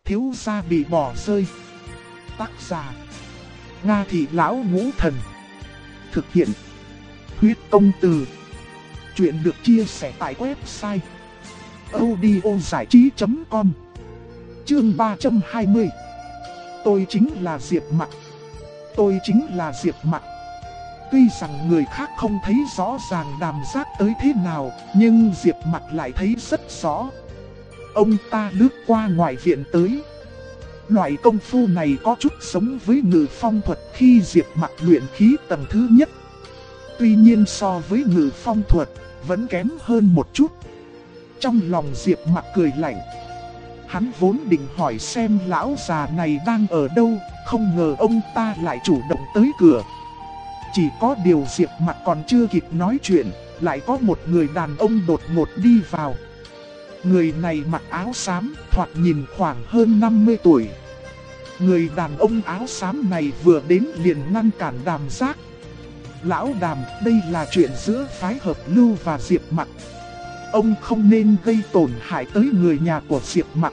thiếu gia bị bỏ rơi. Tác giả: Nga Thị Lão Ngũ Thần. Thực hiện: Huyết Công Từ. Chuyện được chia sẻ tại website audiozảichí.com. Chương 320. Tôi chính là Diệp Mặc. Tôi chính là Diệp Mặc. Tuy rằng người khác không thấy rõ ràng Đàm Giác tới thế nào, nhưng Diệp Mặc lại thấy rất rõ. Ông ta lướt qua ngoại viện tới. Loại công phu này có chút giống với Ngự Phong thuật khi Diệp Mặc luyện khí tầng thứ nhất. Tuy nhiên so với Ngự Phong thuật, vẫn kém hơn một chút. Trong lòng Diệp Mặc cười lạnh. Hắn vốn định hỏi xem lão già này đang ở đâu, không ngờ ông ta lại chủ động tới cửa. Chỉ có điều Diệp Mặc còn chưa kịp nói chuyện, lại có một người đàn ông đột ngột đi vào. Người này mặc áo xám, thoạt nhìn khoảng hơn 50 tuổi. Người đàn ông áo xám này vừa đến liền ngăn cản Đàm Giác. Lão Đàm, đây là chuyện giữa phái Hợp Lưu và Diệp Mặc. Ông không nên gây tổn hại tới người nhà của Diệp Mặc.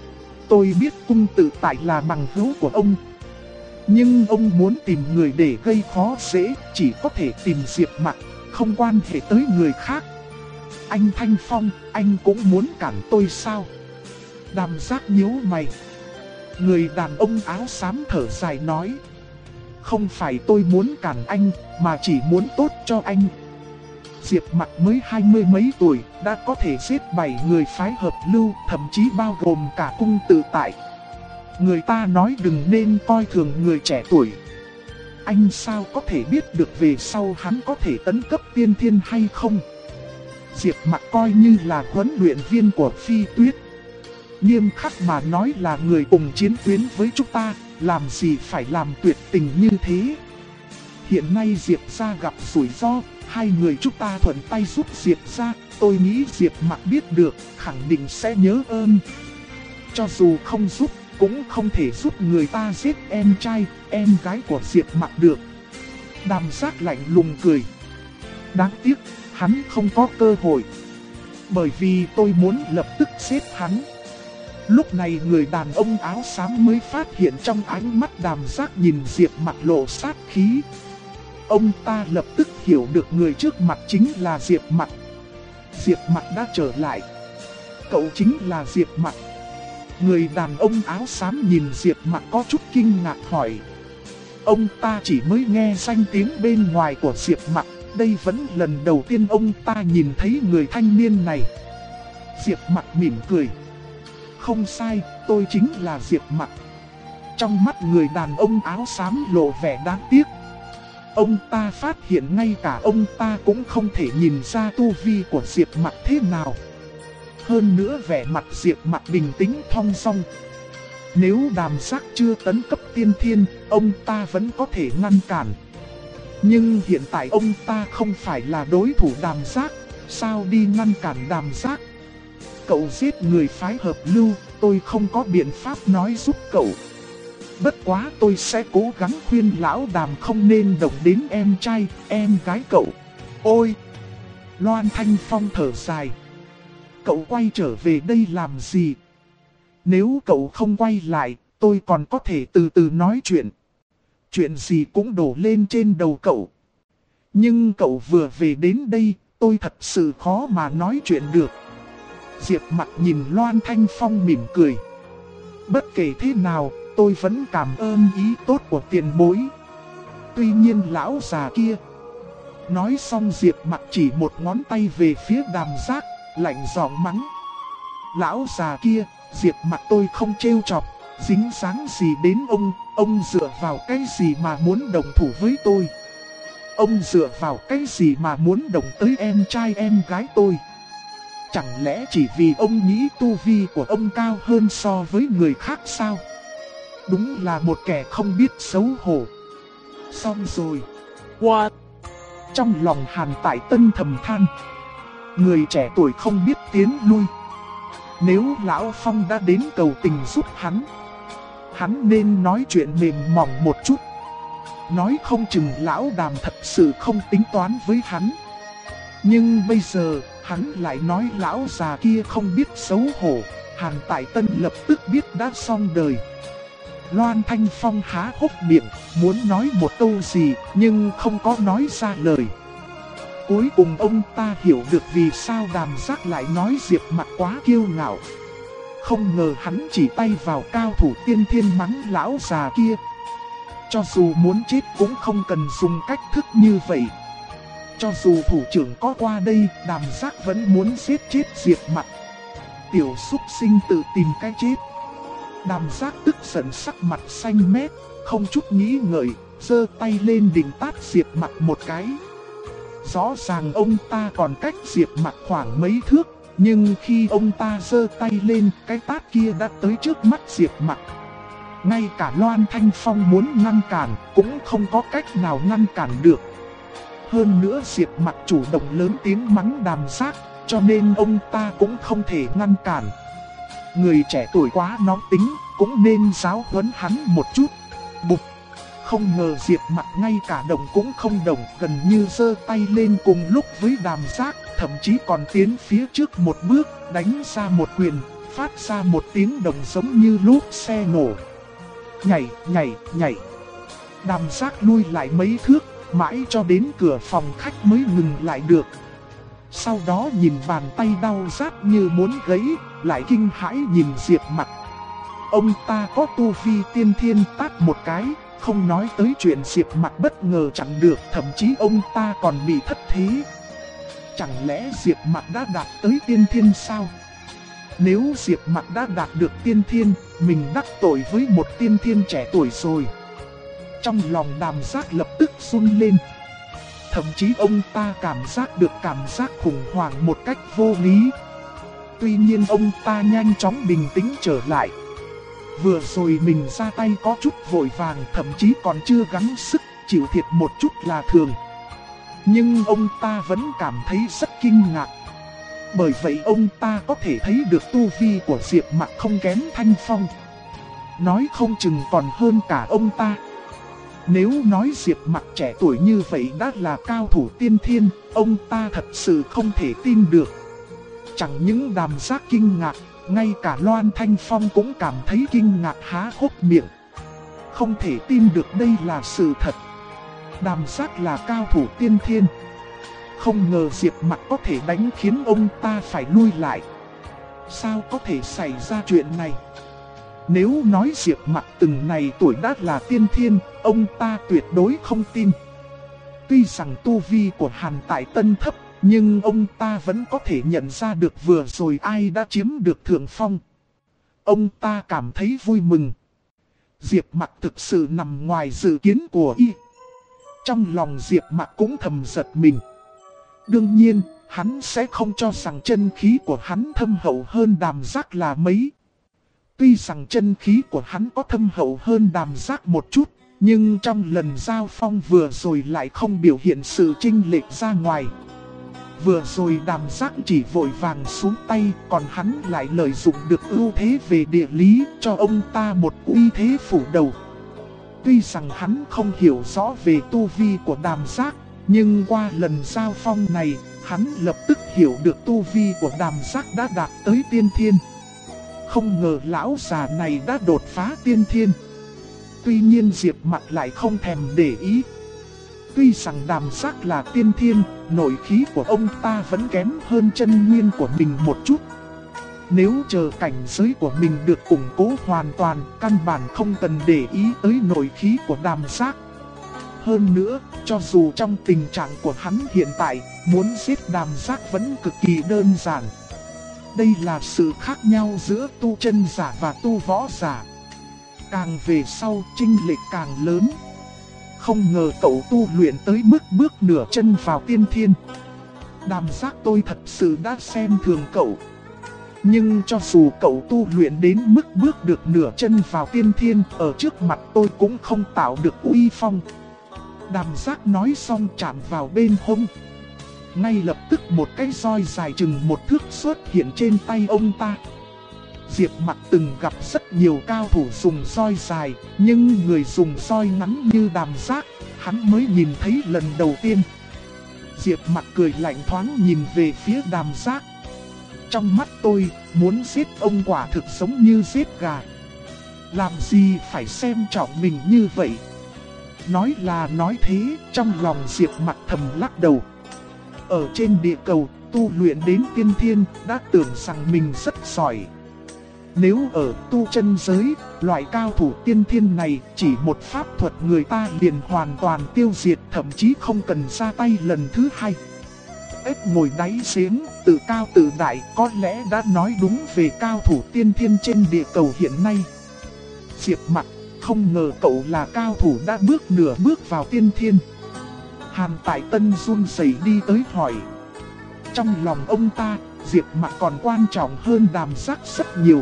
Tôi biết cung tự tại là bằng hữu của ông, nhưng ông muốn tìm người để gây khó dễ, chỉ có thể tìm Diệp Mặc, không quan hệ tới người khác. Anh Thanh Phong, anh cũng muốn cản tôi sao? Đàm Giác nhíu mày. Người đàn ông áo xám thở dài nói. Không phải tôi muốn cản anh, mà chỉ muốn tốt cho anh. Diệp Mặc mới 20 mấy tuổi, đã có thể giết 7 người phái Hợp Lưu, thậm chí bao gồm cả cung tự tại. Người ta nói đừng nên coi thường người trẻ tuổi. Anh sao có thể biết được về sau hắn có thể tấn cấp tiên thiên hay không? Diệp Mặc coi như là huấn luyện viên của Phi Tuyết. Nghiêm khắc mà nói là người cùng chiến tuyến với chúng ta, làm gì phải làm tuyệt tình như thế. Hiện nay Diệp gia gặp rủi ro, hai người chúng ta thuận tay giúp Diệp gia, tôi nghĩ Diệp Mặc biết được, khẳng định sẽ nhớ ơn. Cho dù không giúp, cũng không thể giúp người ta giết em trai, em gái của Diệp Mặc được. Đàm Giác lạnh lùng cười. Đáng tiếc, hắn không có cơ hội. Bởi vì tôi muốn lập tức giết hắn. Lúc này người đàn ông áo xám mới phát hiện trong ánh mắt Đàm Giác nhìn Diệp Mặc lộ sát khí. Ông ta lập tức hiểu được người trước mặt chính là Diệp Mặc. Diệp Mặc đã trở lại. Cậu chính là Diệp Mặc. Người đàn ông áo xám nhìn Diệp Mặc có chút kinh ngạc hỏi. Ông ta chỉ mới nghe danh tiếng bên ngoài của Diệp Mặc, đây vẫn lần đầu tiên ông ta nhìn thấy người thanh niên này. Diệp Mặc mỉm cười. Không sai, tôi chính là Diệp Mặc. Trong mắt người đàn ông áo xám lộ vẻ đáng tiếc. Ông ta phát hiện ngay cả ông ta cũng không thể nhìn ra tu vi của Diệp Mặc thế nào. Hơn nữa vẻ mặt Diệp Mặc bình tĩnh thong dong. Nếu Đàm Giác chưa tấn cấp tiên thiên, ông ta vẫn có thể ngăn cản. Nhưng hiện tại ông ta không phải là đối thủ Đàm Giác, sao đi ngăn cản Đàm Giác? Cậu giết người phái Hợp Lưu, tôi không có biện pháp nói giúp cậu. Bất quá tôi sẽ cố gắng khuyên lão Đàm không nên động đến em trai, em gái cậu. Ôi! Loan Thanh Phong thở dài. Cậu quay trở về đây làm gì? Nếu cậu không quay lại, tôi còn có thể từ từ nói chuyện. Chuyện gì cũng đổ lên trên đầu cậu. Nhưng cậu vừa về đến đây, tôi thật sự khó mà nói chuyện được. Diệp Mặc nhìn Loan Thanh Phong mỉm cười. Bất kể thế nào, tôi vẫn cảm ơn ý tốt của tiền bối. Tuy nhiên lão già kia. Nói xong Diệp Mặc chỉ một ngón tay về phía Đàm Giác, lạnh giọng mắng. Lão già kia, Diệp Mặc tôi không trêu chọc, dính dáng gì đến ông dựa vào cái gì mà muốn đồng thủ với tôi? Ông dựa vào cái gì mà muốn động tới em trai em gái tôi? Chẳng lẽ chỉ vì ông nghĩ tu vi của ông cao hơn so với người khác sao? Đúng là một kẻ không biết xấu hổ. Xong rồi. What? Trong lòng Hàn Tại Tân thầm than. Người trẻ tuổi không biết tiến lui. Nếu Lão Phong đã đến cầu tình giúp hắn nên nói chuyện mềm mỏng một chút. Nói không chừng Lão Đàm thật sự không tính toán với hắn. Nhưng bây giờ, hắn lại nói lão già kia không biết xấu hổ. Hàn Tại Tân lập tức biết đã xong đời. Loan Thanh Phong há hốc miệng, muốn nói một câu gì, nhưng không có nói ra lời. Cuối cùng ông ta hiểu được vì sao Đàm Giác lại nói Diệp Mặc quá kiêu ngạo. Không ngờ hắn chỉ tay vào cao thủ tiên thiên mắng lão già kia. Cho dù muốn chết cũng không cần dùng cách thức như vậy. Cho dù thủ trưởng có qua đây, Đàm Giác vẫn muốn giết chết Diệp Mặc. Tiểu súc sinh tự tìm cái chết. Đàm Giác tức giận sắc mặt xanh mét, không chút nghĩ ngợi, giơ tay lên định tát Diệp Mặc một cái. Rõ ràng ông ta còn cách Diệp Mặc khoảng mấy thước, nhưng khi ông ta giơ tay lên, cái tát kia đã tới trước mắt Diệp Mặc. Ngay cả Loan Thanh Phong muốn ngăn cản, cũng không có cách nào ngăn cản được. Hơn nữa Diệp Mặc chủ động lớn tiếng mắng Đàm Giác, cho nên ông ta cũng không thể ngăn cản. Người trẻ tuổi quá nóng tính, cũng nên giáo huấn hắn một chút. Bụp! Không ngờ Diệp Mặc ngay cả động cũng không động, gần như giơ tay lên cùng lúc với Đàm Giác, thậm chí còn tiến phía trước một bước, đánh ra một quyền, phát ra một tiếng động giống như lốp xe nổ. Nhảy, nhảy, nhảy. Đàm Giác lui lại mấy thước, mãi cho đến cửa phòng khách mới ngừng lại được. Sau đó nhìn bàn tay đau rát như muốn gãy, lại kinh hãi nhìn Diệp Mặc. Ông ta có tu vi tiên thiên, tát một cái, không nói tới chuyện Diệp Mặc bất ngờ chặn được, thậm chí ông ta còn bị thất thế. Chẳng lẽ Diệp Mặc đã đạt tới tiên thiên sao? Nếu Diệp Mặc đã đạt được tiên thiên, mình đắc tội với một tiên thiên trẻ tuổi rồi. Trong lòng Đàm Giác lập tức run lên. Thậm chí ông ta cảm giác được cảm giác khủng hoảng một cách vô lý. Tuy nhiên ông ta nhanh chóng bình tĩnh trở lại. Vừa rồi mình ra tay có chút vội vàng, thậm chí còn chưa gắng sức, chịu thiệt một chút là thường. Nhưng ông ta vẫn cảm thấy rất kinh ngạc. Bởi vậy ông ta có thể thấy được tu vi của Diệp Mặc không kém Thanh Phong. Nói không chừng còn hơn cả ông ta. Nếu nói Diệp Mặc trẻ tuổi như vậy đã là cao thủ tiên thiên, ông ta thật sự không thể tin được. Chẳng những Đàm Giác kinh ngạc, ngay cả Loan Thanh Phong cũng cảm thấy kinh ngạc há hốc miệng. Không thể tin được đây là sự thật. Đàm Giác là cao thủ tiên thiên. Không ngờ Diệp Mặc có thể đánh khiến ông ta phải lui lại. Sao có thể xảy ra chuyện này? Nếu nói Diệp Mặc từng này tuổi đã là tiên thiên, ông ta tuyệt đối không tin. Tuy rằng tu vi của Hàn Tại Tân thấp, nhưng ông ta vẫn có thể nhận ra được vừa rồi ai đã chiếm được thượng phong. Ông ta cảm thấy vui mừng. Diệp Mặc thực sự nằm ngoài dự kiến của y. Trong lòng Diệp Mặc cũng thầm giật mình. Đương nhiên, hắn sẽ không cho rằng chân khí của hắn thâm hậu hơn Đàm Giác là mấy. Tuy rằng chân khí của hắn có thâm hậu hơn Đàm Giác một chút, nhưng trong lần giao phong vừa rồi lại không biểu hiện sự chênh lệch ra ngoài. Vừa rồi Đàm Giác chỉ vội vàng xuống tay, còn hắn lại lợi dụng được ưu thế về địa lý cho ông ta một uy thế phủ đầu. Tuy rằng hắn không hiểu rõ về tu vi của Đàm Giác, nhưng qua lần giao phong này, hắn lập tức hiểu được tu vi của Đàm Giác đã đạt tới tiên thiên. Không ngờ lão già này đã đột phá tiên thiên. Tuy nhiên Diệp Mặc lại không thèm để ý. Tuy rằng Đàm Giác là tiên thiên, nội khí của ông ta vẫn kém hơn chân nguyên của mình một chút. Nếu chờ cảnh giới của mình được củng cố hoàn toàn, căn bản không cần để ý tới nội khí của Đàm Giác. Hơn nữa, cho dù trong tình trạng của hắn hiện tại, muốn giết Đàm Giác vẫn cực kỳ đơn giản. Đây là sự khác nhau giữa tu chân giả và tu võ giả. Càng về sau chênh lệch càng lớn. Không ngờ cậu tu luyện tới mức bước nửa chân vào tiên thiên. Đàm Giác tôi thật sự đã xem thường cậu. Nhưng cho dù cậu tu luyện đến mức bước được nửa chân vào tiên thiên, ở trước mặt tôi cũng không tạo được uy phong. Đàm Giác nói xong chạm vào bên hông. Ngay lập tức một cái roi dài chừng một thước xuất hiện trên tay ông ta. Diệp Mặc từng gặp rất nhiều cao thủ dùng roi dài, nhưng người dùng roi ngắn như Đàm Giác, hắn mới nhìn thấy lần đầu tiên. Diệp Mặc cười lạnh thoáng nhìn về phía Đàm Giác. trong mắt tôi, muốn giết ông quả thực giống như giết gà. Làm gì phải xem trọng mình như vậy? Nói là nói thế, trong lòng Diệp Mặc thầm lắc đầu. Ở trên địa cầu, tu luyện đến tiên thiên, đã tưởng rằng mình rất giỏi. Nếu ở tu chân giới, loại cao thủ tiên thiên này chỉ một pháp thuật người ta liền hoàn toàn tiêu diệt, thậm chí không cần ra tay lần thứ hai. Ếch ngồi đáy giếng, tự cao tự đại, có lẽ đã nói đúng về cao thủ tiên thiên trên địa cầu hiện nay. Diệp Mặc, không ngờ cậu là cao thủ đã bước nửa bước vào tiên thiên. Hàn Tại Tân run rẩy đi tới hỏi. Trong lòng ông ta, Diệp Mặc còn quan trọng hơn Đàm Giác rất nhiều.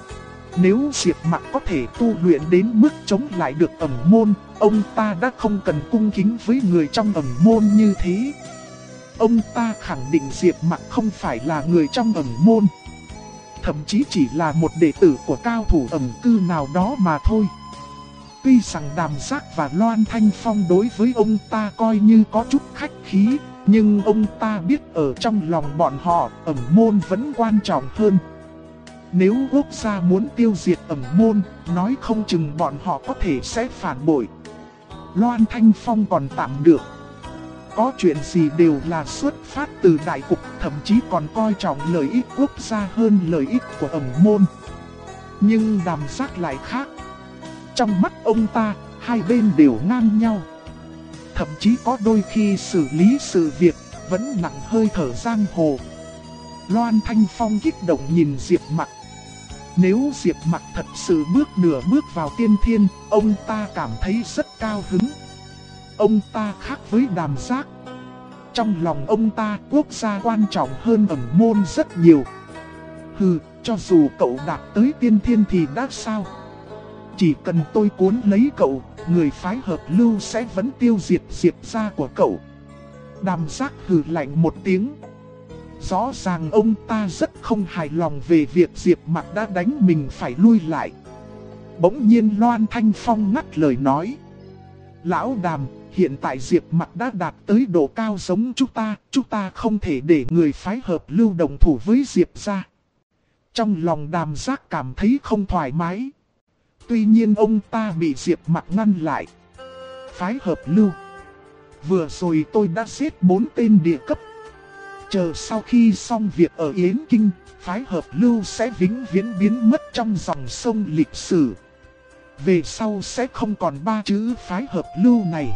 Nếu Diệp Mặc có thể tu luyện đến mức chống lại được ẩn môn, ông ta đã không cần cung kính với người trong ẩn môn như thế. Ông ta khẳng định Diệp Mặc không phải là người trong ẩn môn, thậm chí chỉ là một đệ tử của cao thủ ẩn cư nào đó mà thôi. Tuy rằng Đàm Giác và Loan Thanh Phong đối với ông ta coi như có chút khách khí, nhưng ông ta biết ở trong lòng bọn họ, ẩn môn vẫn quan trọng hơn. Nếu quốc gia muốn tiêu diệt ẩn môn, nói không chừng bọn họ có thể sẽ phản bội. Loan Thanh Phong còn tạm được. Có chuyện gì đều là xuất phát từ đại cục, thậm chí còn coi trọng lợi ích quốc gia hơn lợi ích của ẩn môn. Nhưng Đàm Giác lại khác. Trong mắt ông ta, hai bên đều ngang nhau. Thậm chí có đôi khi xử lý sự việc, vẫn nặng hơi thở giang hồ. Loan Thanh Phong kích động nhìn Diệp Mặc. Nếu Diệp Mặc thật sự bước nửa bước vào tiên thiên, ông ta cảm thấy rất cao hứng. Ông ta khác với Đàm Giác. Trong lòng ông ta, quốc gia quan trọng hơn ẩn môn rất nhiều. Hừ, cho dù cậu đạt tới tiên thiên thì đã sao? Chỉ cần tôi cuốn lấy cậu, người phái hợp lưu sẽ vẫn tiêu diệt Diệp gia của cậu. Đàm Giác hừ lạnh một tiếng. Rõ ràng ông ta rất không hài lòng về việc Diệp Mặc đã đánh mình phải lui lại. Bỗng nhiên Loan Thanh Phong ngắt lời nói. Lão Đàm, hiện tại Diệp Mặc đã đạt tới độ cao giống chúng ta không thể để người phái hợp lưu đồng thủ với Diệp gia. Trong lòng Đàm Giác cảm thấy không thoải mái. Tuy nhiên ông ta bị Diệp Mặc ngăn lại. Phái hợp lưu. Vừa rồi tôi đã giết 4 tên địa cấp. Chờ sau khi xong việc ở Yến Kinh, phái hợp lưu sẽ vĩnh viễn biến mất trong dòng sông lịch sử. Về sau sẽ không còn 3 chữ phái hợp lưu này.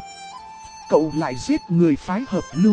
Cậu lại giết người phái hợp lưu.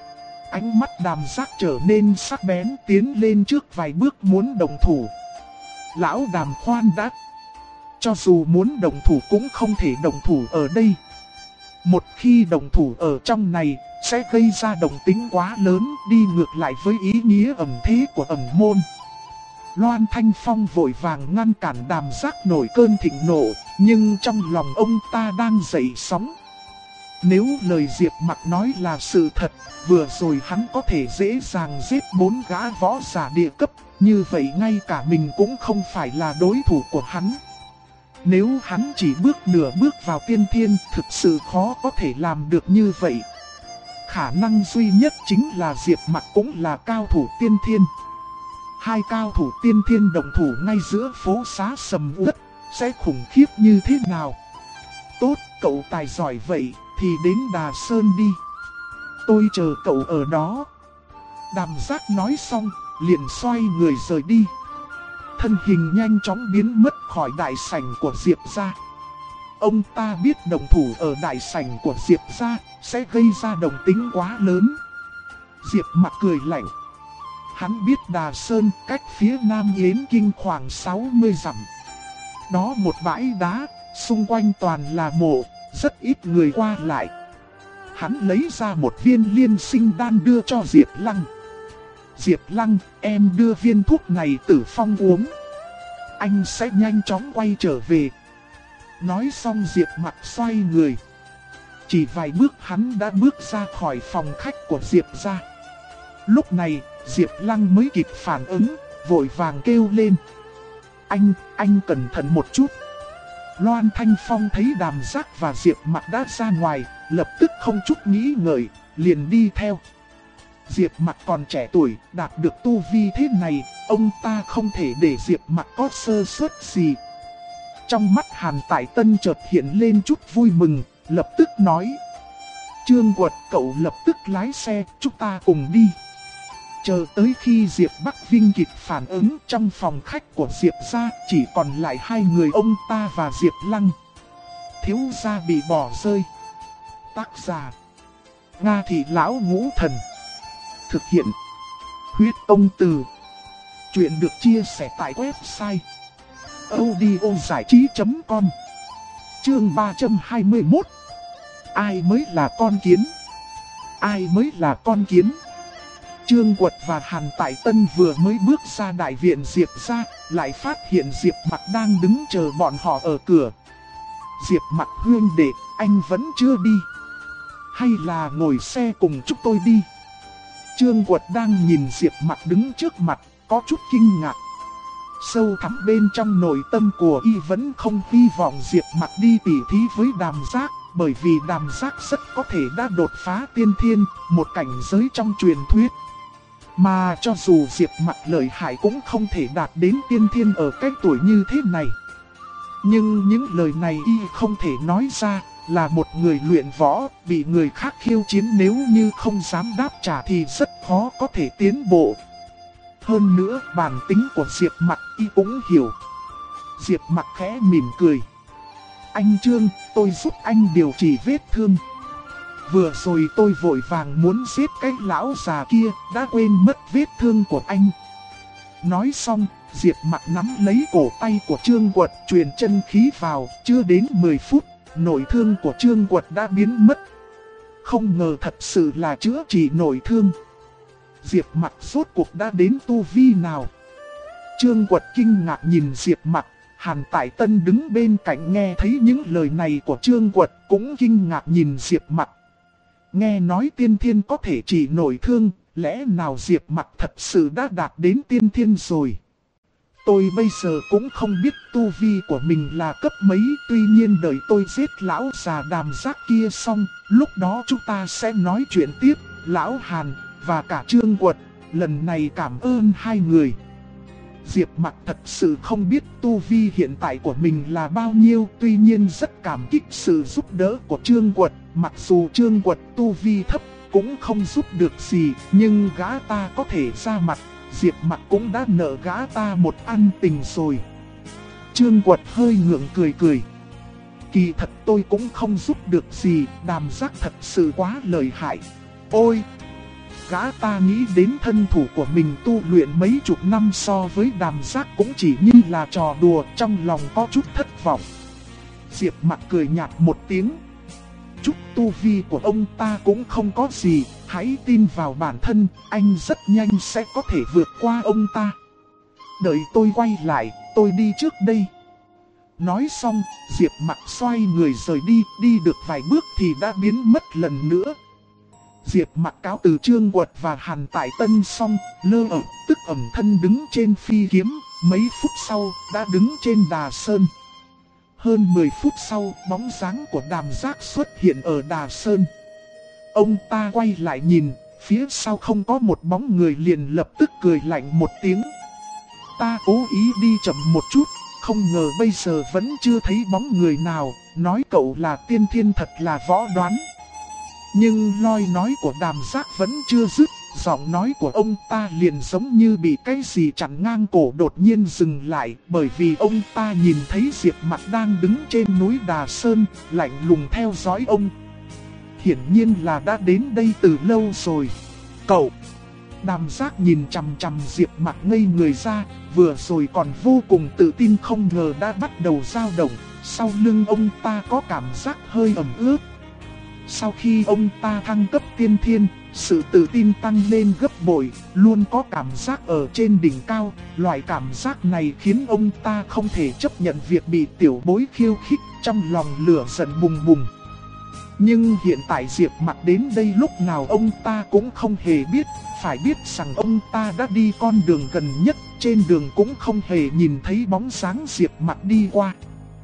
Ánh mắt Đàm Giác trở nên sắc bén, tiến lên trước vài bước muốn đồng thủ. Lão Đàm khoan đã. Cho dù muốn đồng thủ cũng không thể đồng thủ ở đây. Một khi đồng thủ ở trong này, sẽ gây ra động tính quá lớn, đi ngược lại với ý nghĩa ẩn thế của ẩn môn. Loan Thanh Phong vội vàng ngăn cản Đàm Giác nổi cơn thịnh nộ, nhưng trong lòng ông ta đang dậy sóng. Nếu lời Diệp Mặc nói là sự thật, vừa rồi hắn có thể dễ dàng giết 4 gã võ giả địa cấp, như vậy ngay cả mình cũng không phải là đối thủ của hắn. Nếu hắn chỉ bước nửa bước vào tiên thiên, thực sự khó có thể làm được như vậy. Khả năng duy nhất chính là Diệp Mặc cũng là cao thủ tiên thiên. Hai cao thủ tiên thiên đồng thủ ngay giữa phố xá sầm uất, sẽ khủng khiếp như thế nào? Tốt, cậu tài giỏi vậy, thì đến Đà Sơn đi. Tôi chờ cậu ở đó. Đàm Giác nói xong, liền xoay người rời đi. Thân hình nhanh chóng biến mất khỏi đại sảnh của Diệp gia. Ông ta biết đồng thủ ở đại sảnh của Diệp gia sẽ gây ra động tính quá lớn. Diệp Mặc cười lạnh. Hắn biết Đà Sơn cách phía Nam Yến Kinh khoảng 60 dặm. Đó một bãi đá, xung quanh toàn là mộ, rất ít người qua lại. Hắn lấy ra một viên liên sinh đan đưa cho Diệp Lăng. Diệp Lăng, em đưa viên thuốc này Tử Phong uống. Anh sẽ nhanh chóng quay trở về. Nói xong Diệp Mặc xoay người. Chỉ vài bước hắn đã bước ra khỏi phòng khách của Diệp gia. Lúc này, Diệp Lăng mới kịp phản ứng, vội vàng kêu lên. Anh cẩn thận một chút. Loan Thanh Phong thấy Đàm Giác và Diệp Mặc đã ra ngoài, lập tức không chút nghĩ ngợi, liền đi theo. Diệp Mặc còn trẻ tuổi, đạt được tu vi thế này, ông ta không thể để Diệp Mặc có sơ suất gì. Trong mắt Hàn Tại Tân chợt hiện lên chút vui mừng, lập tức nói: Trương Quật, cậu lập tức lái xe, chúng ta cùng đi. Chờ tới khi Diệp Bắc Vinh kịp phản ứng, trong phòng khách của Diệp gia chỉ còn lại hai người ông ta và Diệp Lăng. Thiếu gia bị bỏ rơi. Tác giả: Nga Thị Lão Ngũ Thần. Thực hiện: Huyết Ông Từ. Chuyện được chia sẻ tại website audiozảichí.com. Chương 321. Ai mới là con kiến? Ai mới là con kiến? Trương Quật và Hàn Tại Tân vừa mới bước ra đại viện Diệp gia, lại phát hiện Diệp Mặc đang đứng chờ bọn họ ở cửa. Diệp Mặc huynh đệ, anh vẫn chưa đi. Hay là ngồi xe cùng chúng tôi đi? Trương Quật đang nhìn Diệp Mặc đứng trước mặt, có chút kinh ngạc. Sâu thẳm bên trong nội tâm của y vẫn không hy vọng Diệp Mặc đi tỉ thí với Đàm Giác, bởi vì Đàm Giác rất có thể đã đột phá tiên thiên, một cảnh giới trong truyền thuyết. Mà cho dù Diệp Mặc lợi hại cũng không thể đạt đến tiên thiên ở cái tuổi như thế này. Nhưng những lời này y không thể nói ra, là một người luyện võ, bị người khác khiêu chiến nếu như không dám đáp trả thì rất khó có thể tiến bộ. Hơn nữa, bản tính của Diệp Mặc y cũng hiểu. Diệp Mặc khẽ mỉm cười. Anh Trương, tôi giúp anh điều trị vết thương. Vừa rồi tôi vội vàng muốn giết cái lão già kia, đã quên mất vết thương của anh. Nói xong, Diệp Mặc nắm lấy cổ tay của Trương Quật, truyền chân khí vào, chưa đến 10 phút, nội thương của Trương Quật đã biến mất. Không ngờ thật sự là chữa trị nội thương. Diệp Mặc rốt cuộc đã đến tu vi nào? Trương Quật kinh ngạc nhìn Diệp Mặc, Hàn Tại Tân đứng bên cạnh nghe thấy những lời này của Trương Quật cũng kinh ngạc nhìn Diệp Mặc. Nghe nói tiên thiên có thể trị nội thương, lẽ nào Diệp Mặc thật sự đã đạt đến tiên thiên rồi? Tôi bây giờ cũng không biết tu vi của mình là cấp mấy, tuy nhiên đợi tôi giết lão già Đàm Giác kia xong, lúc đó chúng ta sẽ nói chuyện tiếp, lão Hàn và cả Trương Quật, lần này cảm ơn hai người. Diệp Mặc thật sự không biết tu vi hiện tại của mình là bao nhiêu, tuy nhiên rất cảm kích sự giúp đỡ của Trương Quật, mặc dù Trương Quật tu vi thấp cũng không giúp được gì, nhưng gã ta có thể ra mặt, Diệp Mặc cũng đã nợ gã ta một ân tình rồi. Trương Quật hơi ngượng cười cười. Kỳ thật tôi cũng không giúp được gì, Đàm Giác thật sự quá lợi hại. Ôi! Gã ta nghĩ đến thân thủ của mình tu luyện mấy chục năm so với Đàm Giác cũng chỉ như là trò đùa, trong lòng có chút thất vọng. Diệp Mặc cười nhạt một tiếng. Chút tu vi của ông ta cũng không có gì, hãy tin vào bản thân, anh rất nhanh sẽ có thể vượt qua ông ta. Đợi tôi quay lại, tôi đi trước đây. Nói xong, Diệp Mặc xoay người rời đi, đi được vài bước thì đã biến mất lần nữa. Diệp Mặc cáo từ Trương Quật và Hàn Tại Tân xong, lơ ẩn tức ẩn thân đứng trên phi kiếm, mấy phút sau đã đứng trên Đà Sơn. Hơn 10 phút sau, bóng dáng của Đàm Giác xuất hiện ở Đà Sơn. Ông ta quay lại nhìn, phía sau không có một bóng người, liền lập tức cười lạnh một tiếng. Ta cố ý đi chậm một chút, không ngờ bây giờ vẫn chưa thấy bóng người nào, nói cậu là tiên thiên thật là võ đoán. Nhưng loi nói của Đàm Giác vẫn chưa dứt, giọng nói của ông ta liền giống như bị cái gì chặn ngang cổ, đột nhiên dừng lại, bởi vì ông ta nhìn thấy Diệp Mặc đang đứng trên núi Đà Sơn, lạnh lùng theo dõi ông. Hiển nhiên là đã đến đây từ lâu rồi. Cậu! Đàm Giác nhìn chằm chằm Diệp Mặc ngây người ra, vừa rồi còn vô cùng tự tin, không ngờ đã bắt đầu dao động, sau lưng ông ta có cảm giác hơi ẩm ướt. Sau khi ông ta thăng cấp tiên thiên, sự tự tin tăng lên gấp bội, luôn có cảm giác ở trên đỉnh cao. Loại cảm giác này khiến ông ta không thể chấp nhận việc bị tiểu bối khiêu khích, trong lòng lửa giận bùng bùng. Nhưng hiện tại Diệp Mặc đến đây lúc nào ông ta cũng không hề biết, phải biết rằng ông ta đã đi con đường gần nhất, trên đường cũng không hề nhìn thấy bóng dáng Diệp Mặc đi qua.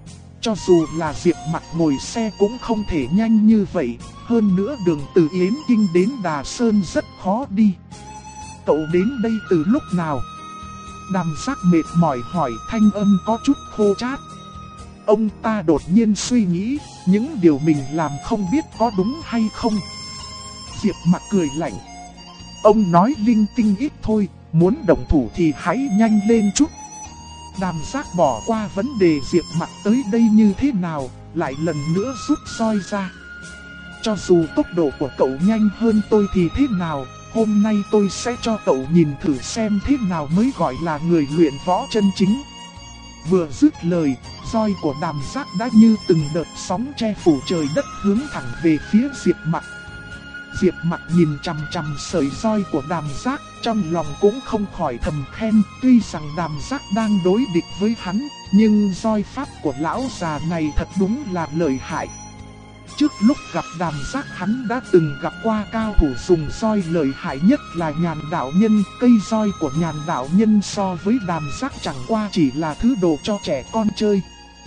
cho dù là Diệp Mặc ngồi xe cũng không thể nhanh như vậy, hơn nữa đường từ Yến Kinh đến Đà Sơn rất khó đi. Cậu đến đây từ lúc nào? Đàm Giác mệt mỏi hỏi, thanh âm có chút khô chát. Ông ta đột nhiên suy nghĩ, những điều mình làm không biết có đúng hay không. Diệp Mặc cười lạnh. Ông nói linh tinh ít thôi, muốn động thủ thì hãy nhanh lên chút. Đàm Giác bỏ qua vấn đề Diệp Mặc tới đây như thế nào, lại lần nữa rút roi ra. Cho dù tốc độ của cậu nhanh hơn tôi thì thế nào, hôm nay tôi sẽ cho cậu nhìn thử xem thế nào mới gọi là người luyện võ chân chính. Vừa dứt lời, roi của Đàm Giác đã như từng đợt sóng che phủ trời đất hướng thẳng về phía Diệp Mặc. Diệp Mặc nhìn chằm chằm sợi roi của Đàm Giác, trong lòng cũng không khỏi thầm khen, tuy rằng Đàm Giác đang đối địch với hắn, nhưng roi pháp của lão già này thật đúng là lợi hại. Trước lúc gặp Đàm Giác hắn đã từng gặp qua cao thủ dùng roi lợi hại nhất là Nhàn Đạo Nhân. Cây roi của Nhàn Đạo Nhân so với Đàm Giác chẳng qua chỉ là thứ đồ cho trẻ con chơi.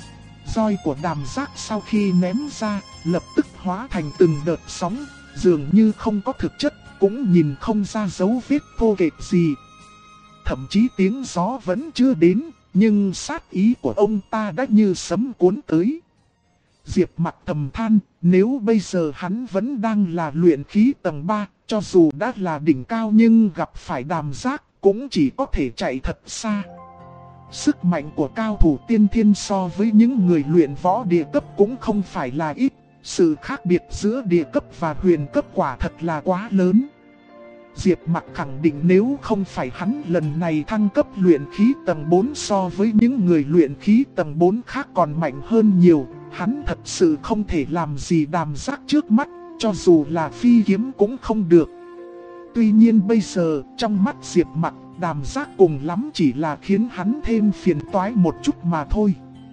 Roi của Đàm Giác sau khi ném ra, lập tức hóa thành từng đợt sóng, dường như không có thực chất, cũng nhìn không ra dấu vết thô kệch gì. Thậm chí tiếng gió vẫn chưa đến, nhưng sát ý của ông ta đã như sấm cuốn tới. Diệp Mặc thầm than, nếu bây giờ hắn vẫn đang là luyện khí tầng 3, cho dù đã là đỉnh cao nhưng gặp phải Đàm Giác, cũng chỉ có thể chạy thật xa. Sức mạnh của cao thủ tiên thiên so với những người luyện võ địa cấp cũng không phải là ít. Sự khác biệt giữa địa cấp và huyền cấp quả thật là quá lớn. Diệp Mặc khẳng định nếu không phải hắn lần này thăng cấp luyện khí tầng 4 so với những người luyện khí tầng 4 khác còn mạnh hơn nhiều, hắn thật sự không thể làm gì Đàm Giác trước mắt, cho dù là phi kiếm cũng không được. Tuy nhiên bây giờ, trong mắt Diệp Mặc, Đàm Giác cùng lắm chỉ là khiến hắn thêm phiền toái một chút mà thôi.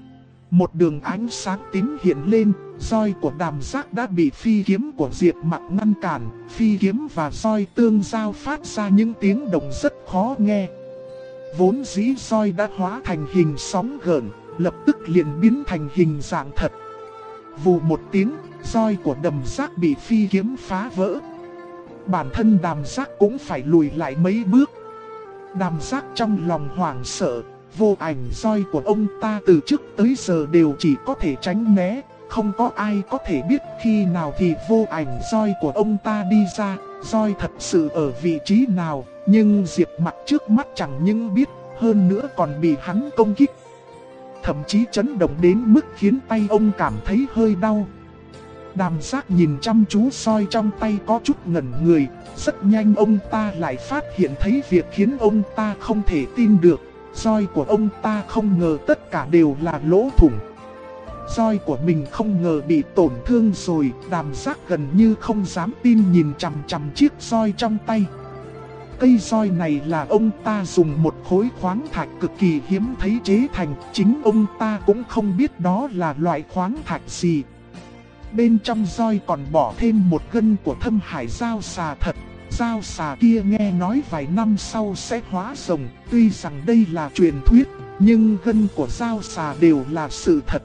Một đường ánh sáng tím hiện lên, roi của Đàm Giác đã bị phi kiếm của Diệp Mặc ngăn cản, phi kiếm và roi tương giao phát ra những tiếng động rất khó nghe. Vốn dĩ roi đã hóa thành hình sóng gợn, lập tức liền biến thành hình dạng thật. Vù một tiếng, roi của Đàm Giác bị phi kiếm phá vỡ. Bản thân Đàm Giác cũng phải lùi lại mấy bước. Đàm Giác trong lòng hoảng sợ. Vô ảnh roi của ông ta từ trước tới giờ đều chỉ có thể tránh né, không có ai có thể biết khi nào thì vô ảnh roi của ông ta đi ra, roi thật sự ở vị trí nào, nhưng Diệp Mặc trước mắt chẳng những biết, hơn nữa còn bị hắn công kích. Thậm chí chấn động đến mức khiến tay ông cảm thấy hơi đau. Đàm Giác nhìn chăm chú roi trong tay có chút ngẩn người, rất nhanh ông ta lại phát hiện thấy việc khiến ông ta không thể tin được. Roi của ông ta không ngờ tất cả đều là lỗ thủng. Roi của mình không ngờ bị tổn thương rồi, Đàm Giác gần như không dám tin nhìn chằm chằm chiếc roi trong tay. Cây roi này là ông ta dùng một khối khoáng thạch cực kỳ hiếm thấy chế thành, chính ông ta cũng không biết đó là loại khoáng thạch gì. Bên trong roi còn bỏ thêm một gân của Thâm Hải dao xà thật. Dao xà kia nghe nói vài năm sau sẽ hóa rồng, tuy rằng đây là truyền thuyết, nhưng gân của dao xà đều là sự thật.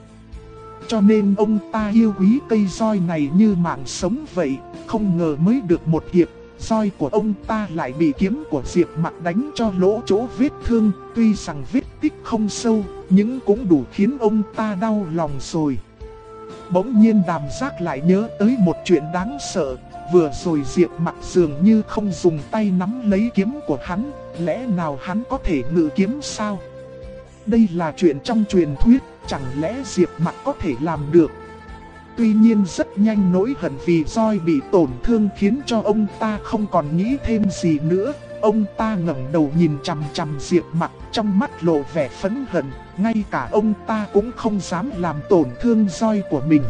Cho nên ông ta yêu quý cây roi này như mạng sống vậy, không ngờ mới được một hiệp, roi của ông ta lại bị kiếm của Diệp Mặc đánh cho lỗ chỗ vết thương, tuy rằng vết tích không sâu, nhưng cũng đủ khiến ông ta đau lòng rồi. Bỗng nhiên Đàm Giác lại nhớ tới một chuyện đáng sợ. Vừa rồi Diệp Mặc dường như không dùng tay nắm lấy kiếm của hắn, lẽ nào hắn có thể ngự kiếm sao? Đây là chuyện trong truyền thuyết, chẳng lẽ Diệp Mặc có thể làm được? Tuy nhiên rất nhanh nỗi hận vì roi bị tổn thương khiến cho ông ta không còn nghĩ thêm gì nữa. Ông ta ngẩng đầu nhìn chằm chằm Diệp Mặc, trong mắt lộ vẻ phẫn hận, ngay cả ông ta cũng không dám làm tổn thương roi của mình.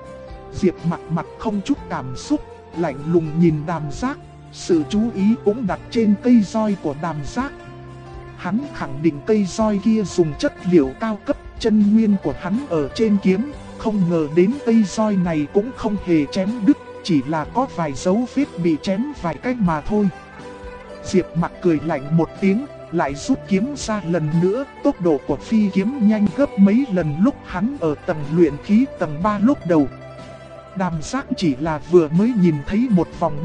Diệp Mặc mặt không chút cảm xúc, lạnh lùng nhìn Đàm Giác, sự chú ý cũng đặt trên cây roi của Đàm Giác. Hắn khẳng định cây roi kia dùng chất liệu cao cấp, chân nguyên của hắn ở trên kiếm, không ngờ đến cây roi này cũng không hề chém đứt, chỉ là có vài dấu vết bị chém vài cách mà thôi. Diệp Mặc cười lạnh một tiếng, lại rút kiếm ra lần nữa. Tốc độ của phi kiếm nhanh gấp mấy lần lúc hắn ở tầng luyện khí tầng 3 lúc đầu. Đàm Giác chỉ là vừa mới nhìn thấy một vòng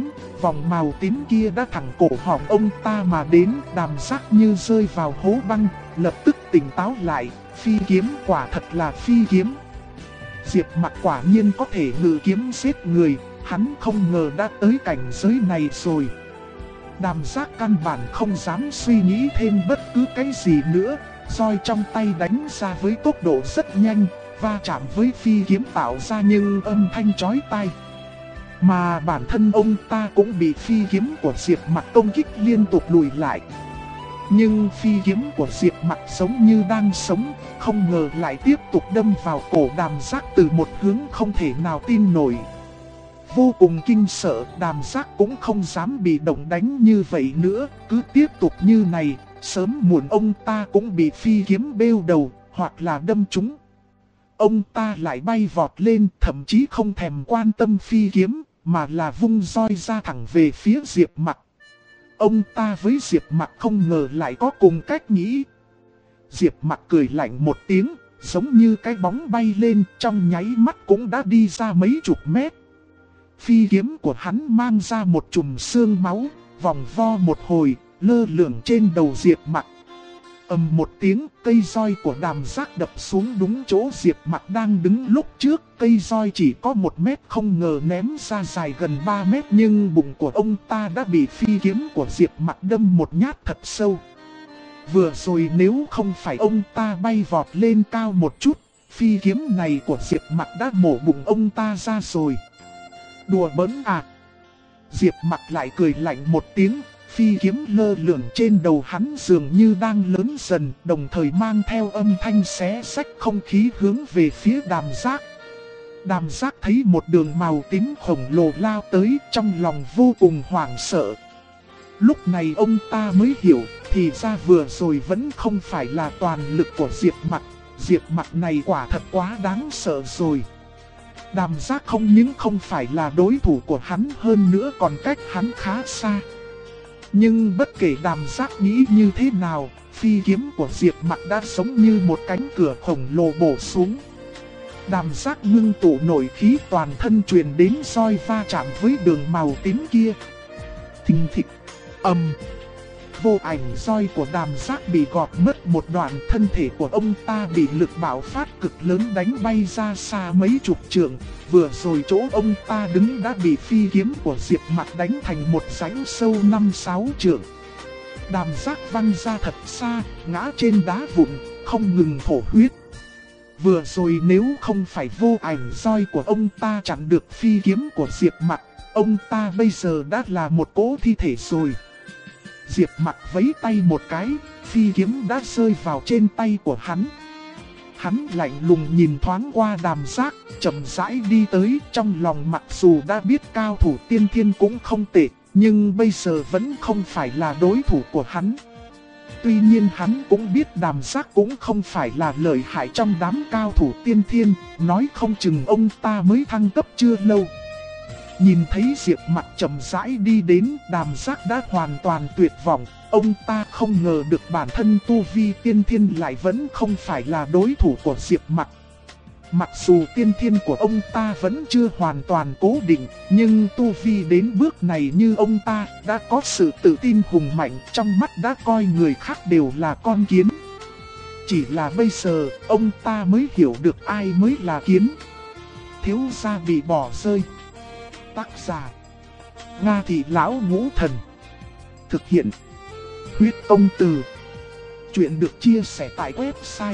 màu tím kia đã thẳng cổ họng ông ta mà đến. Đàm Giác như rơi vào hố băng, lập tức tỉnh táo lại, phi kiếm quả thật là phi kiếm. Diệp Mặc quả nhiên có thể ngự kiếm giết người, hắn không ngờ đã tới cảnh giới này rồi. Đàm Giác căn bản không dám suy nghĩ thêm bất cứ cái gì nữa, roi trong tay đánh ra với tốc độ rất nhanh, va chạm với phi kiếm tạo ra những âm thanh chói tai. Mà bản thân ông ta cũng bị phi kiếm của Diệp Mặc công kích liên tục lùi lại. Nhưng phi kiếm của Diệp Mặc giống như đang sống, không ngờ lại tiếp tục đâm vào cổ Đàm Giác từ một hướng không thể nào tin nổi. Vô cùng kinh sợ, Đàm Giác cũng không dám bị động đánh như vậy nữa, cứ tiếp tục như này, sớm muộn ông ta cũng bị phi kiếm bêu đầu, hoặc là đâm trúng. Ông ta lại bay vọt lên, thậm chí không thèm quan tâm phi kiếm, mà là vung roi ra thẳng về phía Diệp Mặc. Ông ta với Diệp Mặc không ngờ lại có cùng cách nghĩ. Diệp Mặc cười lạnh một tiếng, giống như cái bóng bay lên, trong nháy mắt cũng đã đi ra mấy chục mét. Phi kiếm của hắn mang ra một chùm xương máu, vòng vo một hồi, lơ lửng trên đầu Diệp Mặc. Ầm một tiếng, cây roi của Đàm Giác đập xuống đúng chỗ Diệp Mặc đang đứng lúc trước. Cây roi chỉ có 1 mét, không ngờ ném ra dài gần 3 mét, nhưng bụng của ông ta đã bị phi kiếm của Diệp Mặc đâm một nhát thật sâu. Vừa rồi nếu không phải ông ta bay vọt lên cao một chút, phi kiếm này của Diệp Mặc đã mổ bụng ông ta ra rồi. Đùa bỡn à? Diệp Mặc lại cười lạnh một tiếng. Phi kiếm lơ lửng trên đầu hắn dường như đang lớn dần, đồng thời mang theo âm thanh xé xách không khí hướng về phía Đàm Giác. Đàm Giác thấy một đường màu tím khổng lồ lao tới, trong lòng vô cùng hoảng sợ. Lúc này ông ta mới hiểu, thì ra vừa rồi vẫn không phải là toàn lực của Diệp Mặc. Diệp Mặc này quả thật quá đáng sợ rồi. Đàm Giác không những không phải là đối thủ của hắn, hơn nữa còn cách hắn khá xa. Nhưng bất kể Đàm Giác nghĩ như thế nào, phi kiếm của Diệp Mặc đã giống như một cánh cửa khổng lồ bổ xuống. Đàm Giác ngưng tụ nội khí toàn thân truyền đến roi va chạm với đường màu tím kia. Thình thịch, ầm. Vô ảnh roi của Đàm Giác bị gọt mất một đoạn, thân thể của ông ta bị lực bạo phát cực lớn đánh bay ra xa mấy chục trượng. Vừa rồi chỗ ông ta đứng đã bị phi kiếm của Diệp Mặc đánh thành một rãnh sâu 5-6 trượng. Đàm Giác văng ra thật xa, ngã trên đá vụn, không ngừng thổ huyết. Vừa rồi nếu không phải vô ảnh roi của ông ta chặn được phi kiếm của Diệp Mặc, ông ta bây giờ đã là một cỗ thi thể rồi. Diệp Mặc vẫy tay một cái, phi kiếm đã rơi vào trên tay của hắn. Hắn lạnh lùng nhìn thoáng qua Đàm Giác, chậm rãi đi tới, trong lòng mặc dù đã biết cao thủ tiên thiên cũng không tệ, nhưng bây giờ vẫn không phải là đối thủ của hắn. Tuy nhiên hắn cũng biết Đàm Giác cũng không phải là lợi hại trong đám cao thủ tiên thiên, nói không chừng ông ta mới thăng cấp chưa lâu. Nhìn thấy Diệp Mặc chậm rãi đi đến, Đàm Giác đã hoàn toàn tuyệt vọng. Ông ta không ngờ được bản thân tu vi tiên thiên lại vẫn không phải là đối thủ của Diệp Mặc. Mặc dù tiên thiên của ông ta vẫn chưa hoàn toàn cố định, nhưng tu vi đến bước này như ông ta đã có sự tự tin hùng mạnh, trong mắt đã coi người khác đều là con kiến. Chỉ là bây giờ, ông ta mới hiểu được ai mới là kiến. Thiếu gia bị bỏ rơi. Tác giả: Nga Thị Lão Ngũ Thần. Thực hiện: Huyết Công Từ. Chuyện được chia sẻ tại website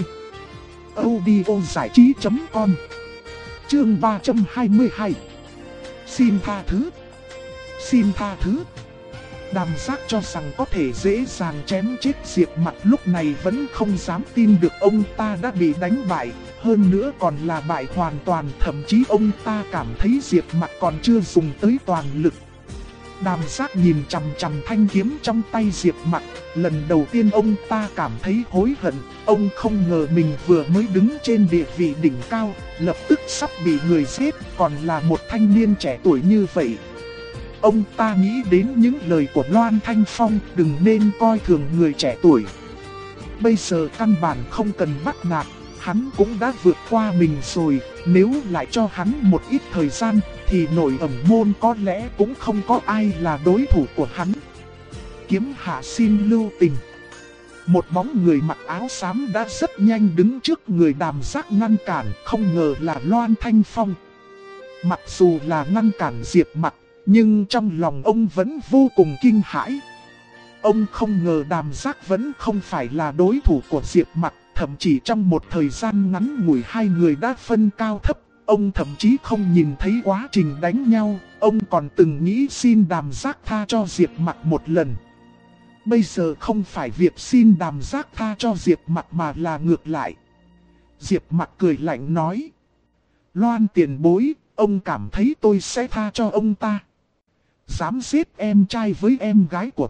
audiozảichí.com. Chương 322. Xin tha thứ. Xin tha thứ. Đàm Giác cho rằng có thể dễ dàng chém chết Diệp Mặc, lúc này vẫn không dám tin được ông ta đã bị đánh bại, hơn nữa còn là bại hoàn toàn, thậm chí ông ta cảm thấy Diệp Mặc còn chưa dùng tới toàn lực. Đàm Giác nhìn chằm chằm thanh kiếm trong tay Diệp Mặc, lần đầu tiên ông ta cảm thấy hối hận, ông không ngờ mình vừa mới đứng trên địa vị đỉnh cao, lập tức sắp bị người giết, còn là một thanh niên trẻ tuổi như vậy. ông ta nghĩ đến những lời của Loan Thanh Phong, đừng nên coi thường người trẻ tuổi. Bây giờ căn bản không cần bắt nạt, hắn cũng đã vượt qua mình rồi, nếu lại cho hắn một ít thời gian, thì nội ẩn môn có lẽ cũng không có ai là đối thủ của hắn. Kiếm hạ xin lưu tình. Một bóng người mặc áo xám đã rất nhanh đứng trước người Đàm Giác ngăn cản, không ngờ là Loan Thanh Phong. Mặc dù là ngăn cản Diệp Mặc, nhưng trong lòng ông vẫn vô cùng kinh hãi. Ông không ngờ Đàm Giác vẫn không phải là đối thủ của Diệp Mặc, thậm chí trong một thời gian ngắn ngủi hai người đã phân cao thấp. Ông thậm chí không nhìn thấy quá trình đánh nhau, ông còn từng nghĩ xin Đàm Giác tha cho Diệp Mặc một lần. Bây giờ không phải việc xin Đàm Giác tha cho Diệp Mặc mà là ngược lại. Diệp Mặc cười lạnh nói: Loan tiền bối, ông cảm thấy tôi sẽ tha cho ông ta? Dám giết em trai với em gái của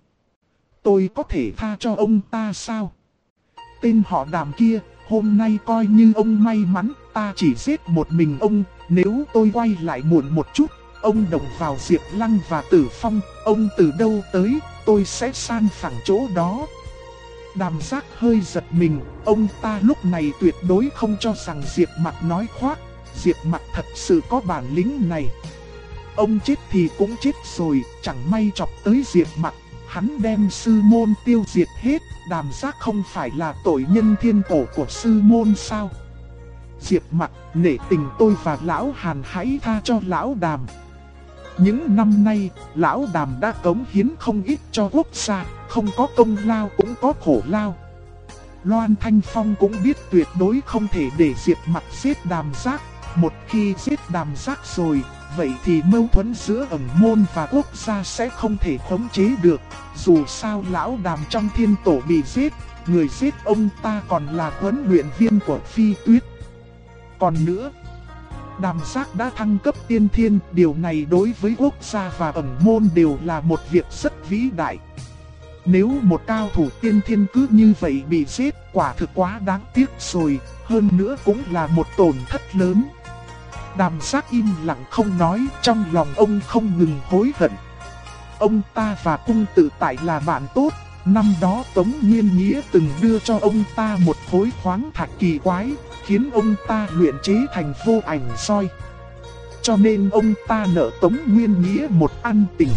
tôi có thể tha cho ông ta sao? Tên họ Đàm kia, hôm nay coi như ông may mắn, ta chỉ giết một mình ông. Nếu tôi quay lại muộn một chút, ông động vào Diệp Lăng và Tử Phong, ông từ đâu tới, tôi sẽ san phẳng chỗ đó. Đàm Giác hơi giật mình, ông ta lúc này tuyệt đối không cho rằng Diệp Mặc nói khoác. Diệp Mặc thật sự có bản lĩnh này. Ông chết thì cũng chết rồi, chẳng may chọc tới Diệp Mặc, hắn đem sư môn tiêu diệt hết. Đàm Giác không phải là tội nhân thiên cổ của sư môn sao? Diệp Mặc, nể tình tôi và lão Hàn hãy tha cho lão Đàm. Những năm nay, lão Đàm đã cống hiến không ít cho quốc gia, không có công lao cũng có khổ lao. Loan Thanh Phong cũng biết tuyệt đối không thể để Diệp Mặc giết Đàm Giác. Một khi giết Đàm Giác rồi, vậy thì mâu thuẫn giữa ẩn môn và quốc gia sẽ không thể khống chế được. Dù sao lão Đàm trong thiên tổ bị giết, người giết ông ta còn là huấn luyện viên của Phi Tuyết. Còn nữa, Đàm Giác đã thăng cấp tiên thiên, điều này đối với quốc gia và ẩn môn đều là một việc rất vĩ đại. Nếu một cao thủ tiên thiên cứ như vậy bị giết, quả thực quá đáng tiếc rồi, hơn nữa cũng là một tổn thất lớn. Đàm Giác im lặng không nói, trong lòng ông không ngừng hối hận. Ông ta và cung tự tại là bạn tốt, năm đó Tống Nguyên Nghĩa từng đưa cho ông ta một khối khoáng thạch kỳ quái, khiến ông ta luyện chế thành vô ảnh soi. Cho nên ông ta nợ Tống Nguyên Nghĩa một ân tình.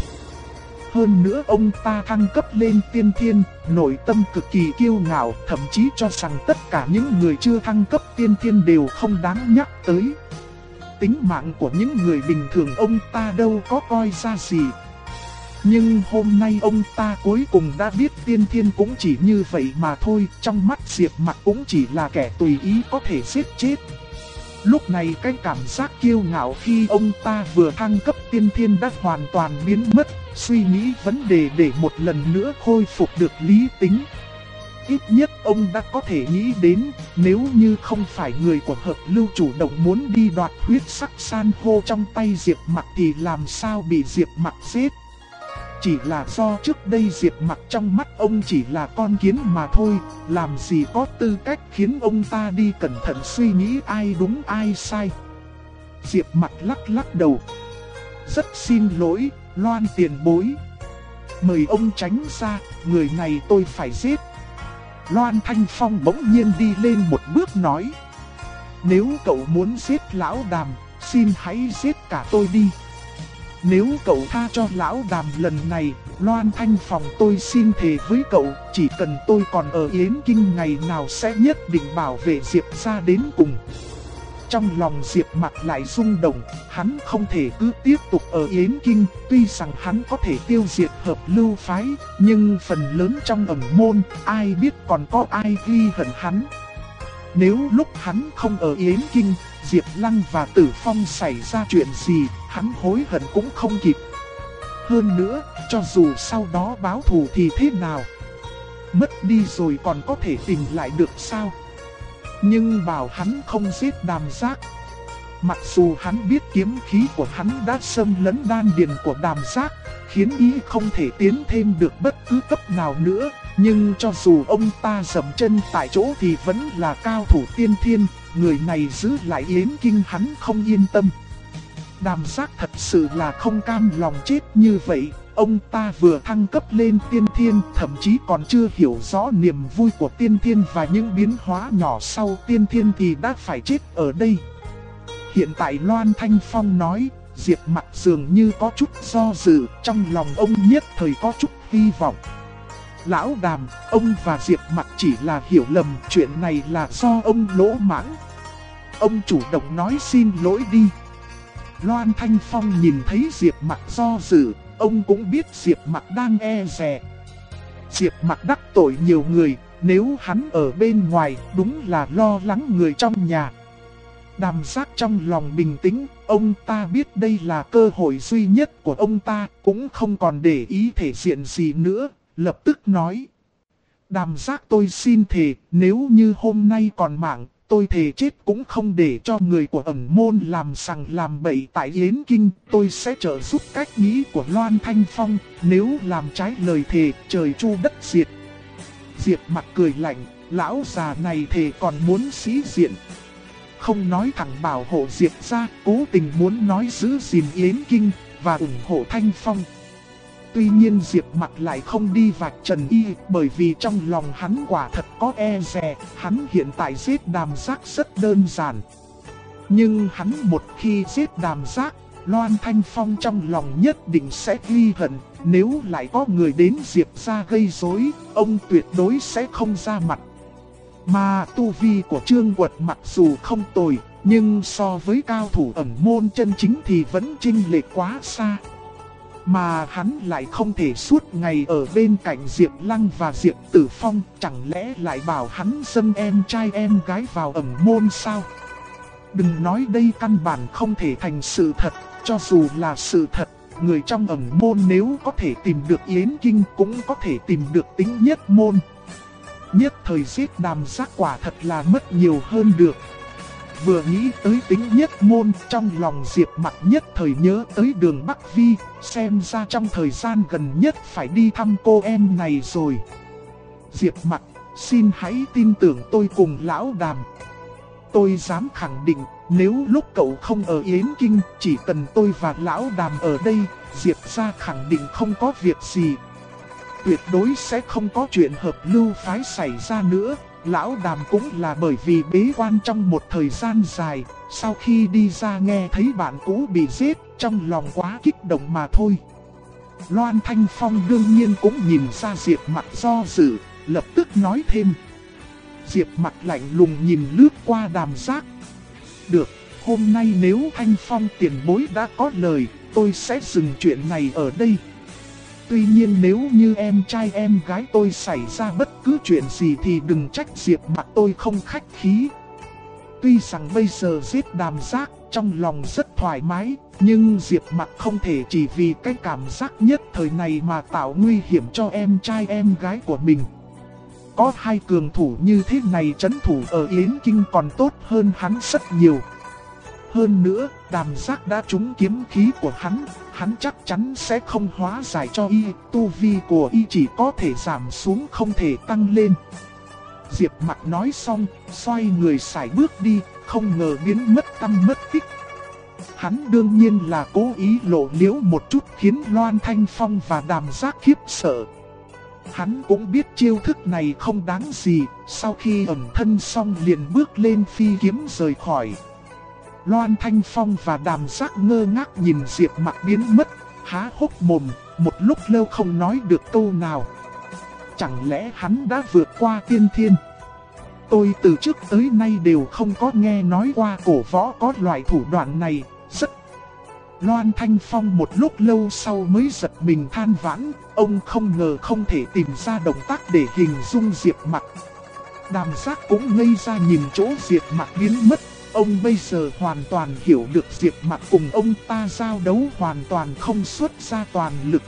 Hơn nữa ông ta thăng cấp lên tiên thiên, nội tâm cực kỳ kiêu ngạo, thậm chí cho rằng tất cả những người chưa thăng cấp tiên thiên đều không đáng nhắc tới. Tính mạng của những người bình thường ông ta đâu có coi ra gì. Nhưng hôm nay ông ta cuối cùng đã biết tiên thiên cũng chỉ như vậy mà thôi, trong mắt Diệp Mặc cũng chỉ là kẻ tùy ý có thể giết chết. Lúc này cái cảm giác kiêu ngạo khi ông ta vừa thăng cấp tiên thiên đã hoàn toàn biến mất, suy nghĩ vấn đề để một lần nữa khôi phục được lý tính. Ít nhất ông đã có thể nghĩ đến, nếu như không phải người của Hợp Lưu chủ động muốn đi đoạt huyết sắc san hô trong tay Diệp Mặc thì làm sao bị Diệp Mặc giết. Chỉ là do trước đây Diệp Mặc trong mắt ông chỉ là con kiến mà thôi, làm gì có tư cách khiến ông ta đi cẩn thận suy nghĩ ai đúng ai sai. Diệp Mặc lắc lắc đầu. Rất xin lỗi, Loan tiền bối. Mời ông tránh ra, người này tôi phải giết. Loan Thanh Phong bỗng nhiên đi lên một bước nói. Nếu cậu muốn giết lão Đàm, xin hãy giết cả tôi đi. Nếu cậu tha cho lão Đàm lần này, Loan Thanh Phong tôi xin thề với cậu, chỉ cần tôi còn ở Yến Kinh ngày nào sẽ nhất định bảo vệ Diệp gia đến cùng. Trong lòng Diệp Mặc lại rung động, hắn không thể cứ tiếp tục ở Yến Kinh, tuy rằng hắn có thể tiêu diệt Hợp Lưu phái, nhưng phần lớn trong ẩn môn, ai biết còn có ai ghi hận hắn. Nếu lúc hắn không ở Yến Kinh, Diệp Lăng và Tử Phong xảy ra chuyện gì, hắn hối hận cũng không kịp. Hơn nữa, cho dù sau đó báo thù thì thế nào? Mất đi rồi còn có thể tìm lại được sao? Nhưng bảo hắn không giết Đàm Giác. Mặc dù hắn biết kiếm khí của hắn đã xâm lấn đan điền của Đàm Giác, khiến y không thể tiến thêm được bất cứ cấp nào nữa, nhưng cho dù ông ta dậm chân tại chỗ thì vẫn là cao thủ tiên thiên, người này giữ lại Yến Kinh hắn không yên tâm. Đàm Giác thật sự là không cam lòng chết như vậy. Ông ta vừa thăng cấp lên tiên thiên, thậm chí còn chưa hiểu rõ niềm vui của tiên thiên và những biến hóa nhỏ sau tiên thiên thì đã phải chết ở đây. Hiện tại Loan Thanh Phong nói, Diệp Mặc dường như có chút do dự, trong lòng ông nhất thời có chút hy vọng. Lão Đàm, ông và Diệp Mặc chỉ là hiểu lầm, chuyện này là do ông lỗ mãng. Ông chủ động nói xin lỗi đi. Loan Thanh Phong nhìn thấy Diệp Mặc do dự, ông cũng biết Diệp Mặc đang e dè. Diệp Mặc đắc tội nhiều người, nếu hắn ở bên ngoài đúng là lo lắng người trong nhà. Đàm Giác trong lòng bình tĩnh, ông ta biết đây là cơ hội duy nhất của ông ta, cũng không còn để ý thể diện gì nữa, lập tức nói. Đàm Giác tôi xin thề, nếu như hôm nay còn mạng, tôi thề chết cũng không để cho người của ẩn môn làm sằng làm bậy tại Yến Kinh. Tôi sẽ trợ giúp cách nghĩ của Loan Thanh Phong, nếu làm trái lời thề, trời chu đất diệt. Diệp Mặc cười lạnh, lão già này thề còn muốn sĩ diện. Không nói thẳng bảo hộ Diệp ra, cố tình muốn nói giữ gìn Yến Kinh và ủng hộ Thanh Phong. Tuy nhiên Diệp Mặc lại không đi vạch trần y, bởi vì trong lòng hắn quả thật có e dè, hắn hiện tại giết Đàm Giác rất đơn giản. Nhưng hắn một khi giết Đàm Giác, Loan Thanh Phong trong lòng nhất định sẽ ghi hận, nếu lại có người đến Diệp ra gây rối, ông tuyệt đối sẽ không ra mặt. Mà tu vi của Trương Quật mặc dù không tồi, nhưng so với cao thủ ẩn môn chân chính thì vẫn chênh lệch quá xa. Mà hắn lại không thể suốt ngày ở bên cạnh Diệp Lăng và Diệp Tử Phong, chẳng lẽ lại bảo hắn dâng em trai em gái vào ẩn môn sao? Đừng nói đây căn bản không thể thành sự thật, cho dù là sự thật, người trong ẩn môn nếu có thể tìm được Yến Kinh cũng có thể tìm được Tính Nhất Môn. Nhất thời giết Đàm Giác quả thật là mất nhiều hơn được. Vừa nghĩ tới Tính Nhất Môn, trong lòng Diệp Mặc nhất thời nhớ tới Đường Bắc Vi, xem ra trong thời gian gần nhất phải đi thăm cô em này rồi. Diệp Mặc, xin hãy tin tưởng tôi cùng lão Đàm. Tôi dám khẳng định, nếu lúc cậu không ở Yến Kinh, chỉ cần tôi và lão Đàm ở đây, Diệp gia khẳng định không có việc gì. Tuyệt đối sẽ không có chuyện hợp lưu phái xảy ra nữa. Lão Đàm cũng là bởi vì bế quan trong một thời gian dài, sau khi đi ra nghe thấy bạn cũ bị giết, trong lòng quá kích động mà thôi. Loan Thanh Phong đương nhiên cũng nhìn ra Diệp Mặc do dự, lập tức nói thêm. Diệp Mặc lạnh lùng nhìn lướt qua Đàm Giác. Được, hôm nay nếu Thanh Phong tiền bối đã có lời, tôi sẽ dừng chuyện này ở đây. Tuy nhiên nếu như em trai em gái tôi xảy ra bất cứ chuyện gì thì đừng trách Diệp Mặc tôi không khách khí. Tuy rằng bây giờ giết Đàm Giác trong lòng rất thoải mái, nhưng Diệp Mặc không thể chỉ vì cái cảm giác nhất thời này mà tạo nguy hiểm cho em trai em gái của mình. Có hai cường thủ như thế này trấn thủ ở Yến Kinh còn tốt hơn hắn rất nhiều. Hơn nữa, Đàm Giác đã trúng kiếm khí của hắn chắc chắn sẽ không hóa giải cho y, tu vi của y chỉ có thể giảm xuống không thể tăng lên. Diệp Mặc nói xong, xoay người sải bước đi, không ngờ biến mất tăm mất tích. Hắn đương nhiên là cố ý lộ liễu một chút khiến Loan Thanh Phong và Đàm Giác khiếp sợ. Hắn cũng biết chiêu thức này không đáng gì, sau khi ẩn thân xong liền bước lên phi kiếm rời khỏi. Loan Thanh Phong và Đàm Giác ngơ ngác nhìn Diệp Mặc biến mất, há hốc mồm, một lúc lâu không nói được câu nào. Chẳng lẽ hắn đã vượt qua tiên thiên? Tôi từ trước tới nay đều không có nghe nói qua cổ võ có loại thủ đoạn này, rất... Loan Thanh Phong một lúc lâu sau mới giật mình than vãn, ông không ngờ không thể tìm ra động tác để hình dung Diệp Mặc. Đàm Giác cũng ngây ra nhìn chỗ Diệp Mặc biến mất. Ông bây giờ hoàn toàn hiểu được Diệp Mặc cùng ông ta giao đấu hoàn toàn không xuất ra toàn lực.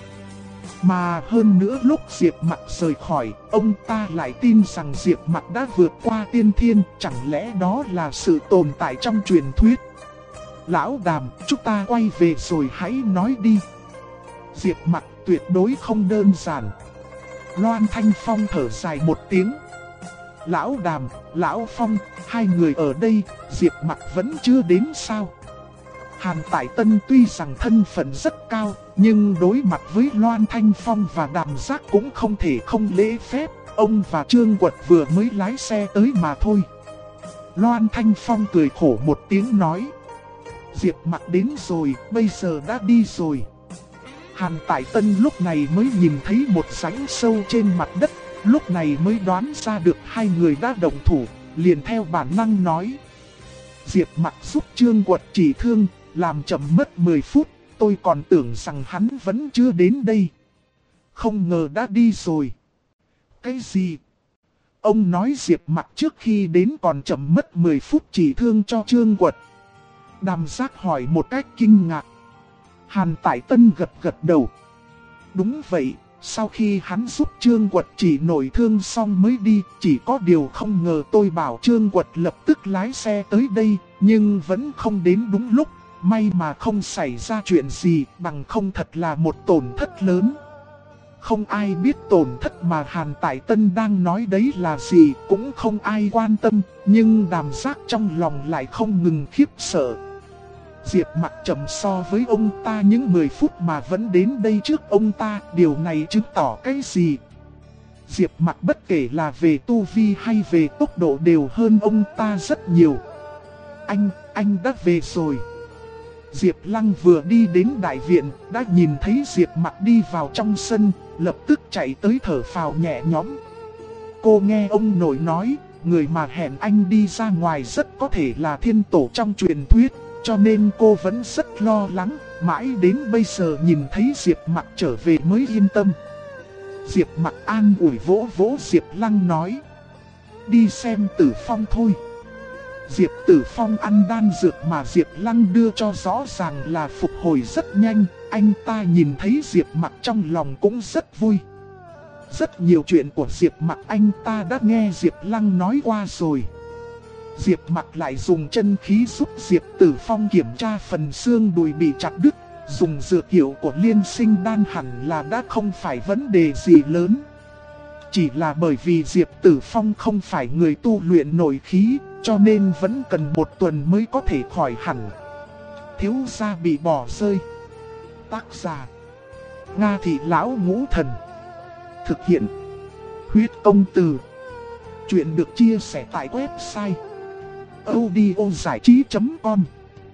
Mà hơn nữa lúc Diệp Mặc rời khỏi, ông ta lại tin rằng Diệp Mặc đã vượt qua tiên thiên, chẳng lẽ đó là sự tồn tại trong truyền thuyết. Lão Đàm, chúng ta quay về rồi hãy nói đi. Diệp Mặc tuyệt đối không đơn giản. Loan Thanh Phong thở dài một tiếng. Lão Đàm, Lão Phong, hai người ở đây, Diệp Mặc vẫn chưa đến sao? Hàn Tại Tân tuy rằng thân phận rất cao, nhưng đối mặt với Loan Thanh Phong và Đàm Giác cũng không thể không lễ phép. Ông và Trương Quật vừa mới lái xe tới mà thôi. Loan Thanh Phong cười khổ một tiếng nói: Diệp Mặc đến rồi, bây giờ đã đi rồi. Hàn Tại Tân lúc này mới nhìn thấy một rãnh sâu trên mặt đất, lúc này mới đoán ra được hai người đã động thủ, liền theo bản năng nói: Diệp Mặc giúp Trương Quật trị thương, làm chậm mất 10 phút, tôi còn tưởng rằng hắn vẫn chưa đến đây. Không ngờ đã đi rồi. Cái gì? Ông nói Diệp Mặc trước khi đến còn chậm mất 10 phút trị thương cho Trương Quật. Đàm Giác hỏi một cách kinh ngạc. Hàn Tại Tân gật gật đầu. Đúng vậy, sau khi hắn giúp Trương Quật chỉ nổi thương xong mới đi, chỉ có điều không ngờ tôi bảo Trương Quật lập tức lái xe tới đây, nhưng vẫn không đến đúng lúc. May mà không xảy ra chuyện gì, bằng không thật là một tổn thất lớn. Không ai biết tổn thất mà Hàn Tại Tân đang nói đấy là gì, cũng không ai quan tâm, nhưng Đàm Giác trong lòng lại không ngừng khiếp sợ. Diệp Mặc chậm so với ông ta những 10 phút mà vẫn đến đây trước ông ta, điều này chứng tỏ cái gì? Diệp Mặc bất kể là về tu vi hay về tốc độ đều hơn ông ta rất nhiều. Anh đã về rồi. Diệp Lăng vừa đi đến đại viện, đã nhìn thấy Diệp Mặc đi vào trong sân, lập tức chạy tới thở phào nhẹ nhõm. Cô nghe ông nội nói, người mà hẹn anh đi ra ngoài rất có thể là thiên tổ trong truyền thuyết, cho nên cô vẫn rất lo lắng, mãi đến bây giờ nhìn thấy Diệp Mặc trở về mới yên tâm. Diệp Mặc an ủi vỗ vỗ Diệp Lăng nói: Đi xem Tử Phong thôi. Diệp Tử Phong ăn đan dược mà Diệp Lăng đưa cho rõ ràng là phục hồi rất nhanh, anh ta nhìn thấy Diệp Mặc trong lòng cũng rất vui. Rất nhiều chuyện của Diệp Mặc anh ta đã nghe Diệp Lăng nói qua rồi. Diệp Mặc lại dùng chân khí giúp Diệp Tử Phong kiểm tra phần xương đùi bị chặt đứt, dùng dược hiệu của liên sinh đan hẳn là đã không phải vấn đề gì lớn. Chỉ là bởi vì Diệp Tử Phong không phải người tu luyện nội khí, cho nên vẫn cần 1 tuần mới có thể khỏi hẳn. Thiếu gia bị bỏ rơi. Tác giả: Nga Thị Lão Ngũ Thần. Thực hiện: Huyết Công Từ. Chuyện được chia sẻ tại website audiozảichí.com.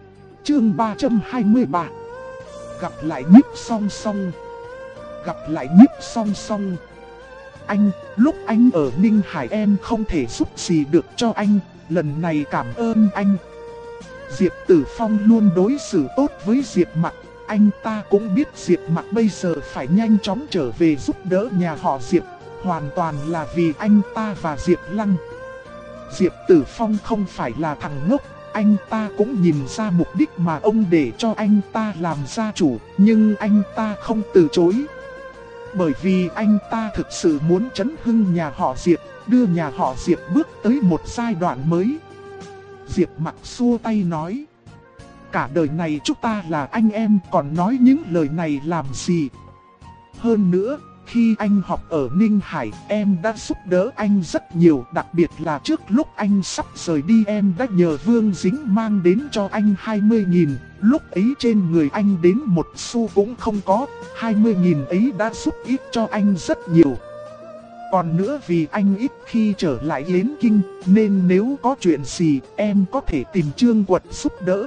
Chương 323. Gặp lại Nhiếp Song Song. Gặp lại Nhiếp Song Song. Anh, lúc anh ở Ninh Hải em không thể giúp gì được cho anh, lần này cảm ơn anh. Diệp Tử Phong luôn đối xử tốt với Diệp Mặc, anh ta cũng biết Diệp Mặc bây giờ phải nhanh chóng trở về giúp đỡ nhà họ Diệp, hoàn toàn là vì anh ta và Diệp Lăng. Diệp Tử Phong không phải là thằng ngốc, anh ta cũng nhìn ra mục đích mà ông để cho anh ta làm gia chủ, nhưng anh ta không từ chối. Bởi vì anh ta thực sự muốn chấn hưng nhà họ Diệp, đưa nhà họ Diệp bước tới một giai đoạn mới. Diệp Mặc xua tay nói: Cả đời này chúng ta là anh em, còn nói những lời này làm gì? Hơn nữa, khi anh học ở Ninh Hải, em đã giúp đỡ anh rất nhiều, đặc biệt là trước lúc anh sắp rời đi em đã nhờ Vương Dính mang đến cho anh 20.000, lúc ấy trên người anh đến 1 xu cũng không có, 20.000 ấy đã giúp ích cho anh rất nhiều. Còn nữa vì anh ít khi trở lại Yến Kinh, nên nếu có chuyện gì, em có thể tìm Trương Quật giúp đỡ.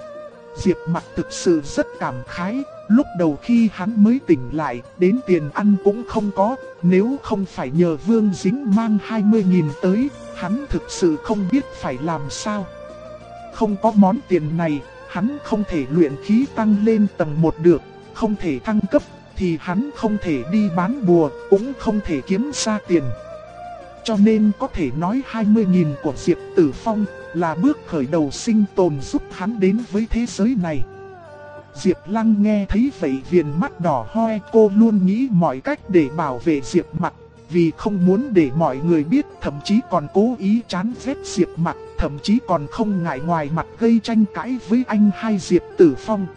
Diệp Mặc thực sự rất cảm khái, lúc đầu khi hắn mới tỉnh lại, đến tiền ăn cũng không có, nếu không phải nhờ Vương Dính mang 20.000 tới, hắn thực sự không biết phải làm sao. Không có món tiền này, hắn không thể luyện khí tăng lên tầng 1 được, không thể thăng cấp, thì hắn không thể đi bán bùa, cũng không thể kiếm ra tiền. Cho nên có thể nói 20.000 của Diệp Tử Phong là bước khởi đầu sinh tồn giúp hắn đến với thế giới này. Diệp Lăng nghe thấy vậy viền mắt đỏ hoe, cô luôn nghĩ mọi cách để bảo vệ Diệp Mặc, vì không muốn để mọi người biết, thậm chí còn cố ý chán ghét Diệp Mặc, thậm chí còn không ngại ngoài mặt gây tranh cãi với anh hai Diệp Tử Phong.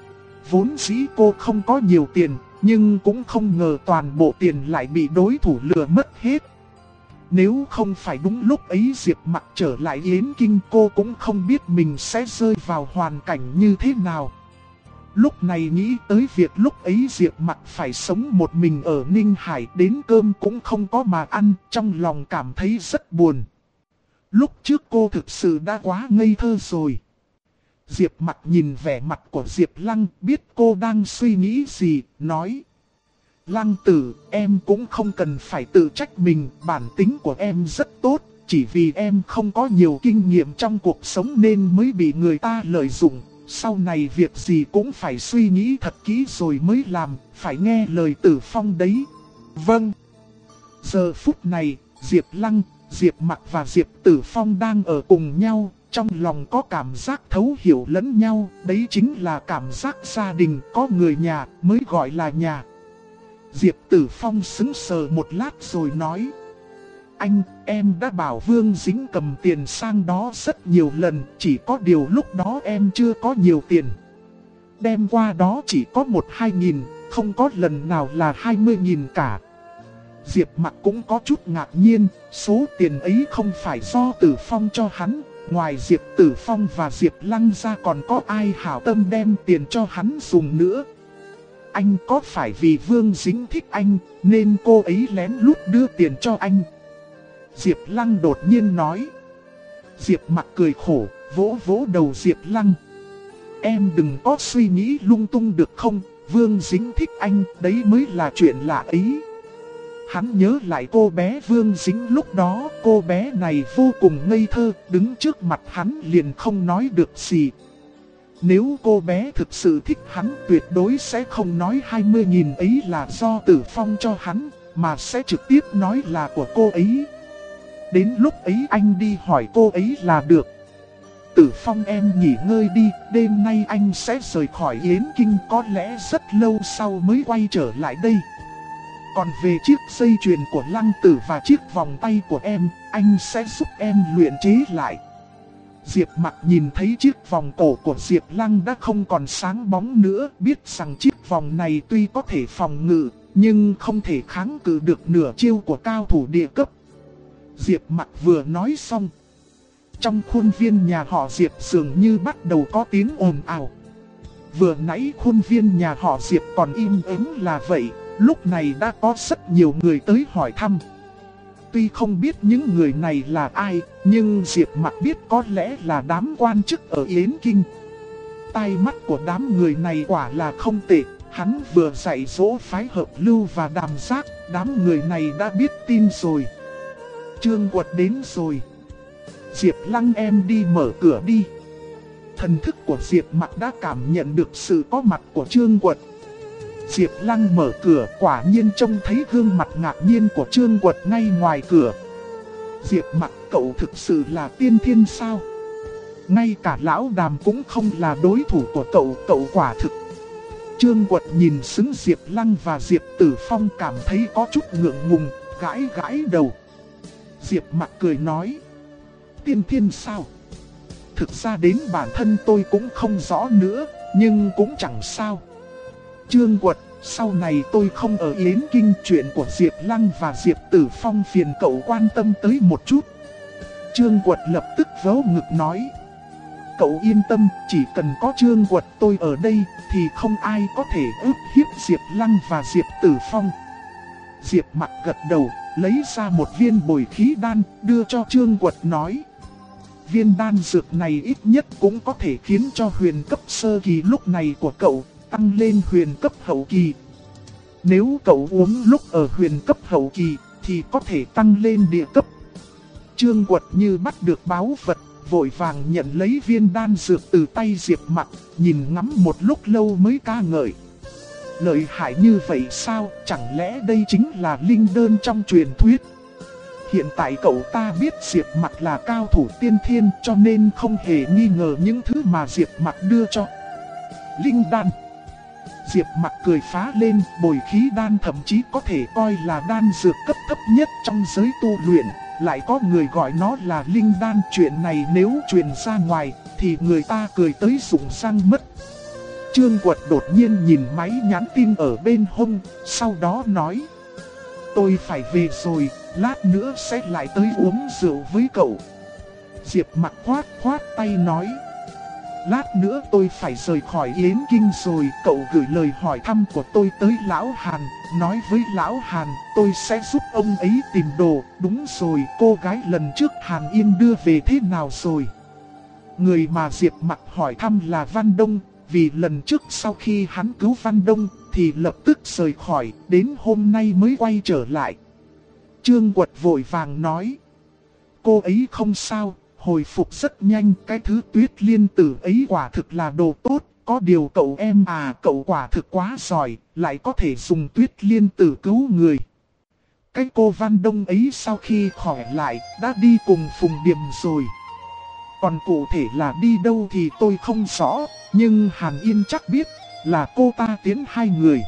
Vốn dĩ cô không có nhiều tiền, nhưng cũng không ngờ toàn bộ tiền lại bị đối thủ lừa mất hết. Nếu không phải đúng lúc ấy Diệp Mặc trở lại Yến Kinh, cô cũng không biết mình sẽ rơi vào hoàn cảnh như thế nào. Lúc này nghĩ tới việc lúc ấy Diệp Mặc phải sống một mình ở Ninh Hải, đến cơm cũng không có mà ăn, trong lòng cảm thấy rất buồn. Lúc trước cô thực sự đã quá ngây thơ rồi. Diệp Mặc nhìn vẻ mặt của Diệp Lăng, biết cô đang suy nghĩ gì, nói: Lăng tử, em cũng không cần phải tự trách mình, bản tính của em rất tốt, chỉ vì em không có nhiều kinh nghiệm trong cuộc sống nên mới bị người ta lợi dụng. Sau này việc gì cũng phải suy nghĩ thật kỹ rồi mới làm, phải nghe lời Tử Phong đấy. Vâng. Giờ phút này, Diệp Lăng, Diệp Mặc và Diệp Tử Phong đang ở cùng nhau, trong lòng có cảm giác thấu hiểu lẫn nhau, đấy chính là cảm giác gia đình, có người nhà mới gọi là nhà. Diệp Tử Phong sững sờ một lát rồi nói: Anh, em đã bảo Vương Dính cầm tiền sang đó rất nhiều lần, chỉ có điều lúc đó em chưa có nhiều tiền. Đem qua đó chỉ có 1-2 nghìn, không có lần nào là 20 nghìn cả. Diệp Mặc cũng có chút ngạc nhiên, số tiền ấy không phải do Tử Phong cho hắn, ngoài Diệp Tử Phong và Diệp Lăng ra còn có ai hảo tâm đem tiền cho hắn dùng nữa. Anh có phải vì Vương Dính thích anh, nên cô ấy lén lút đưa tiền cho anh? Diệp Lăng đột nhiên nói. Diệp Mặc cười khổ, vỗ vỗ đầu Diệp Lăng. Em đừng có suy nghĩ lung tung được không, Vương Dính thích anh, đấy mới là chuyện lạ ấy. Hắn nhớ lại cô bé Vương Dính lúc đó, cô bé này vô cùng ngây thơ, đứng trước mặt hắn liền không nói được gì. Nếu cô bé thực sự thích hắn tuyệt đối sẽ không nói 20.000 ấy là do Tử Phong cho hắn, mà sẽ trực tiếp nói là của cô ấy. Đến lúc ấy anh đi hỏi cô ấy là được. Tử Phong em nghỉ ngơi đi, đêm nay anh sẽ rời khỏi Yến Kinh, có lẽ rất lâu sau mới quay trở lại đây. Còn về chiếc dây chuyền của Lăng Tử và chiếc vòng tay của em, anh sẽ giúp em luyện chế lại. Diệp Mặc nhìn thấy chiếc vòng cổ của Diệp Lăng đã không còn sáng bóng nữa, biết rằng chiếc vòng này tuy có thể phòng ngự, nhưng không thể kháng cự được nửa chiêu của cao thủ địa cấp. Diệp Mặc vừa nói xong, trong khuôn viên nhà họ Diệp dường như bắt đầu có tiếng ồn ào. Vừa nãy khuôn viên nhà họ Diệp còn im ắng là vậy, lúc này đã có rất nhiều người tới hỏi thăm. Tuy không biết những người này là ai, nhưng Diệp Mặc biết có lẽ là đám quan chức ở Yến Kinh. Tai mắt của đám người này quả là không tệ, hắn vừa dạy dỗ phái Hợp Lưu và Đàm Giác, đám người này đã biết tin rồi. Trương Quật đến rồi. Diệp Lăng em đi mở cửa đi. Thần thức của Diệp Mặc đã cảm nhận được sự có mặt của Trương Quật. Diệp Lăng mở cửa, quả nhiên trông thấy gương mặt ngạc nhiên của Trương Quật ngay ngoài cửa. Diệp Mặc, cậu thực sự là tiên thiên sao? Ngay cả lão Đàm cũng không là đối thủ của cậu quả thực. Trương Quật nhìn xứng Diệp Lăng và Diệp Tử Phong cảm thấy có chút ngượng ngùng, gãi đầu. Diệp Mặc cười nói, tiên thiên sao? Thực ra đến bản thân tôi cũng không rõ nữa, nhưng cũng chẳng sao. Trương Quật, sau này tôi không ở Yến Kinh, chuyện của Diệp Lăng và Diệp Tử Phong phiền cậu quan tâm tới một chút. Trương Quật lập tức vớ ngực nói, cậu yên tâm, chỉ cần có Trương Quật tôi ở đây thì không ai có thể ức hiếp Diệp Lăng và Diệp Tử Phong. Diệp Mặc gật đầu, lấy ra một viên bồi khí đan, đưa cho Trương Quật nói, viên đan dược này ít nhất cũng có thể khiến cho huyền cấp sơ kỳ lúc này của cậu tăng lên huyền cấp hậu kỳ. Nếu cậu uống lúc ở huyền cấp hậu kỳ thì có thể tăng lên địa cấp. Trương Quật như bắt được báu vật, vội vàng nhận lấy viên đan dược từ tay Diệp Mặc, nhìn ngắm một lúc lâu mới ca ngợi. Lợi hại như vậy sao, chẳng lẽ đây chính là linh đơn trong truyền thuyết? Hiện tại cậu ta biết Diệp Mặc là cao thủ tiên thiên, cho nên không hề nghi ngờ những thứ mà Diệp Mặc đưa cho. Linh đan. Diệp Mặc cười phá lên, bồi khí đan thậm chí có thể coi là đan dược cấp thấp nhất trong giới tu luyện, lại có người gọi nó là linh đan. Chuyện này nếu truyền ra ngoài thì người ta cười tới rụng răng mất. Trương Quật đột nhiên nhìn máy nhắn tin ở bên hông, sau đó nói, tôi phải về rồi, lát nữa sẽ lại tới uống rượu với cậu. Diệp Mặc khoát khoát tay nói. Lát nữa tôi phải rời khỏi Yến Kinh rồi, cậu gửi lời hỏi thăm của tôi tới Lão Hàn, nói với Lão Hàn tôi sẽ giúp ông ấy tìm đồ. Đúng rồi, cô gái lần trước Hàn Yên đưa về thế nào rồi? Người mà Diệp Mặc hỏi thăm là Văn Đông, vì lần trước sau khi hắn cứu Văn Đông thì lập tức rời khỏi, đến hôm nay mới quay trở lại. Trương Quật vội vàng nói. Cô ấy không sao, hồi phục rất nhanh, cái thứ Tuyết Liên Tử ấy quả thực là đồ tốt. Có điều cậu em à, cậu quả thực quá giỏi, lại có thể dùng Tuyết Liên Tử cứu người. Cái cô Văn Đông ấy sau khi khỏe lại, đã đi cùng Phùng Điềm rồi. Còn cụ thể là đi đâu thì tôi không rõ, nhưng Hàn Yên chắc biết là cô ta tiến hai người.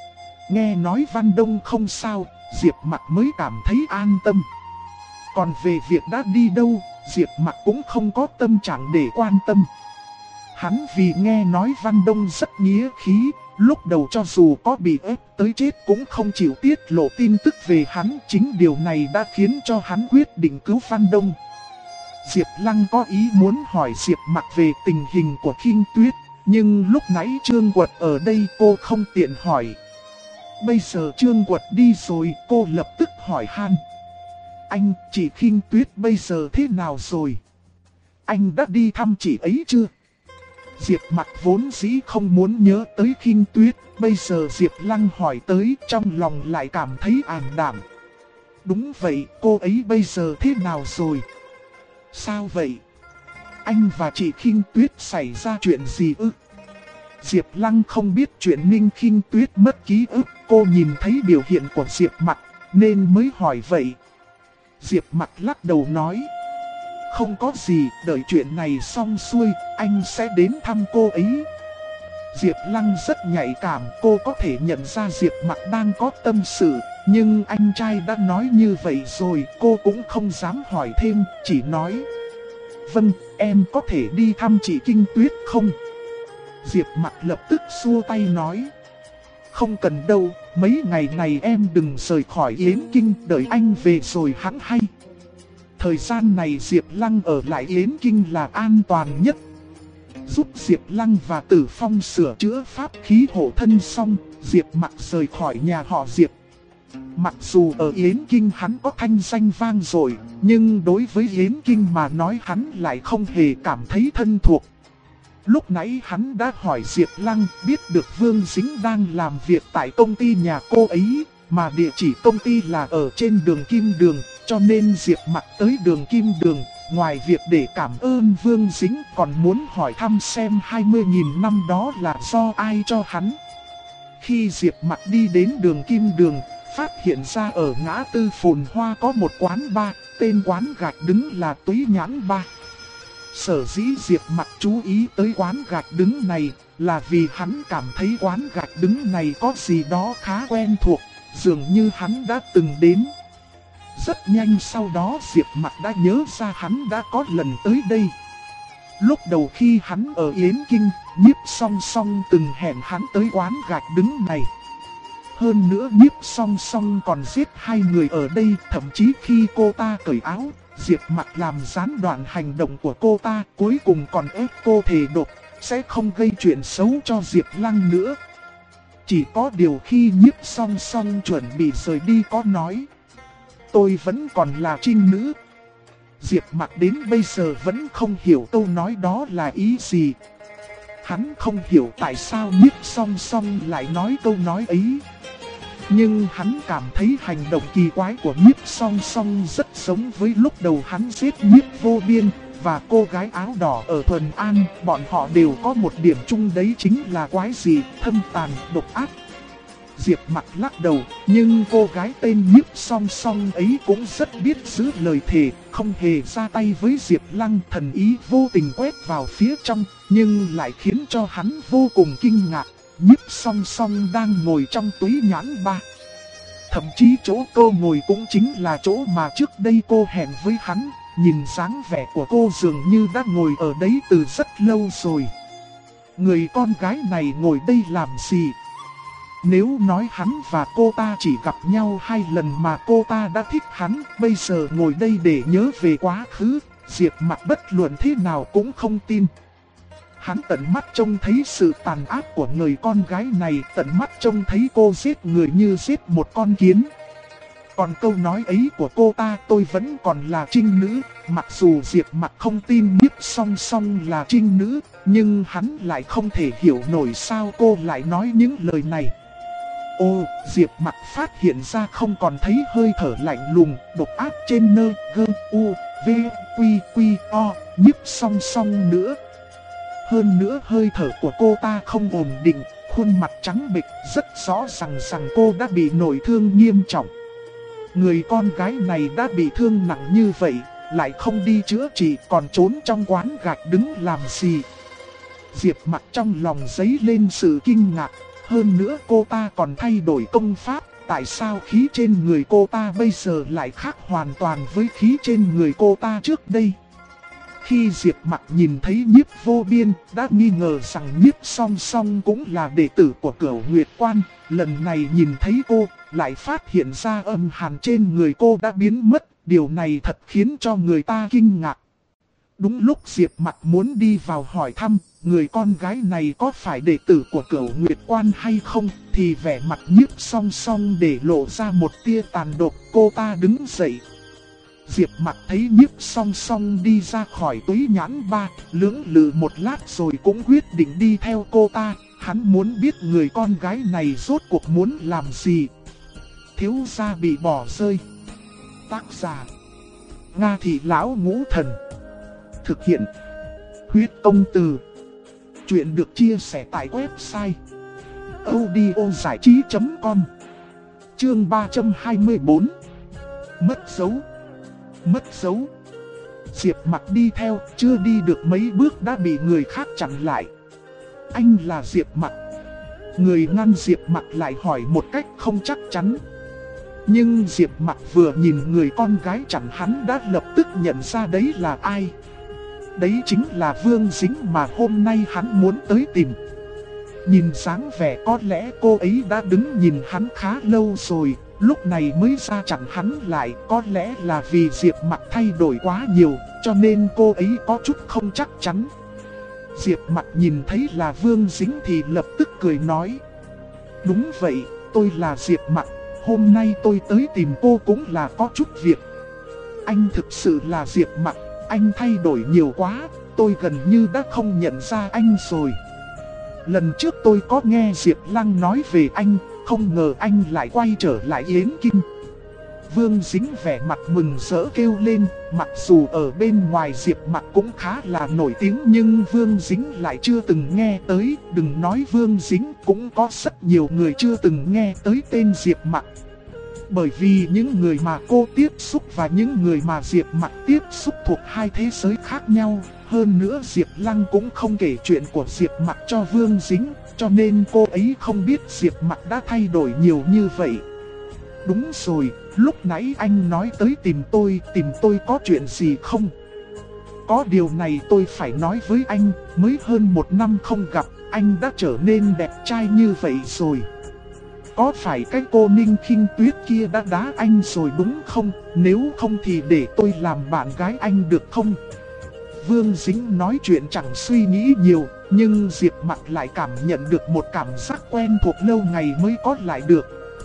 Nghe nói Văn Đông không sao, Diệp Mặc mới cảm thấy an tâm. Còn về việc đã đi đâu, Diệp Mặc cũng không có tâm trạng để quan tâm. Hắn vì nghe nói Văn Đông rất nghĩa khí, lúc đầu cho dù có bị ép tới chết cũng không chịu tiết lộ tin tức về hắn. Chính điều này đã khiến cho hắn quyết định cứu Văn Đông. Diệp Lăng có ý muốn hỏi Diệp Mặc về tình hình của Khinh Tuyết, nhưng lúc nãy Trương Quật ở đây cô không tiện hỏi. Bây giờ Trương Quật đi rồi, cô lập tức hỏi han. Anh, chị Khinh Tuyết bây giờ thế nào rồi? Anh đã đi thăm chị ấy chưa? Diệp Mặc vốn dĩ không muốn nhớ tới Khinh Tuyết, bây giờ Diệp Lăng hỏi tới, trong lòng lại cảm thấy ảm đạm. Đúng vậy, cô ấy bây giờ thế nào rồi? Sao vậy? Anh và chị Khinh Tuyết xảy ra chuyện gì ư? Diệp Lăng không biết chuyện Ninh Khinh Tuyết mất ký ức, cô nhìn thấy biểu hiện của Diệp Mặc nên mới hỏi vậy. Diệp Mặc lắc đầu nói. Không có gì, đợi chuyện này xong xuôi, anh sẽ đến thăm cô ấy. Diệp Lăng rất nhạy cảm, cô có thể nhận ra Diệp Mặc đang có tâm sự. Nhưng anh trai đã nói như vậy rồi, cô cũng không dám hỏi thêm, chỉ nói. Vâng, em có thể đi thăm chị Khinh Tuyết không? Diệp Mặc lập tức xua tay nói. Không cần đâu, mấy ngày này em đừng rời khỏi Yến Kinh, đợi anh về rồi hẵng hay. Thời gian này Diệp Lăng ở lại Yến Kinh là an toàn nhất. Giúp Diệp Lăng và Tử Phong sửa chữa pháp khí hộ thân xong, Diệp Mặc rời khỏi nhà họ Diệp. Mặc dù ở Yến Kinh hắn có thanh danh vang dội, nhưng đối với Yến Kinh mà nói hắn lại không hề cảm thấy thân thuộc. Lúc nãy hắn đã hỏi Diệp Lăng, biết được Vương Dính đang làm việc tại công ty nhà cô ấy, mà địa chỉ công ty là ở trên đường Kim Đường, cho nên Diệp Mặc tới đường Kim Đường, ngoài việc để cảm ơn Vương Dính còn muốn hỏi thăm xem 20.000 năm đó là do ai cho hắn. Khi Diệp Mặc đi đến đường Kim Đường, phát hiện ra ở ngã tư Phồn Hoa có một quán bar, tên quán gạch đứng là Túy Nhãn Bar. Sở dĩ Diệp Mặc chú ý tới quán gạch đứng này là vì hắn cảm thấy quán gạch đứng này có gì đó khá quen thuộc, dường như hắn đã từng đến. Rất nhanh sau đó Diệp Mặc đã nhớ ra hắn đã có lần tới đây. Lúc đầu khi hắn ở Yến Kinh, Nhiếp Song Song từng hẹn hắn tới quán gạch đứng này. Hơn nữa Nhiếp Song Song còn giết hai người ở đây, thậm chí khi cô ta cởi áo, Diệp Mặc làm gián đoạn hành động của cô ta, cuối cùng còn ép cô thề độc, sẽ không gây chuyện xấu cho Diệp Lăng nữa. Chỉ có điều khi Nhiếp Song Song chuẩn bị rời đi có nói. Tôi vẫn còn là trinh nữ. Diệp Mặc đến bây giờ vẫn không hiểu câu nói đó là ý gì. Hắn không hiểu tại sao Nhiếp Song Song lại nói câu nói ấy. Nhưng hắn cảm thấy hành động kỳ quái của Nhiếp Song Song rất giống với lúc đầu hắn giết Nhiếp Vô Biên và cô gái áo đỏ ở Thuần An. Bọn họ đều có một điểm chung, đấy chính là quái dị, thâm tàn, độc ác. Diệp Mặc lắc đầu, nhưng cô gái tên Nhiếp Song Song ấy cũng rất biết giữ lời thề, không hề ra tay với Diệp Lăng. Thần ý vô tình quét vào phía trong, nhưng lại khiến cho hắn vô cùng kinh ngạc. Nhiếp Song Song đang ngồi trong Túy Nhãn Bar. Thậm chí chỗ cô ngồi cũng chính là chỗ mà trước đây cô hẹn với hắn. Nhìn dáng vẻ của cô dường như đã ngồi ở đấy từ rất lâu rồi. Người con gái này ngồi đây làm gì? Nếu nói hắn và cô ta chỉ gặp nhau 2 lần mà cô ta đã thích hắn, bây giờ ngồi đây để nhớ về quá khứ, Diệp Mặc bất luận thế nào cũng không tin. Hắn tận mắt trông thấy sự tàn ác của người con gái này, tận mắt trông thấy cô giết người như giết một con kiến. Còn câu nói ấy của cô ta, tôi vẫn còn là trinh nữ. Mặc dù Diệp Mặc không tin Nhiếp Song Song là trinh nữ, nhưng hắn lại không thể hiểu nổi sao cô lại nói những lời này. Ô, Diệp Mặc phát hiện ra không còn thấy hơi thở lạnh lùng, độc ác trên nơi gơ, u, v, quy, quy, o, Nhiếp Song Song nữa. Hơn nữa hơi thở của cô ta không ổn định, khuôn mặt trắng bệch, rất rõ ràng cô đã bị nội thương nghiêm trọng. Người con gái này đã bị thương nặng như vậy, lại không đi chữa trị còn trốn trong quán gạch đứng làm gì. Diệp Mặc trong lòng dấy lên sự kinh ngạc, hơn nữa cô ta còn thay đổi công pháp, tại sao khí trên người cô ta bây giờ lại khác hoàn toàn với khí trên người cô ta trước đây. Khi Diệp Mặc nhìn thấy Nhiếp Vô Biên, đã nghi ngờ rằng Nhiếp Song Song cũng là đệ tử của Cửu Nguyệt Quan, lần này nhìn thấy cô, lại phát hiện ra âm hàn trên người cô đã biến mất, điều này thật khiến cho người ta kinh ngạc. Đúng lúc Diệp Mặc muốn đi vào hỏi thăm, người con gái này có phải đệ tử của Cửu Nguyệt Quan hay không, thì vẻ mặt Nhiếp Song Song để lộ ra một tia tàn độc, cô ta đứng dậy. Diệp Mặc thấy Nhiếp Song Song đi ra khỏi Túy Nhãn Ba, lưỡng lự một lát rồi cũng quyết định đi theo cô ta. Hắn muốn biết người con gái này rốt cuộc muốn làm gì. Thiếu gia bị bỏ rơi. Tác giả: Nga Thị Lão Ngũ Thần. Thực hiện: Huyết Công Từ. Chuyện được chia sẻ tại website audiozảichí.com. Chương 324. Mất dấu. Mất dấu. Diệp Mặc đi theo, chưa đi được mấy bước đã bị người khác chặn lại. Anh là Diệp Mặc. Người ngăn Diệp Mặc lại hỏi một cách không chắc chắn. Nhưng Diệp Mặc vừa nhìn người con gái chặn hắn đã lập tức nhận ra đấy là ai. Đấy chính là Vương Dính mà hôm nay hắn muốn tới tìm. Nhìn dáng vẻ có lẽ cô ấy đã đứng nhìn hắn khá lâu rồi, lúc này mới ra chặn hắn lại. Có lẽ là vì Diệp Mặc thay đổi quá nhiều, cho nên cô ấy có chút không chắc chắn. Diệp Mặc nhìn thấy là Vương Dính thì lập tức cười nói: Đúng vậy, tôi là Diệp Mặc, hôm nay tôi tới tìm cô cũng là có chút việc. Anh thực sự là Diệp Mặc, anh thay đổi nhiều quá, tôi gần như đã không nhận ra anh rồi. Lần trước tôi có nghe Diệp Lăng nói về anh, không ngờ anh lại quay trở lại Yến Kinh. Vương Dính vẻ mặt mừng rỡ kêu lên, mặc dù ở bên ngoài Diệp Mặc cũng khá là nổi tiếng nhưng Vương Dính lại chưa từng nghe tới. Đừng nói Vương Dính, cũng có rất nhiều người chưa từng nghe tới tên Diệp Mặc. Bởi vì những người mà cô tiếp xúc và những người mà Diệp Mặc tiếp xúc thuộc hai thế giới khác nhau. Hơn nữa Diệp Lăng cũng không kể chuyện của Diệp Mặc cho Vương Dính, cho nên cô ấy không biết Diệp Mặc đã thay đổi nhiều như vậy. Đúng rồi, lúc nãy anh nói tới tìm tôi có chuyện gì không? Có điều này tôi phải nói với anh, mới hơn 1 năm không gặp, anh đã trở nên đẹp trai như vậy rồi. Có phải cái cô Ninh Khinh Tuyết kia đã đá anh rồi đúng không? Nếu không thì để tôi làm bạn gái anh được không? Vương Dính nói chuyện chẳng suy nghĩ nhiều, nhưng Diệp Mặc lại cảm nhận được một cảm giác quen thuộc lâu ngày mới có lại được.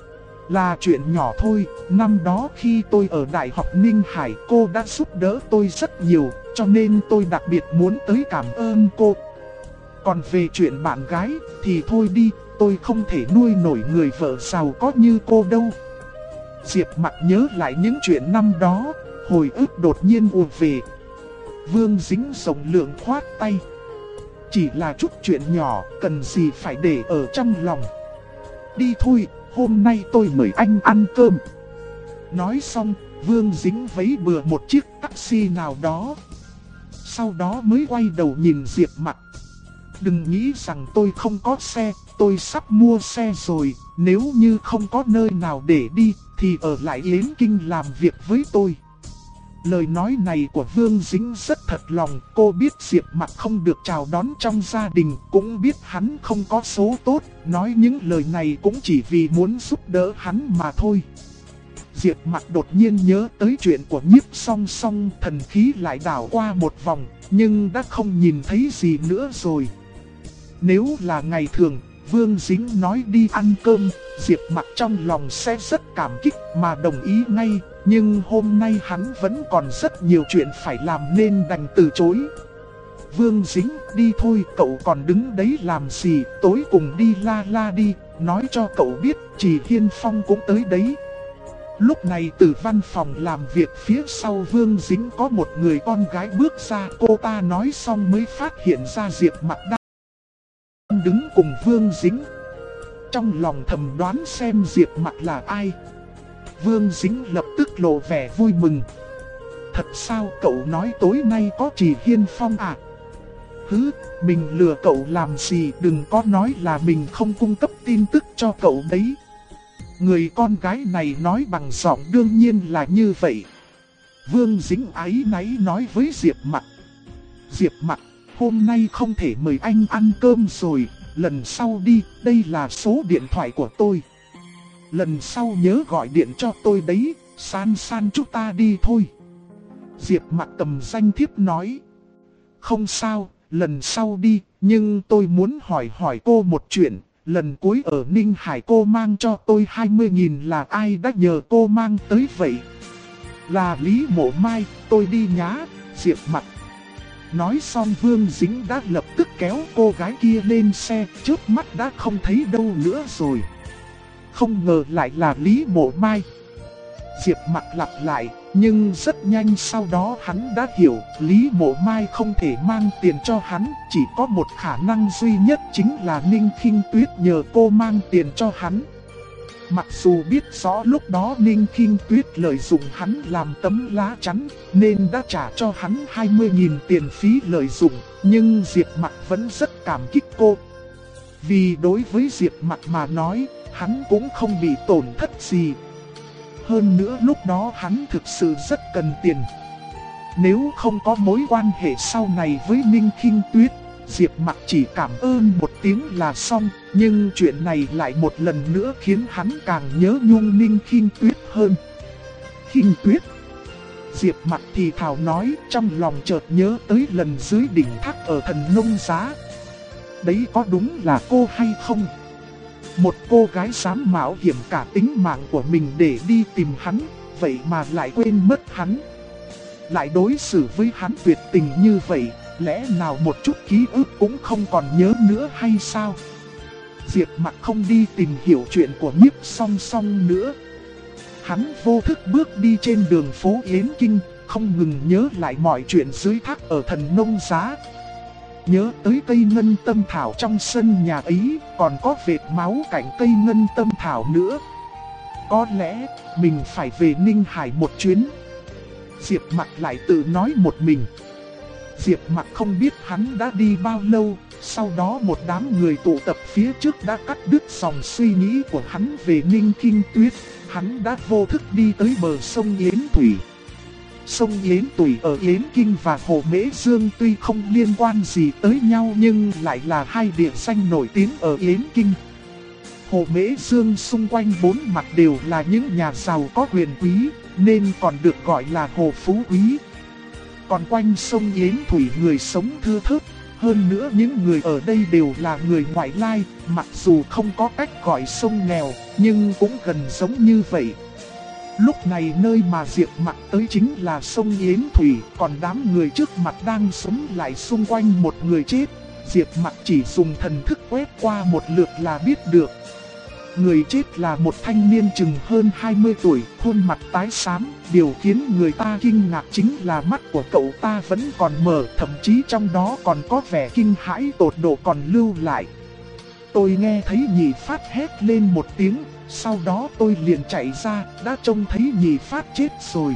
Là chuyện nhỏ thôi, năm đó khi tôi ở Đại học Ninh Hải cô đã giúp đỡ tôi rất nhiều, cho nên tôi đặc biệt muốn tới cảm ơn cô. Còn về chuyện bạn gái thì thôi đi, tôi không thể nuôi nổi người vợ giàu có như cô đâu. Diệp Mặc nhớ lại những chuyện năm đó, hồi ức đột nhiên ùa về. Vương Dính rộng lượng khoát tay. Chỉ là chút chuyện nhỏ, cần gì phải để ở trong lòng. Đi thôi, hôm nay tôi mời anh ăn cơm. Nói xong, Vương Dính vấy bừa một chiếc taxi nào đó. Sau đó mới quay đầu nhìn Diệp Mặc. Đừng nghĩ rằng tôi không có xe, tôi sắp mua xe rồi. Nếu như không có nơi nào để đi, thì ở lại Yến Kinh làm việc với tôi. Lời nói này của Vương Dính rất thật lòng, cô biết Diệp Mặc không được chào đón trong gia đình, cũng biết hắn không có số tốt, nói những lời này cũng chỉ vì muốn giúp đỡ hắn mà thôi. Diệp Mặc đột nhiên nhớ tới chuyện của Nhiếp Song Song, thần khí lại đảo qua một vòng, nhưng đã không nhìn thấy gì nữa rồi. Nếu là ngày thường, Vương Dính nói đi ăn cơm, Diệp Mặc trong lòng sẽ rất cảm kích mà đồng ý ngay, nhưng hôm nay hắn vẫn còn rất nhiều chuyện phải làm nên đành từ chối. Vương Dính, đi thôi, cậu còn đứng đấy làm gì, tối cùng đi la la đi, nói cho cậu biết Trì Hiên Phong cũng tới đấy. Lúc này từ văn phòng làm việc phía sau Vương Dính có một người con gái bước ra, cô ta nói xong mới phát hiện ra Diệp Mặc đang đứng cùng Vương Dính. Trong lòng thầm đoán xem Diệp Mặc là ai. Vương Dính lập tức lộ vẻ vui mừng. Thật sao, cậu nói tối nay có Trì Hiên Phong à? Hứ, mình lừa cậu làm gì, đừng có nói là mình không cung cấp tin tức cho cậu đấy. Người con gái này nói bằng giọng đương nhiên là như vậy. Vương Dính áy náy nói với Diệp Mặc. Diệp Mặc, hôm nay không thể mời anh ăn cơm rồi, lần sau đi, đây là số điện thoại của tôi. Lần sau nhớ gọi điện cho tôi đấy, san san chúng ta đi thôi. Diệp Mặc cầm danh thiếp nói. Không sao, lần sau đi, nhưng tôi muốn hỏi cô một chuyện. Lần cuối ở Ninh Hải cô mang cho tôi 20.000 là ai đã nhờ cô mang tới vậy? Là Lý Mộ Mai, tôi đi nhá, Diệp Mặc. Nói xong Vương Dính đã lập tức kéo cô gái kia lên xe, trước mắt đã không thấy đâu nữa rồi. Không ngờ lại là Lý Mộ Mai. Diệp Mặc lặp lại, nhưng rất nhanh sau đó hắn đã hiểu Lý Mộ Mai không thể mang tiền cho hắn, chỉ có một khả năng duy nhất chính là Ninh Khinh Tuyết nhờ cô mang tiền cho hắn. Mặc dù biết rõ lúc đó Ninh Khinh Tuyết lợi dụng hắn làm tấm lá chắn nên đã trả cho hắn 20.000 tiền phí lợi dụng, nhưng Diệp Mặc vẫn rất cảm kích cô. Vì đối với Diệp Mặc mà nói, hắn cũng không bị tổn thất gì. Hơn nữa lúc đó hắn thực sự rất cần tiền. Nếu không có mối quan hệ sau này với Ninh Khinh Tuyết, Diệp Mặc chỉ cảm ơn một tiếng là xong. Nhưng chuyện này lại một lần nữa khiến hắn càng nhớ nhung Ninh Khinh Tuyết hơn. Khinh Tuyết. Diệp Mặc thì thào nói, trong lòng chợt nhớ tới lần dưới đỉnh thác ở Thần Nông Giá. Đấy có đúng là cô hay không? Một cô gái dám mạo hiểm cả tính mạng của mình để đi tìm hắn, vậy mà lại quên mất hắn. Lại đối xử với hắn tuyệt tình như vậy, lẽ nào một chút ký ức cũng không còn nhớ nữa hay sao? Diệp Mặc không đi tìm hiểu chuyện của Nhiếp Song Song nữa. Hắn vô thức bước đi trên đường phố Yến Kinh, không ngừng nhớ lại mọi chuyện dưới thác ở Thần Nông Giá. Nhớ tới cây ngân tâm thảo trong sân nhà ấy, còn có vệt máu cạnh cây ngân tâm thảo nữa. Có lẽ mình phải về Ninh Hải một chuyến. Diệp Mặc lại tự nói một mình. Diệp Mặc không biết hắn đã đi bao lâu, sau đó một đám người tụ tập phía trước đã cắt đứt dòng suy nghĩ của hắn về Ninh Khinh Tuyết. Hắn đã vô thức đi tới bờ sông Yến Thủy. Sông Yến Thủy ở Yến Kinh và Hồ Mễ Dương tuy không liên quan gì tới nhau nhưng lại là hai địa danh nổi tiếng ở Yến Kinh. Hồ Mễ Dương xung quanh bốn mặt đều là những nhà giàu có quyền quý, nên còn được gọi là Hồ Phú Quý. Còn quanh sông Yến Thủy người sống thưa thớt, hơn nữa những người ở đây đều là người ngoại lai, mặc dù không có cách gọi sông nghèo, nhưng cũng gần giống như vậy. Lúc này nơi mà Diệp Mặc tới chính là sông Yến Thủy, còn đám người trước mặt đang sống lại xung quanh một người chết. Diệp Mặc chỉ dùng thần thức quét qua một lượt là biết được. Người chết là một thanh niên chừng hơn 20 tuổi, khuôn mặt tái xám. Điều khiến người ta kinh ngạc chính là mắt của cậu ta vẫn còn mở, thậm chí trong đó còn có vẻ kinh hãi tột độ còn lưu lại. Tôi nghe thấy Nhị Phát hét lên một tiếng, sau đó tôi liền chạy ra, đã trông thấy Nhị Phát chết rồi.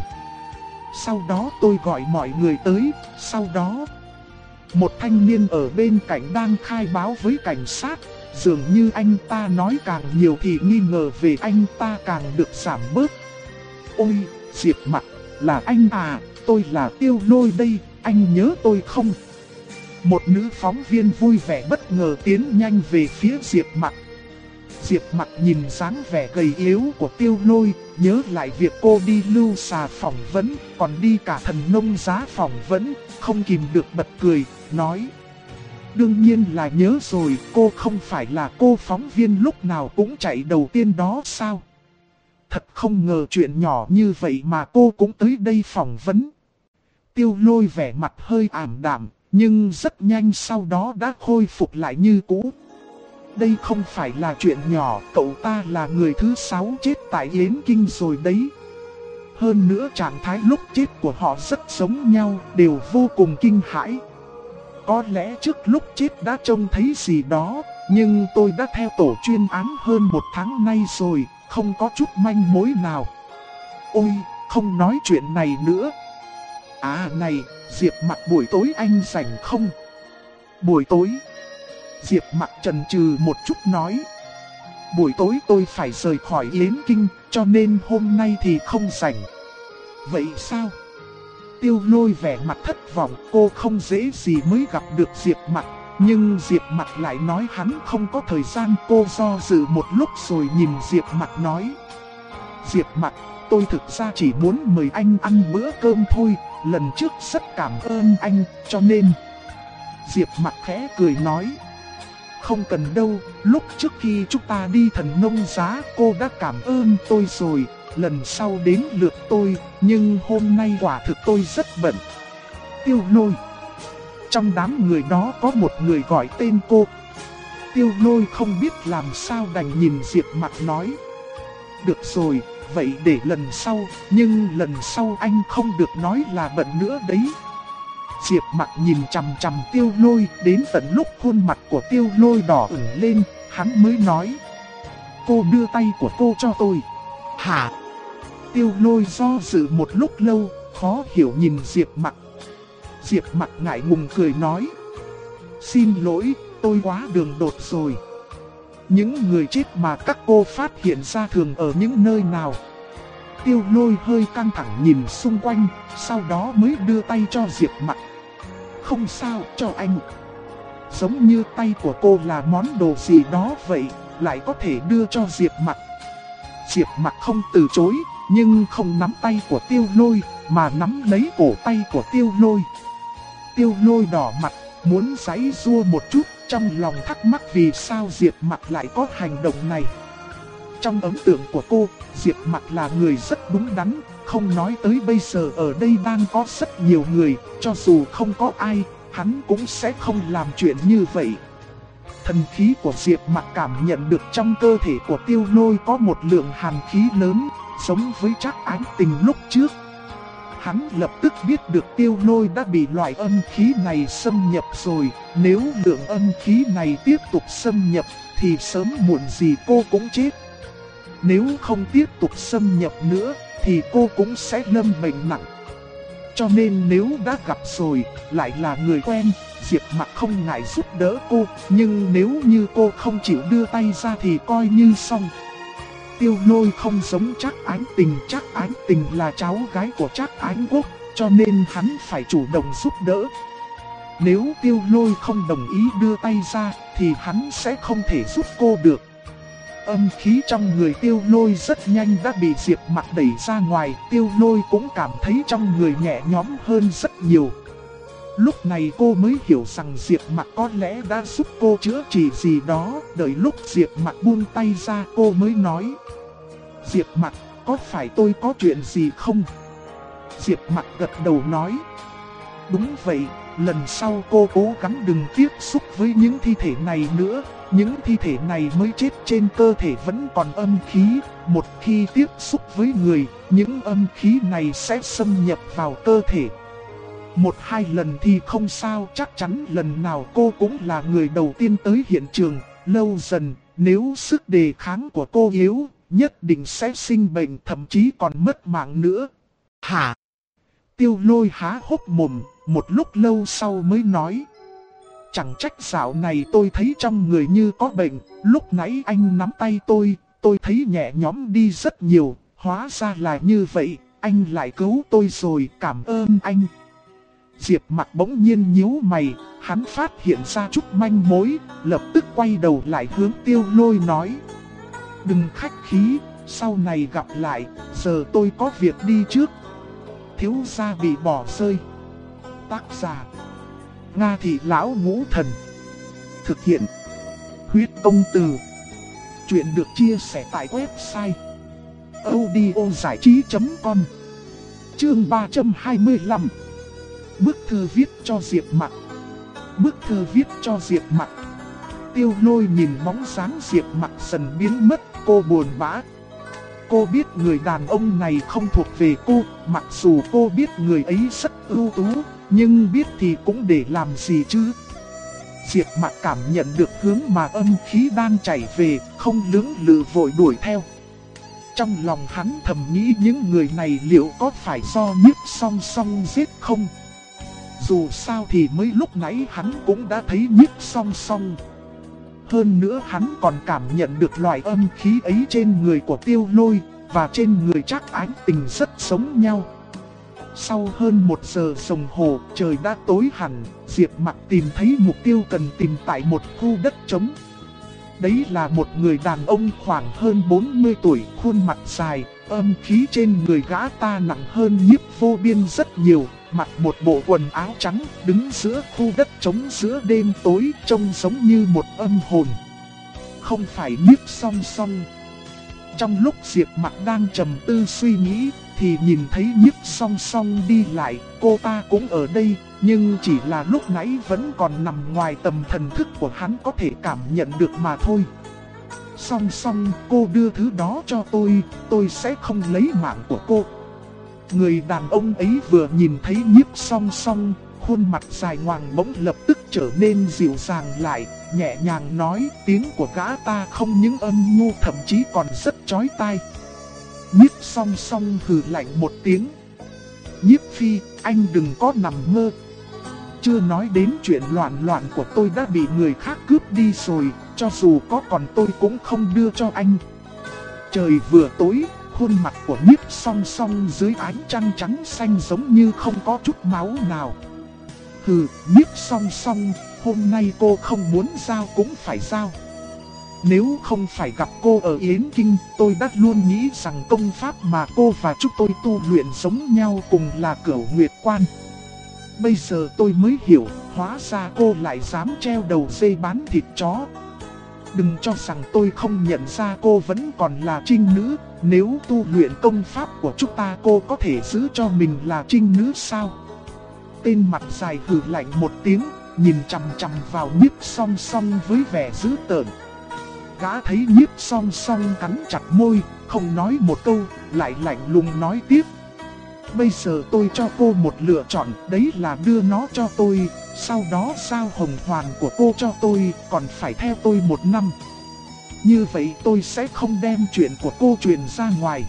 Sau đó tôi gọi mọi người tới, sau đó một thanh niên ở bên cạnh đang khai báo với cảnh sát. Dường như anh ta nói càng nhiều thì nghi ngờ về anh ta càng được giảm bớt. Ôi, Diệp Mặc, là anh à, tôi là Tiêu Lôi đây, anh nhớ tôi không? Một nữ phóng viên vui vẻ bất ngờ tiến nhanh về phía Diệp Mặc. Diệp Mặc nhìn dáng vẻ gầy yếu của Tiêu Lôi, nhớ lại việc cô đi Lưu Xà phỏng vấn, còn đi cả Thần Nông Giá phỏng vấn, không kìm được bật cười, nói: đương nhiên là nhớ rồi, cô không phải là cô phóng viên lúc nào cũng chạy đầu tiên đó sao? Thật không ngờ chuyện nhỏ như vậy mà cô cũng tới đây phỏng vấn. Tiêu Lôi vẻ mặt hơi ảm đạm, nhưng rất nhanh sau đó đã khôi phục lại như cũ. Đây không phải là chuyện nhỏ, cậu ta là người thứ 6 chết tại Yến Kinh rồi đấy. Hơn nữa trạng thái lúc chết của họ rất giống nhau, đều vô cùng kinh hãi. Có lẽ trước lúc chết đã trông thấy gì đó, nhưng tôi đã theo tổ chuyên án hơn 1 tháng nay rồi, không có chút manh mối nào. Ôi, không nói chuyện này nữa. À này, Diệp Mặc buổi tối anh rảnh không? Buổi tối? Diệp Mặc chần chừ một chút nói: buổi tối tôi phải rời khỏi Yến Kinh, cho nên hôm nay thì không rảnh. Vậy sao? Tiêu Lôi vẻ mặt thất vọng, cô không dễ gì mới gặp được Diệp Mặc, nhưng Diệp Mặc lại nói hắn không có thời gian. Cô do dự một lúc rồi nhìn Diệp Mặc nói: Diệp Mặc, tôi thực ra chỉ muốn mời anh ăn bữa cơm thôi, lần trước rất cảm ơn anh, cho nên... Diệp Mặc khẽ cười nói: không cần đâu, lúc trước khi chúng ta đi Thần Nông Giá cô đã cảm ơn tôi rồi, lần sau đến lượt tôi, nhưng hôm nay quả thực tôi rất bận. Tiêu Lôi. Trong đám người đó có một người gọi tên cô. Tiêu Lôi không biết làm sao đành nhìn Diệp Mặc nói: được rồi, vậy để lần sau, nhưng lần sau anh không được nói là bận nữa đấy. Diệp Mặc nhìn chằm chằm Tiêu Lôi, đến tận lúc khuôn mặt của Tiêu Lôi đỏ ửng lên, hắn mới nói: cô đưa tay của cô cho tôi. Hả? Tiêu Lôi do dự một lúc lâu, khó hiểu nhìn Diệp Mặc. Diệp Mặc ngại ngùng cười nói: xin lỗi, tôi quá đường đột rồi. Những người chết mà các cô phát hiện ra thường ở những nơi nào? Tiêu Lôi hơi căng thẳng nhìn xung quanh, sau đó mới đưa tay cho Diệp Mặc. Không sao, cho anh. Giống như tay của cô là món đồ gì đó vậy, lại có thể đưa cho Diệp Mặc. Diệp Mặc không từ chối, nhưng không nắm tay của Tiêu Lôi, mà nắm lấy cổ tay của Tiêu Lôi. Tiêu Lôi đỏ mặt, muốn giãy giụa một chút, trong lòng thắc mắc vì sao Diệp Mặc lại có hành động này. Trong ấn tượng của cô, Diệp Mặc là người rất đúng đắn, không nói tới bây giờ ở đây đang có rất nhiều người, cho dù không có ai, hắn cũng sẽ không làm chuyện như vậy. Thần khí của Diệp Mặc cảm nhận được trong cơ thể của Tiêu Lôi có một lượng hàn khí lớn, giống với Trác Ái Tình lúc trước. Hắn lập tức biết được Tiêu Lôi đã bị loại âm khí này xâm nhập rồi, nếu lượng âm khí này tiếp tục xâm nhập thì sớm muộn gì cô cũng chết. Nếu không tiếp tục xâm nhập nữa thì cô cũng sẽ lâm bệnh nặng. Cho nên nếu đã gặp rồi, lại là người quen, Diệp Mặc không ngại giúp đỡ cô, nhưng nếu như cô không chịu đưa tay ra thì coi như xong. Tiêu Lôi không giống Trác Ái Tình là cháu gái của Trác Ái Quốc, cho nên hắn phải chủ động giúp đỡ. Nếu Tiêu Lôi không đồng ý đưa tay ra thì hắn sẽ không thể giúp cô được. Âm khí trong người Tiêu Lôi rất nhanh đã bị Diệp Mặc đẩy ra ngoài, Tiêu Lôi cũng cảm thấy trong người nhẹ nhõm hơn rất nhiều. Lúc này cô mới hiểu rằng Diệp Mặc có lẽ đã giúp cô chữa trị gì đó, đợi lúc Diệp Mặc buông tay ra cô mới nói: Diệp Mặc, có phải tôi có chuyện gì không? Diệp Mặc gật đầu nói: đúng vậy, lần sau cô cố gắng đừng tiếp xúc với những thi thể này nữa. Những thi thể này mới chết trên cơ thể vẫn còn âm khí, một khi tiếp xúc với người, những âm khí này sẽ xâm nhập vào cơ thể. 1-2 lần thì không sao, chắc chắn lần nào cô cũng là người đầu tiên tới hiện trường. Lâu dần, nếu sức đề kháng của cô yếu, nhất định sẽ sinh bệnh, thậm chí còn mất mạng nữa. Hả? Tiêu Lôi há hốc mồm, một lúc lâu sau mới nói: chẳng trách dạo này tôi thấy trong người như có bệnh, lúc nãy anh nắm tay tôi thấy nhẹ nhõm đi rất nhiều, hóa ra là như vậy, anh lại cứu tôi rồi, cảm ơn anh. Diệp Mặc bỗng nhiên nhíu mày, hắn phát hiện ra chút manh mối, lập tức quay đầu lại hướng Tiêu Lôi nói. Đừng khách khí, sau này gặp lại, giờ tôi có việc đi trước. Thiếu gia bị bỏ rơi. Tác giả: Nga Thị Lão Ngũ Thần. Thực hiện: Huyết Công Từ. Chuyện được chia sẻ tại website audiozảichí.com. Chương 325. Bức thư viết cho Diệp Mặc. Bức thư viết cho Diệp Mặc. Tiêu Lôi nhìn bóng dáng Diệp Mặc dần biến mất, cô buồn bã. Cô biết người đàn ông này không thuộc về cô, mặc dù cô biết người ấy rất ưu tú, nhưng biết thì cũng để làm gì chứ. Diệp Mặc cảm nhận được hướng mà âm khí đang chảy về, không lưỡng lự vội đuổi theo. Trong lòng hắn thầm nghĩ những người này liệu có phải do Nhiếp Song Song giết không? Dù sao thì mới lúc nãy hắn cũng đã thấy Nhiếp Song Song. Hơn nữa hắn còn cảm nhận được loại âm khí ấy trên người của Tiêu Lôi, và trên người Trác Ánh Tình rất giống nhau. Sau hơn 1 giờ đồng hồ, trời đã tối hẳn, Diệp Mặc tìm thấy mục tiêu cần tìm tại một khu đất trống. Đấy là một người đàn ông khoảng hơn 40 tuổi, khuôn mặt dài, âm khí trên người gã ta nặng hơn Nhiếp Vô Biên rất nhiều, mặc một bộ quần áo trắng, đứng giữa khu đất trống giữa đêm tối, trông giống như một âm hồn. Không phải Nhiếp Song Song. Trong lúc Diệp Mặc đang trầm tư suy nghĩ, thì nhìn thấy Nhiếp Song Song đi lại, cô ta cũng ở đây, nhưng chỉ là lúc nãy vẫn còn nằm ngoài tầm thần thức của hắn có thể cảm nhận được mà thôi. Song Song, cô đưa thứ đó cho tôi sẽ không lấy mạng của cô. Người đàn ông ấy vừa nhìn thấy Nhiếp Song Song, khuôn mặt dài ngoằng bỗng lập tức trở nên dịu dàng lại, nhẹ nhàng nói, tiếng của gã ta không những âm nhu thậm chí còn rất chói tai. Nhiếp Song Song hừ lạnh một tiếng. Nhiếp Phi, anh đừng có nằm mơ. Chưa nói đến chuyện loạn của tôi đã bị người khác cướp đi rồi, cho dù có còn tôi cũng không đưa cho anh. Trời vừa tối, khuôn mặt của Nhiếp Song Song dưới ánh trăng trắng xanh giống như không có chút máu nào. Hừ, Nhiếp Song Song, hôm nay cô không muốn giao cũng phải giao. Nếu không phải gặp cô ở Yến Kinh, tôi đã luôn nghĩ rằng công pháp mà cô và chúng tôi tu luyện giống nhau cùng là Cửu Nguyệt Quan. Bây giờ tôi mới hiểu, hóa ra cô lại dám treo đầu dê bán thịt chó. Đừng cho rằng tôi không nhận ra cô vẫn còn là trinh nữ, nếu tu luyện công pháp của chúng ta cô có thể giữ cho mình là trinh nữ sao? Tên mặt dài hừ lạnh một tiếng, nhìn chằm chằm vào Nhiếp Song Song với vẻ dữ tợn. Gã thấy Nhiếp Song Song cắn chặt môi, không nói một câu, lại lạnh lùng nói tiếp. Bây giờ tôi cho cô một lựa chọn, đấy là đưa nó cho tôi, sau đó giao hồng hoàn của cô cho tôi, còn phải theo tôi 1 năm. Như vậy tôi sẽ không đem chuyện của cô truyền ra ngoài.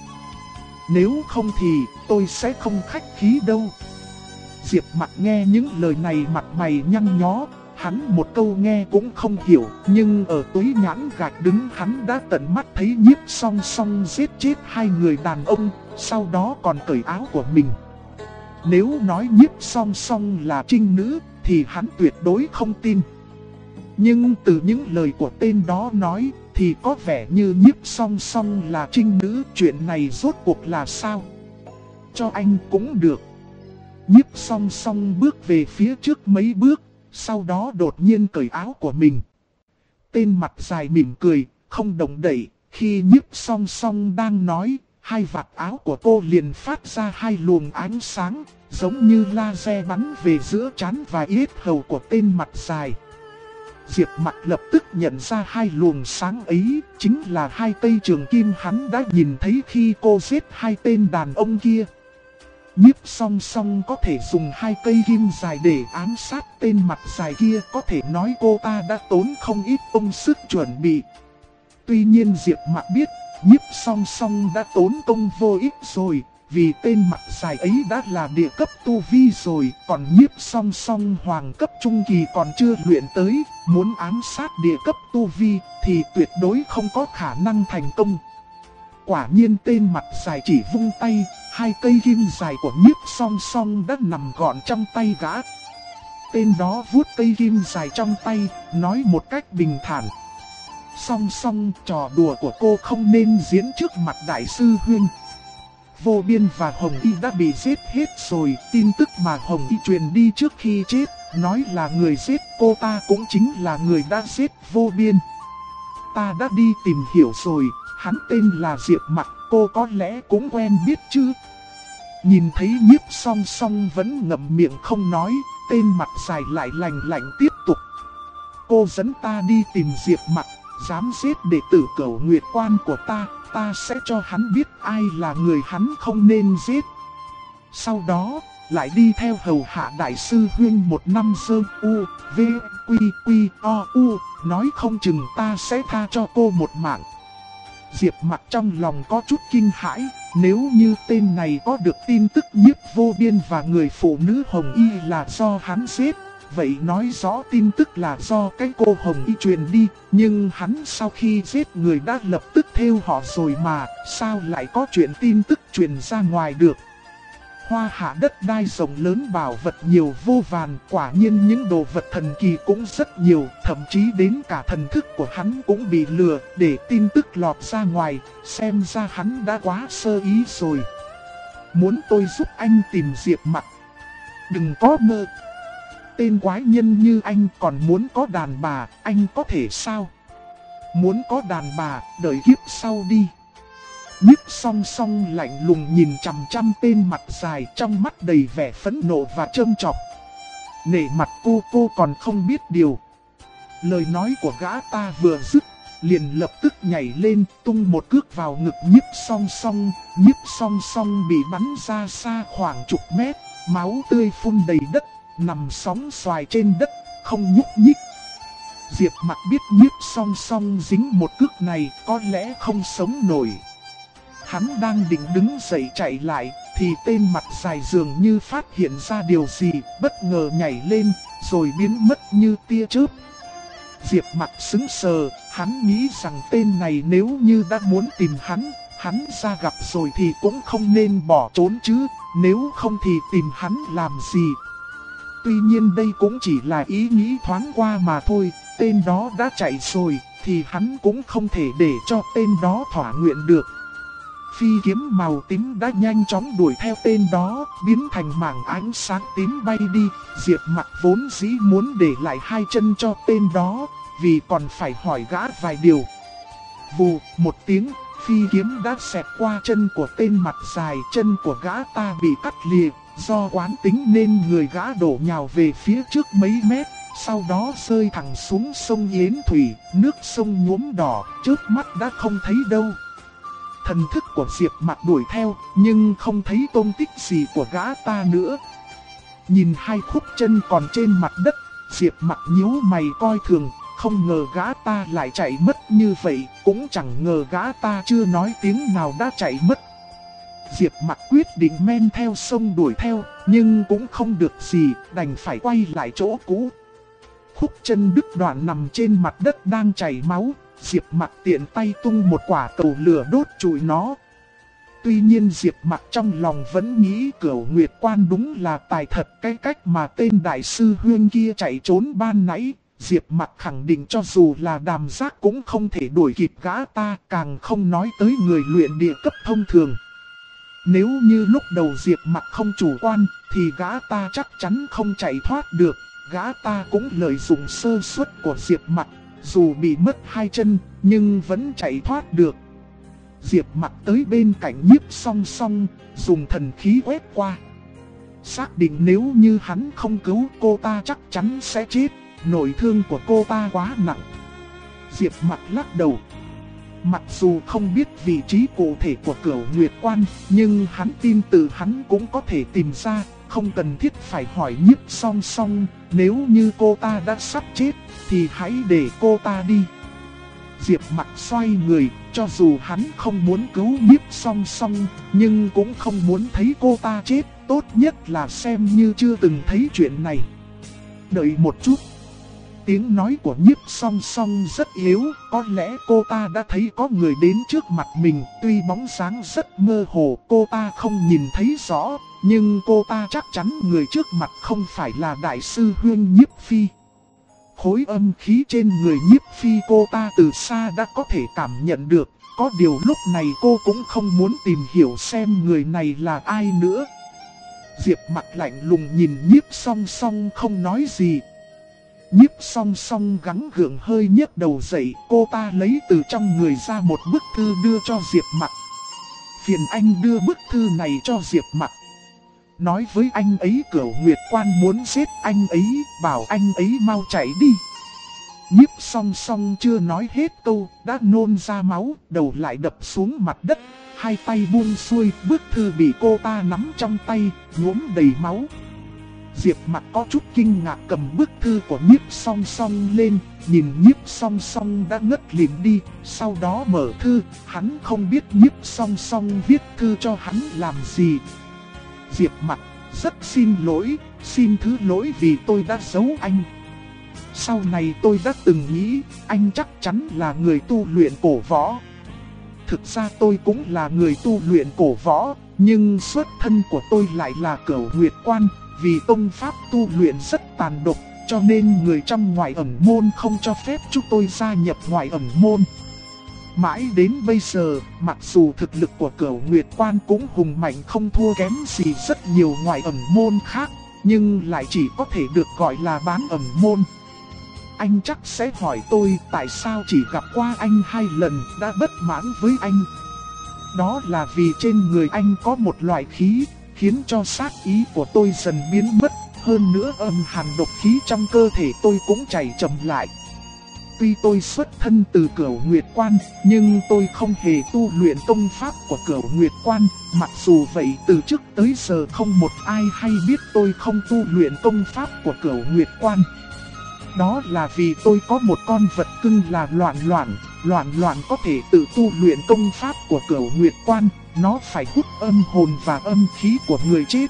Nếu không thì tôi sẽ không khách khí đâu. Diệp Mặc nghe những lời này mặt mày nhăn nhó. Hắn một câu nghe cũng không hiểu, nhưng ở túi nhãn gạch đứng hắn đã tận mắt thấy Nhiếp Song Song giết chết 2 người đàn ông, sau đó còn cởi áo của mình. Nếu nói Nhiếp Song Song là trinh nữ, thì hắn tuyệt đối không tin. Nhưng từ những lời của tên đó nói, thì có vẻ như Nhiếp Song Song là trinh nữ, chuyện này rốt cuộc là sao? Cho anh cũng được. Nhiếp Song Song bước về phía trước mấy bước, sau đó đột nhiên cởi áo của mình. Tên mặt dài mỉm cười, không động đậy. Khi Nhiếp Song Song đang nói, 2 vạt áo của cô liền phát ra 2 luồng ánh sáng, giống như laser bắn về giữa trán và yết hầu của tên mặt dài. Diệp Mặc lập tức nhận ra 2 luồng sáng ấy, chính là 2 cây trường kim hắn đã nhìn thấy khi cô giết 2 tên đàn ông kia. Nhiếp Song Song có thể dùng 2 cây kim dài để ám sát tên mặt dài kia, có thể nói cô ta đã tốn không ít công sức chuẩn bị. Tuy nhiên Diệp Mặc biết, Nhiếp Song Song đã tốn công vô ích rồi, vì tên mặt dài ấy đã là địa cấp tu vi rồi, còn Nhiếp Song Song hoàng cấp trung kỳ còn chưa luyện tới, muốn ám sát địa cấp tu vi thì tuyệt đối không có khả năng thành công. Quả nhiên tên mặt dài chỉ vung tay, Hai cây kim dài của Nhiếp Song Song đã nằm gọn trong tay gã. Tên đó vuốt cây kim dài trong tay, nói một cách bình thản. Song Song, trò đùa của cô không nên diễn trước mặt đại sư huynh. Vô Biên và Hồng Y đã bị giết hết rồi. Tin tức mà Hồng Y truyền đi trước khi chết, nói là người giết cô ta cũng chính là người đã giết Vô Biên. Ta đã đi tìm hiểu rồi, hắn tên là Diệp Mặc, cô có lẽ cũng quen biết chứ. Nhìn thấy Nhiếp Song Song vẫn ngậm miệng không nói, tên mặt dài lại lạnh lạnh tiếp tục. Cô dẫn ta đi tìm Diệp Mặc, dám giết đệ tử Cửu Nguyệt Quan của ta sẽ cho hắn biết ai là người hắn không nên giết. Sau đó, lại đi theo hầu hạ đại sư huynh một năm sơ u, v, quy, quy, o, u, nói không chừng ta sẽ tha cho cô một mạng. Diệp Mặc trong lòng có chút kinh hãi, nếu như tên này có được tin tức Nhiếp Vô Biên và người phụ nữ Hồng Y là do hắn giết, vậy nói rõ tin tức là do cái cô Hồng Y truyền đi, nhưng hắn sau khi giết người đã lập tức theo họ rồi mà, sao lại có chuyện tin tức truyền ra ngoài được. Hoa hạ đất đai rộng lớn, bảo vật nhiều vô vàn, quả nhiên những đồ vật thần kỳ cũng rất nhiều, thậm chí đến cả thần thức của hắn cũng bị lừa, để tin tức lọt ra ngoài, xem ra hắn đã quá sơ ý rồi. Muốn tôi giúp anh tìm Diệp Mặc? Đừng có mơ. Tên quái nhân như anh còn muốn có đàn bà, anh có thể sao? Muốn có đàn bà, đợi kiếp sau đi. Nhiếp Song Song lạnh lùng nhìn chằm chằm tên mặt dài, trong mắt đầy vẻ phẫn nộ và châm chọc. Nể mặt cô còn không biết điều. Lời nói của gã ta vừa dứt, liền lập tức nhảy lên, tung một cước vào ngực Nhiếp Song Song. Nhiếp Song Song bị bắn ra xa khoảng chục mét, máu tươi phun đầy đất, nằm sóng xoài trên đất, không nhúc nhích. Diệp Mặc biết Nhiếp Song Song dính một cước này có lẽ không sống nổi. Hắn đang định đứng dậy chạy lại, thì tên mặt dài dường như phát hiện ra điều gì, bất ngờ nhảy lên, rồi biến mất như tia chớp. Diệp Mặc sững sờ, hắn nghĩ rằng tên này nếu như đã muốn tìm hắn ra gặp rồi thì cũng không nên bỏ trốn chứ, nếu không thì tìm hắn làm gì. Tuy nhiên đây cũng chỉ là ý nghĩ thoáng qua mà thôi, tên đó đã chạy rồi, thì hắn cũng không thể để cho tên đó thỏa nguyện được. Phi kiếm màu tím đã nhanh chóng đuổi theo tên đó, biến thành mảng ánh sáng tím bay đi. Diệp Mặc vốn dĩ muốn để lại hai chân cho tên đó, vì còn phải hỏi gã vài điều. Vù, một tiếng, phi kiếm đã xẹt qua chân của tên mặt dài, chân của gã ta bị cắt lìa. Do quán tính nên người gã đổ nhào về phía trước mấy mét, sau đó rơi thẳng xuống sông Yến Thủy, nước sông nhuốm đỏ, chớp mắt đã không thấy đâu. Thần thức của Diệp Mặc đuổi theo, nhưng không thấy tung tích gì của gã ta nữa. Nhìn hai khúc chân còn trên mặt đất, Diệp Mặc nhíu mày coi thường, không ngờ gã ta lại chạy mất như vậy, cũng chẳng ngờ gã ta chưa nói tiếng nào đã chạy mất. Diệp Mặc quyết định men theo sông đuổi theo, nhưng cũng không được gì, đành phải quay lại chỗ cũ. Khúc chân đứt đoạn nằm trên mặt đất đang chảy máu, Diệp Mặc tiện tay tung một quả cầu lửa đốt trụi nó. Tuy nhiên Diệp Mặc trong lòng vẫn nghĩ Cửu Nguyệt Quan đúng là tài thật, cái cách mà tên đại sư huynh kia chạy trốn ban nãy, Diệp Mặc khẳng định cho dù là Đàm Giác cũng không thể đuổi kịp gã ta, càng không nói tới người luyện địa cấp thông thường. Nếu như lúc đầu Diệp Mặc không chủ quan, thì gã ta chắc chắn không chạy thoát được. Gã ta cũng lợi dụng sơ suất của Diệp Mặc, dù bị mất hai chân, nhưng vẫn chạy thoát được. Diệp Mặc tới bên cạnh Nhiếp Song Song, dùng thần khí quét qua. Xác định nếu như hắn không cứu cô ta chắc chắn sẽ chết, nội thương của cô ta quá nặng. Diệp Mặc lắc đầu. Mặc dù không biết vị trí cụ thể của Cửu Nguyệt Quan, nhưng hắn tin từ hắn cũng có thể tìm ra, không cần thiết phải hỏi Nhiếp Song Song. Nếu như cô ta đã sắp chết, thì hãy để cô ta đi. Diệp Mặc xoay người, cho dù hắn không muốn cứu Nhiếp Song Song, nhưng cũng không muốn thấy cô ta chết, tốt nhất là xem như chưa từng thấy chuyện này. Đợi một chút. Tiếng nói của Nhiếp Song Song rất yếu, có lẽ cô ta đã thấy có người đến trước mặt mình. Tuy bóng dáng rất mơ hồ, cô ta không nhìn thấy rõ, nhưng cô ta chắc chắn người trước mặt không phải là Đại sư Huynh Nhiếp Phi. Khối âm khí trên người Nhiếp Phi cô ta từ xa đã có thể cảm nhận được. Có điều lúc này cô cũng không muốn tìm hiểu xem người này là ai nữa. Diệp Mặc lạnh lùng nhìn Nhiếp Song Song không nói gì. Nhiếp Song Song gắng gượng hơi nhấc đầu dậy, cô ta lấy từ trong người ra một bức thư đưa cho Diệp Mặc. Phiền anh đưa bức thư này cho Diệp Mặc. Nói với anh ấy Cửu Nguyệt Quan muốn giết anh ấy, bảo anh ấy mau chạy đi. Nhiếp Song Song chưa nói hết câu, đã nôn ra máu, đầu lại đập xuống mặt đất. Hai tay buông xuôi, bức thư bị cô ta nắm trong tay, nhuốm đầy máu. Diệp Mặc có chút kinh ngạc cầm bức thư của Nhiếp Song Song lên, nhìn Nhiếp Song Song đã ngất lịm đi, sau đó mở thư, hắn không biết Nhiếp Song Song viết thư cho hắn làm gì. Diệp Mặc, rất xin lỗi, xin thứ lỗi vì tôi đã giấu anh. Sau này tôi đã từng nghĩ, anh chắc chắn là người tu luyện cổ võ. Thực ra tôi cũng là người tu luyện cổ võ, nhưng xuất thân của tôi lại là Cửu Nguyệt Quan. Vì tông pháp tu luyện rất tàn độc, cho nên người trong ngoại ẩn môn không cho phép chúng tôi gia nhập ngoại ẩn môn. Mãi đến bây giờ, mặc dù thực lực của Cửu Nguyệt Quan cũng hùng mạnh không thua kém gì rất nhiều ngoại ẩn môn khác, nhưng lại chỉ có thể được gọi là bán ẩn môn. Anh chắc sẽ hỏi tôi tại sao chỉ gặp qua anh 2 lần đã bất mãn với anh. Đó là vì trên người anh có một loại khí, khiến cho sát ý của tôi dần biến mất, hơn nữa âm hàn độc khí trong cơ thể tôi cũng chảy chậm lại. Tuy tôi xuất thân từ Cửu Nguyệt Quan, nhưng tôi không hề tu luyện công pháp của Cửu Nguyệt Quan, mặc dù vậy từ trước tới giờ không một ai hay biết tôi không tu luyện công pháp của Cửu Nguyệt Quan. Đó là vì tôi có một con vật cưng là Loạn Loạn. Loạn Loạn có thể tự tu luyện công pháp của Cửu Nguyệt Quan, nó phải hút âm hồn và âm khí của người chết.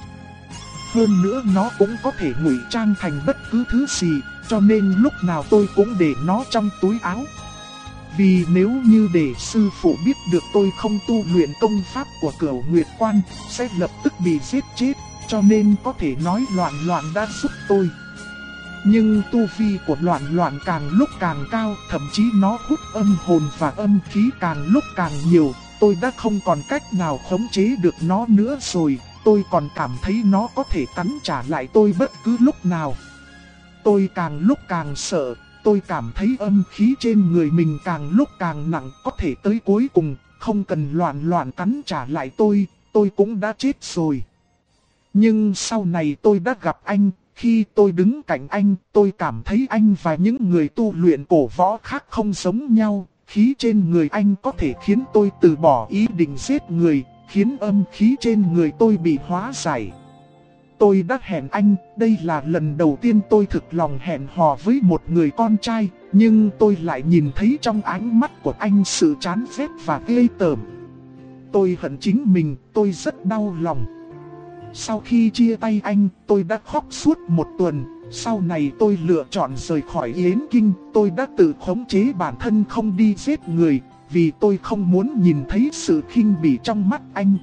Hơn nữa nó cũng có thể ngụy trang thành bất cứ thứ gì, cho nên lúc nào tôi cũng để nó trong túi áo. Vì nếu như để sư phụ biết được tôi không tu luyện công pháp của Cửu Nguyệt Quan, sẽ lập tức bị giết chết, cho nên có thể nói Loạn Loạn đã giúp tôi. Nhưng tu vi của Loạn Loạn càng lúc càng cao, thậm chí nó hút âm hồn và âm khí càng lúc càng nhiều. Tôi đã không còn cách nào khống chế được nó nữa rồi, tôi còn cảm thấy nó có thể cắn trả lại tôi bất cứ lúc nào. Tôi càng lúc càng sợ, tôi cảm thấy âm khí trên người mình càng lúc càng nặng, có thể tới cuối cùng, không cần Loạn Loạn cắn trả lại tôi cũng đã chết rồi. Nhưng sau này tôi đã gặp anh. Khi tôi đứng cạnh anh, tôi cảm thấy anh và những người tu luyện cổ võ khác không giống nhau. Khí trên người anh có thể khiến tôi từ bỏ ý định giết người, khiến âm khí trên người tôi bị hóa giải. Tôi đã hẹn anh, đây là lần đầu tiên tôi thực lòng hẹn hò với một người con trai, nhưng tôi lại nhìn thấy trong ánh mắt của anh sự chán ghét và ghê tởm. Tôi hận chính mình, tôi rất đau lòng. Sau khi chia tay anh, tôi đã khóc suốt 1 tuần. Sau này tôi lựa chọn rời khỏi Yến Kinh. Tôi đã tự khống chế bản thân không đi giết người, vì tôi không muốn nhìn thấy sự khinh bỉ trong mắt anh.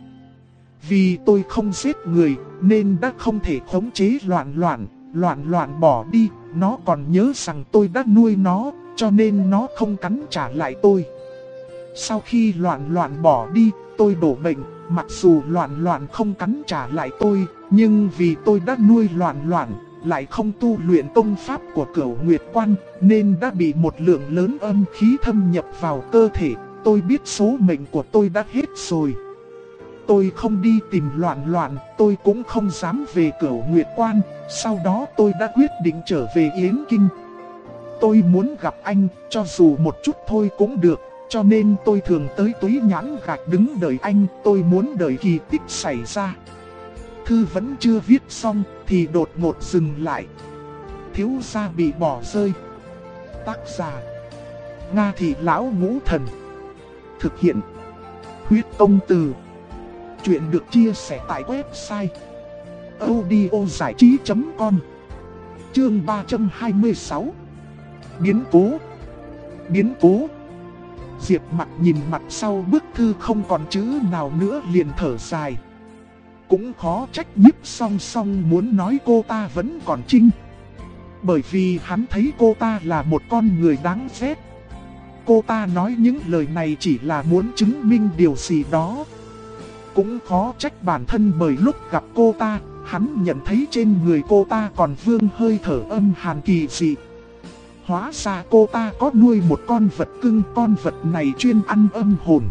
Vì tôi không giết người, nên đã không thể khống chế Loạn Loạn. Loạn Loạn bỏ đi, nó còn nhớ rằng tôi đã nuôi nó, cho nên nó không cắn trả lại tôi. Sau khi Loạn Loạn bỏ đi, tôi đổ bệnh. Mặc dù Loạn Loạn không cắn trả lại tôi, nhưng vì tôi đã nuôi Loạn Loạn, lại không tu luyện công pháp của Cửu Nguyệt Quan, nên đã bị một lượng lớn âm khí thâm nhập vào cơ thể. Tôi biết số mệnh của tôi đã hết rồi. Tôi không đi tìm Loạn Loạn, tôi cũng không dám về Cửu Nguyệt Quan. Sau đó tôi đã quyết định trở về Yến Kinh. Tôi muốn gặp anh, cho dù một chút thôi cũng được. Cho nên tôi thường tới Túy Nhãn Gạch đứng đợi anh, tôi muốn đợi kỳ tích xảy ra. Thư vẫn chưa viết xong thì đột ngột dừng lại. Thiếu gia bị bỏ rơi. Tác giả: Nga Thị Lão Ngũ Thần. Thực hiện: Huyết Công Từ. Chuyện được chia sẻ tại website audiozảichí.com. Chương 326. Biến cố. Biến cố. Diệp Mặc nhìn mặt sau bức thư không còn chữ nào nữa liền thở dài. Cũng khó trách Nhiếp Song Song muốn nói cô ta vẫn còn trinh. Bởi vì hắn thấy cô ta là một con người đáng ghét. Cô ta nói những lời này chỉ là muốn chứng minh điều gì đó. Cũng khó trách bản thân bởi lúc gặp cô ta, hắn nhận thấy trên người cô ta còn vương hơi thở âm hàn kỳ dị. Hóa ra cô ta có nuôi một con vật cưng, con vật này chuyên ăn âm hồn.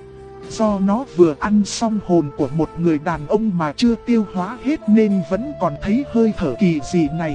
Do nó vừa ăn xong hồn của một người đàn ông mà chưa tiêu hóa hết nên vẫn còn thấy hơi thở kỳ dị này.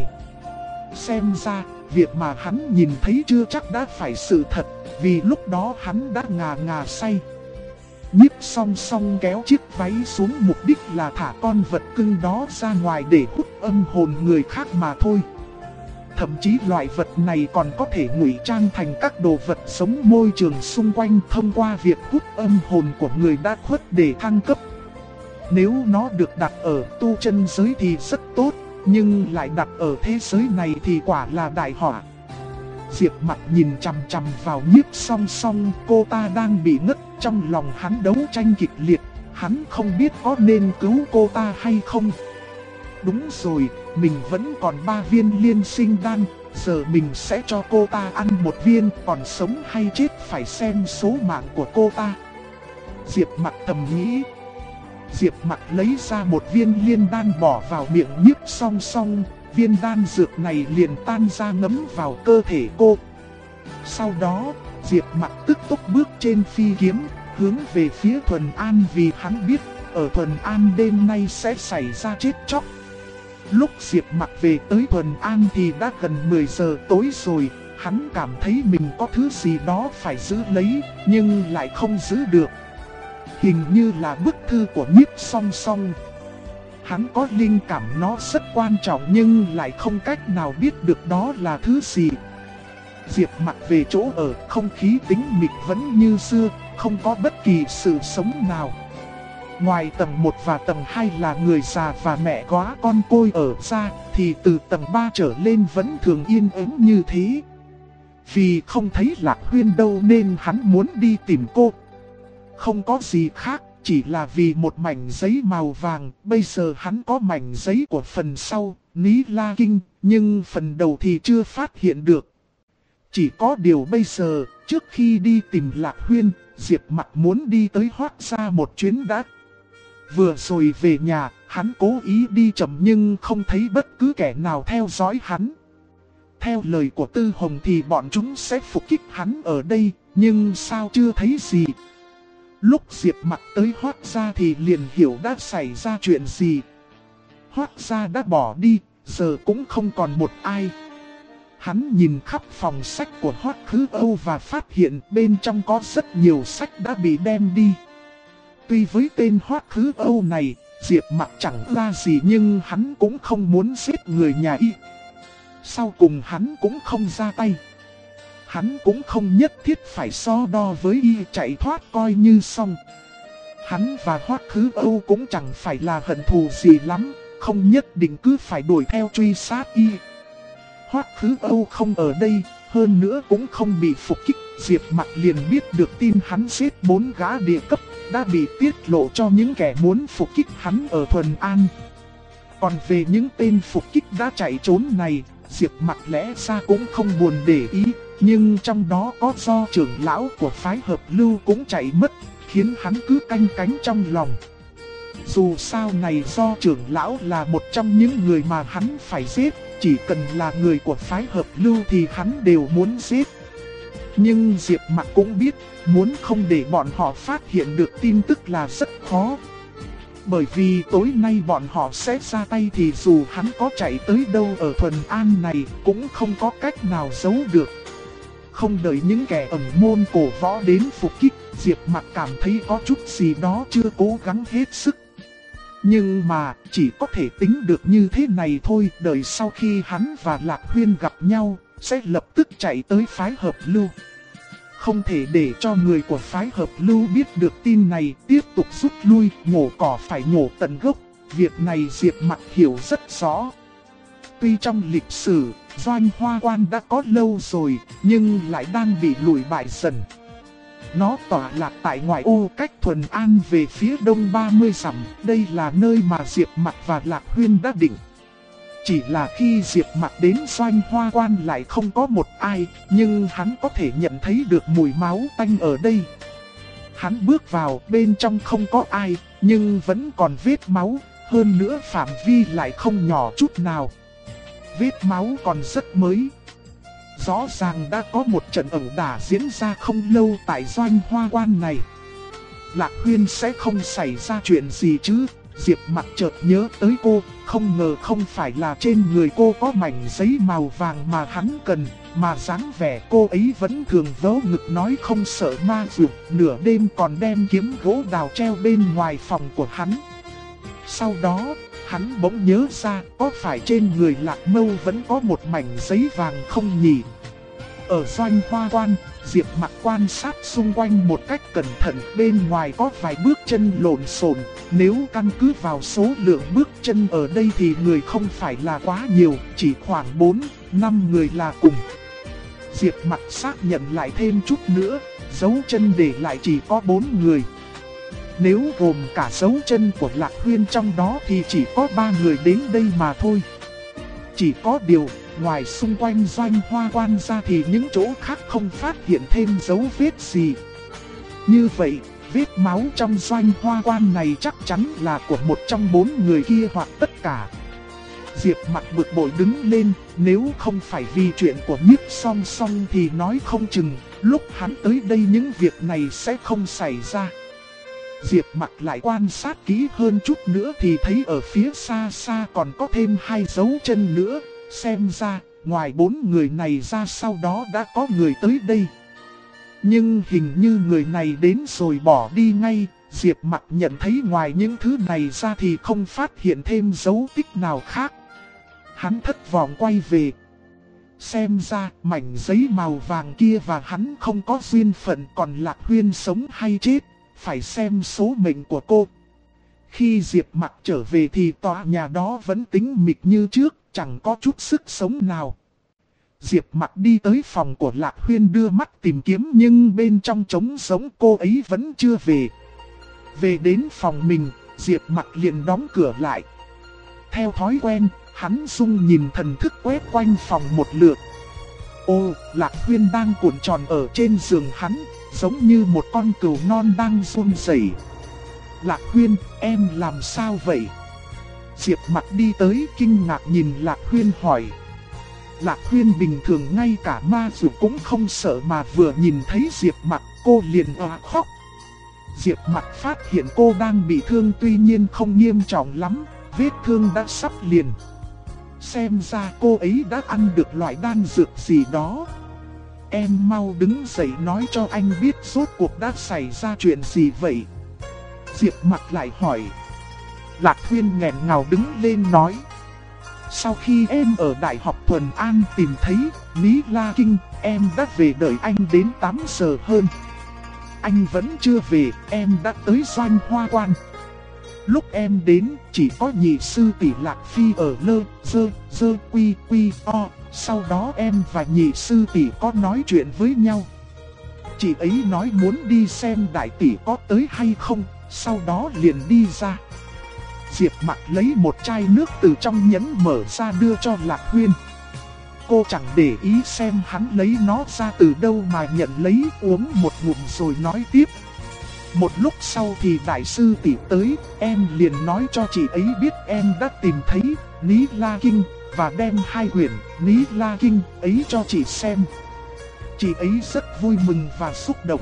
Xem ra, việc mà hắn nhìn thấy chưa chắc đã phải sự thật, vì lúc đó hắn đã ngà say. Nhiếp Song Song kéo chiếc váy xuống, mục đích là thả con vật cưng đó ra ngoài để hút âm hồn người khác mà thôi. Thậm chí loại vật này còn có thể ngụy trang thành các đồ vật sống môi trường xung quanh thông qua việc hút âm hồn của người đã khuất để thăng cấp. Nếu nó được đặt ở tu chân giới thì rất tốt, nhưng lại đặt ở thế giới này thì quả là đại họa. Diệp Mặc nhìn chằm chằm vào Nhiếp Song Song, cô ta đang bị ngất, trong lòng hắn đấu tranh kịch liệt, hắn không biết có nên cứu cô ta hay không. Đúng rồi, mình vẫn còn 3 viên liên sinh đan, giờ mình sẽ cho cô ta ăn 1 viên, còn sống hay chết phải xem số mạng của cô ta. Diệp Mặc thầm nghĩ. Diệp Mặc lấy ra 1 viên liên đan bỏ vào miệng Nhiếp Song Song, viên đan dược này liền tan ra ngấm vào cơ thể cô. Sau đó, Diệp Mặc tức tốc bước trên phi kiếm, hướng về phía Thuần An vì hắn biết, ở Thuần An đêm nay sẽ xảy ra chết chóc. Lúc Diệp Mặc về tới Thuần An thì đã gần 10 giờ tối rồi, hắn cảm thấy mình có thứ gì đó phải giữ lấy, nhưng lại không giữ được. Hình như là bức thư của Nhiếp Song Song. Hắn có linh cảm nó rất quan trọng nhưng lại không cách nào biết được đó là thứ gì. Diệp Mặc về chỗ ở, không khí tĩnh mịch vẫn như xưa, không có bất kỳ sự sống nào. Ngoài tầng 1 và tầng 2 là người già và mẹ góa con côi ở ra, thì từ tầng 3 trở lên vẫn thường yên ắng như thế. Vì không thấy Lạc Huyên đâu nên hắn muốn đi tìm cô. Không có gì khác, chỉ là vì một mảnh giấy màu vàng. Bây giờ hắn có mảnh giấy của phần sau, Ní La Kinh, nhưng phần đầu thì chưa phát hiện được. Chỉ có điều bây giờ, trước khi đi tìm Lạc Huyên, Diệp Mặc muốn đi tới Hoác Gia một chuyến đã. Vừa rồi về nhà, hắn cố ý đi chậm nhưng không thấy bất cứ kẻ nào theo dõi hắn. Theo lời của Tư Hồng thì bọn chúng sẽ phục kích hắn ở đây, nhưng sao chưa thấy gì. Lúc Diệp Mặc tới Hoác Gia thì liền hiểu đã xảy ra chuyện gì. Hoác Gia đã bỏ đi, giờ cũng không còn một ai. Hắn nhìn khắp phòng sách của Hoác Khứ Âu và phát hiện bên trong có rất nhiều sách đã bị đem đi. Tuy với tên Hoác Khứ Âu này, Diệp Mặc chẳng ra gì nhưng hắn cũng không muốn giết người nhà y. Sau cùng hắn cũng không ra tay. Hắn cũng không nhất thiết phải so đo với y, chạy thoát coi như xong. Hắn và Hoác Khứ Âu cũng chẳng phải là hận thù gì lắm, không nhất định cứ phải đuổi theo truy sát y. Hoác Khứ Âu không ở đây, hơn nữa cũng không bị phục kích. Diệp Mặc liền biết được tin hắn giết 4 gã địa cấp, đã bị tiết lộ cho những kẻ muốn phục kích hắn ở Thuần An. Còn về những tên phục kích đã chạy trốn này, Diệp Mặc lẽ ra cũng không buồn để ý, nhưng trong đó có do trưởng lão của phái Hợp Lưu cũng chạy mất, khiến hắn cứ canh cánh trong lòng. Dù sao này do trưởng lão là một trong những người mà hắn phải giết, chỉ cần là người của phái Hợp Lưu thì hắn đều muốn giết. Nhưng Diệp Mặc cũng biết, muốn không để bọn họ phát hiện được tin tức là rất khó. Bởi vì tối nay bọn họ sẽ ra tay thì dù hắn có chạy tới đâu ở Thuần An này cũng không có cách nào giấu được. Không đợi những kẻ ẩn môn cổ võ đến phục kích, Diệp Mặc cảm thấy có chút gì đó chưa cố gắng hết sức. Nhưng mà chỉ có thể tính được như thế này thôi, đợi sau khi hắn và Lạc Huyên gặp nhau, sẽ lập tức chạy tới phái Hợp Lưu. Không thể để cho người của phái Hợp Lưu biết được tin này, tiếp tục rút lui, nhổ cỏ phải nhổ tận gốc. Việc này Diệp Mặc hiểu rất rõ. Tuy trong lịch sử, Doanh Hoa Quan đã có lâu rồi, nhưng lại đang bị lùi bại dần. Nó tọa lạc tại ngoại ô cách Thuần An về phía đông 30 dặm, đây là nơi mà Diệp Mặc và Lạc Huyên đã định. Chỉ là khi Diệp Mặc đến Doanh Hoa Quan lại không có một ai, nhưng hắn có thể nhận thấy được mùi máu tanh ở đây. Hắn bước vào, bên trong không có ai, nhưng vẫn còn vết máu, hơn nữa phạm vi lại không nhỏ chút nào. Vết máu còn rất mới. Rõ ràng đã có một trận ẩu đả diễn ra không lâu tại Doanh Hoa Quan này. Lạc Huyên sẽ không xảy ra chuyện gì chứ? Diệp Mặc chợt nhớ tới cô, không ngờ không phải là trên người cô có mảnh giấy màu vàng mà hắn cần, mà dáng vẻ cô ấy vẫn thường vớ ngực nói không sợ ma dược, nửa đêm còn đem kiếm gỗ đào treo bên ngoài phòng của hắn. Sau đó, hắn bỗng nhớ ra có phải trên người Lạc Mâu vẫn có một mảnh giấy vàng không nhỉ? Ở Doanh Hoa Quan, Diệp Mặc quan sát xung quanh một cách cẩn thận, bên ngoài có vài bước chân lộn xộn, nếu căn cứ vào số lượng bước chân ở đây thì người không phải là quá nhiều, chỉ khoảng 4-5 người là cùng. Diệp Mặc xác nhận lại thêm chút nữa, dấu chân để lại chỉ có 4 người. Nếu gồm cả dấu chân của Lạc Huyên trong đó thì chỉ có 3 người đến đây mà thôi. Chỉ có điều, ngoài xung quanh Doanh Hoa Quan ra thì những chỗ khác không phát hiện thêm dấu vết gì. Như vậy, vết máu trong Doanh Hoa Quan này chắc chắn là của một trong 4 người kia hoặc tất cả. Diệp Mặc bực bội đứng lên, nếu không phải vì chuyện của Nhiếp Song Song thì nói không chừng, lúc hắn tới đây những việc này sẽ không xảy ra. Diệp Mặc lại quan sát kỹ hơn chút nữa thì thấy ở phía xa xa còn có thêm 2 dấu chân nữa. Xem ra, ngoài 4 người này ra sau đó đã có người tới đây. Nhưng hình như người này đến rồi bỏ đi ngay. Diệp Mặc nhận thấy ngoài những thứ này ra thì không phát hiện thêm dấu tích nào khác. Hắn thất vọng quay về. Xem ra mảnh giấy màu vàng kia và hắn không có duyên phận, còn Lạc Huyên sống hay chết, phải xem số mệnh của cô. Khi Diệp Mặc trở về thì tòa nhà đó vẫn tĩnh mịch như trước, chẳng có chút sức sống nào. Diệp Mặc đi tới phòng của Lạc Huyên đưa mắt tìm kiếm nhưng bên trong trống rỗng, cô ấy vẫn chưa về. Về đến phòng mình, Diệp Mặc liền đóng cửa lại. Theo thói quen, hắn dùng nhìn thần thức quét quanh phòng một lượt. Ô, Lạc Huyên đang cuộn tròn ở trên giường hắn, giống như một con cừu non đang run rẩy. Lạc Huyên, em làm sao vậy? Diệp Mặc đi tới kinh ngạc nhìn Lạc Huyên hỏi. Lạc Huyên bình thường ngay cả ma dù cũng không sợ mà vừa nhìn thấy Diệp Mặc cô liền khóc. Diệp Mặc phát hiện cô đang bị thương tuy nhiên không nghiêm trọng lắm, vết thương đã sắp liền. Xem ra cô ấy đã ăn được loại đan dược gì đó. Em mau đứng dậy nói cho anh biết rốt cuộc đã xảy ra chuyện gì vậy. Diệp Mặc lại hỏi. Lạc Huyên nghẹn ngào đứng lên nói. Sau khi em ở Đại học Thuần An tìm thấy Lý La Kinh, em đã về đợi anh đến 8 giờ hơn. Anh vẫn chưa về, em đã tới Doanh Hoa Quan. Lúc em đến, chỉ có nhị sư tỷ Lạc Phi ở lơ quy o. Sau đó em và nhị sư tỷ có nói chuyện với nhau. Chị ấy nói muốn đi xem đại tỷ có tới hay không, sau đó liền đi ra. Diệp Mặc lấy một chai nước từ trong nhẫn mở ra đưa cho Lạc Huyên. Cô chẳng để ý xem hắn lấy nó ra từ đâu mà nhận lấy uống một ngụm rồi nói tiếp. Một lúc sau thì đại sư tỷ tới, em liền nói cho chị ấy biết em đã tìm thấy Lý La Kinh và đem 2 quyển Lý La Kinh ấy cho chị xem. Chị ấy rất vui mừng và xúc động.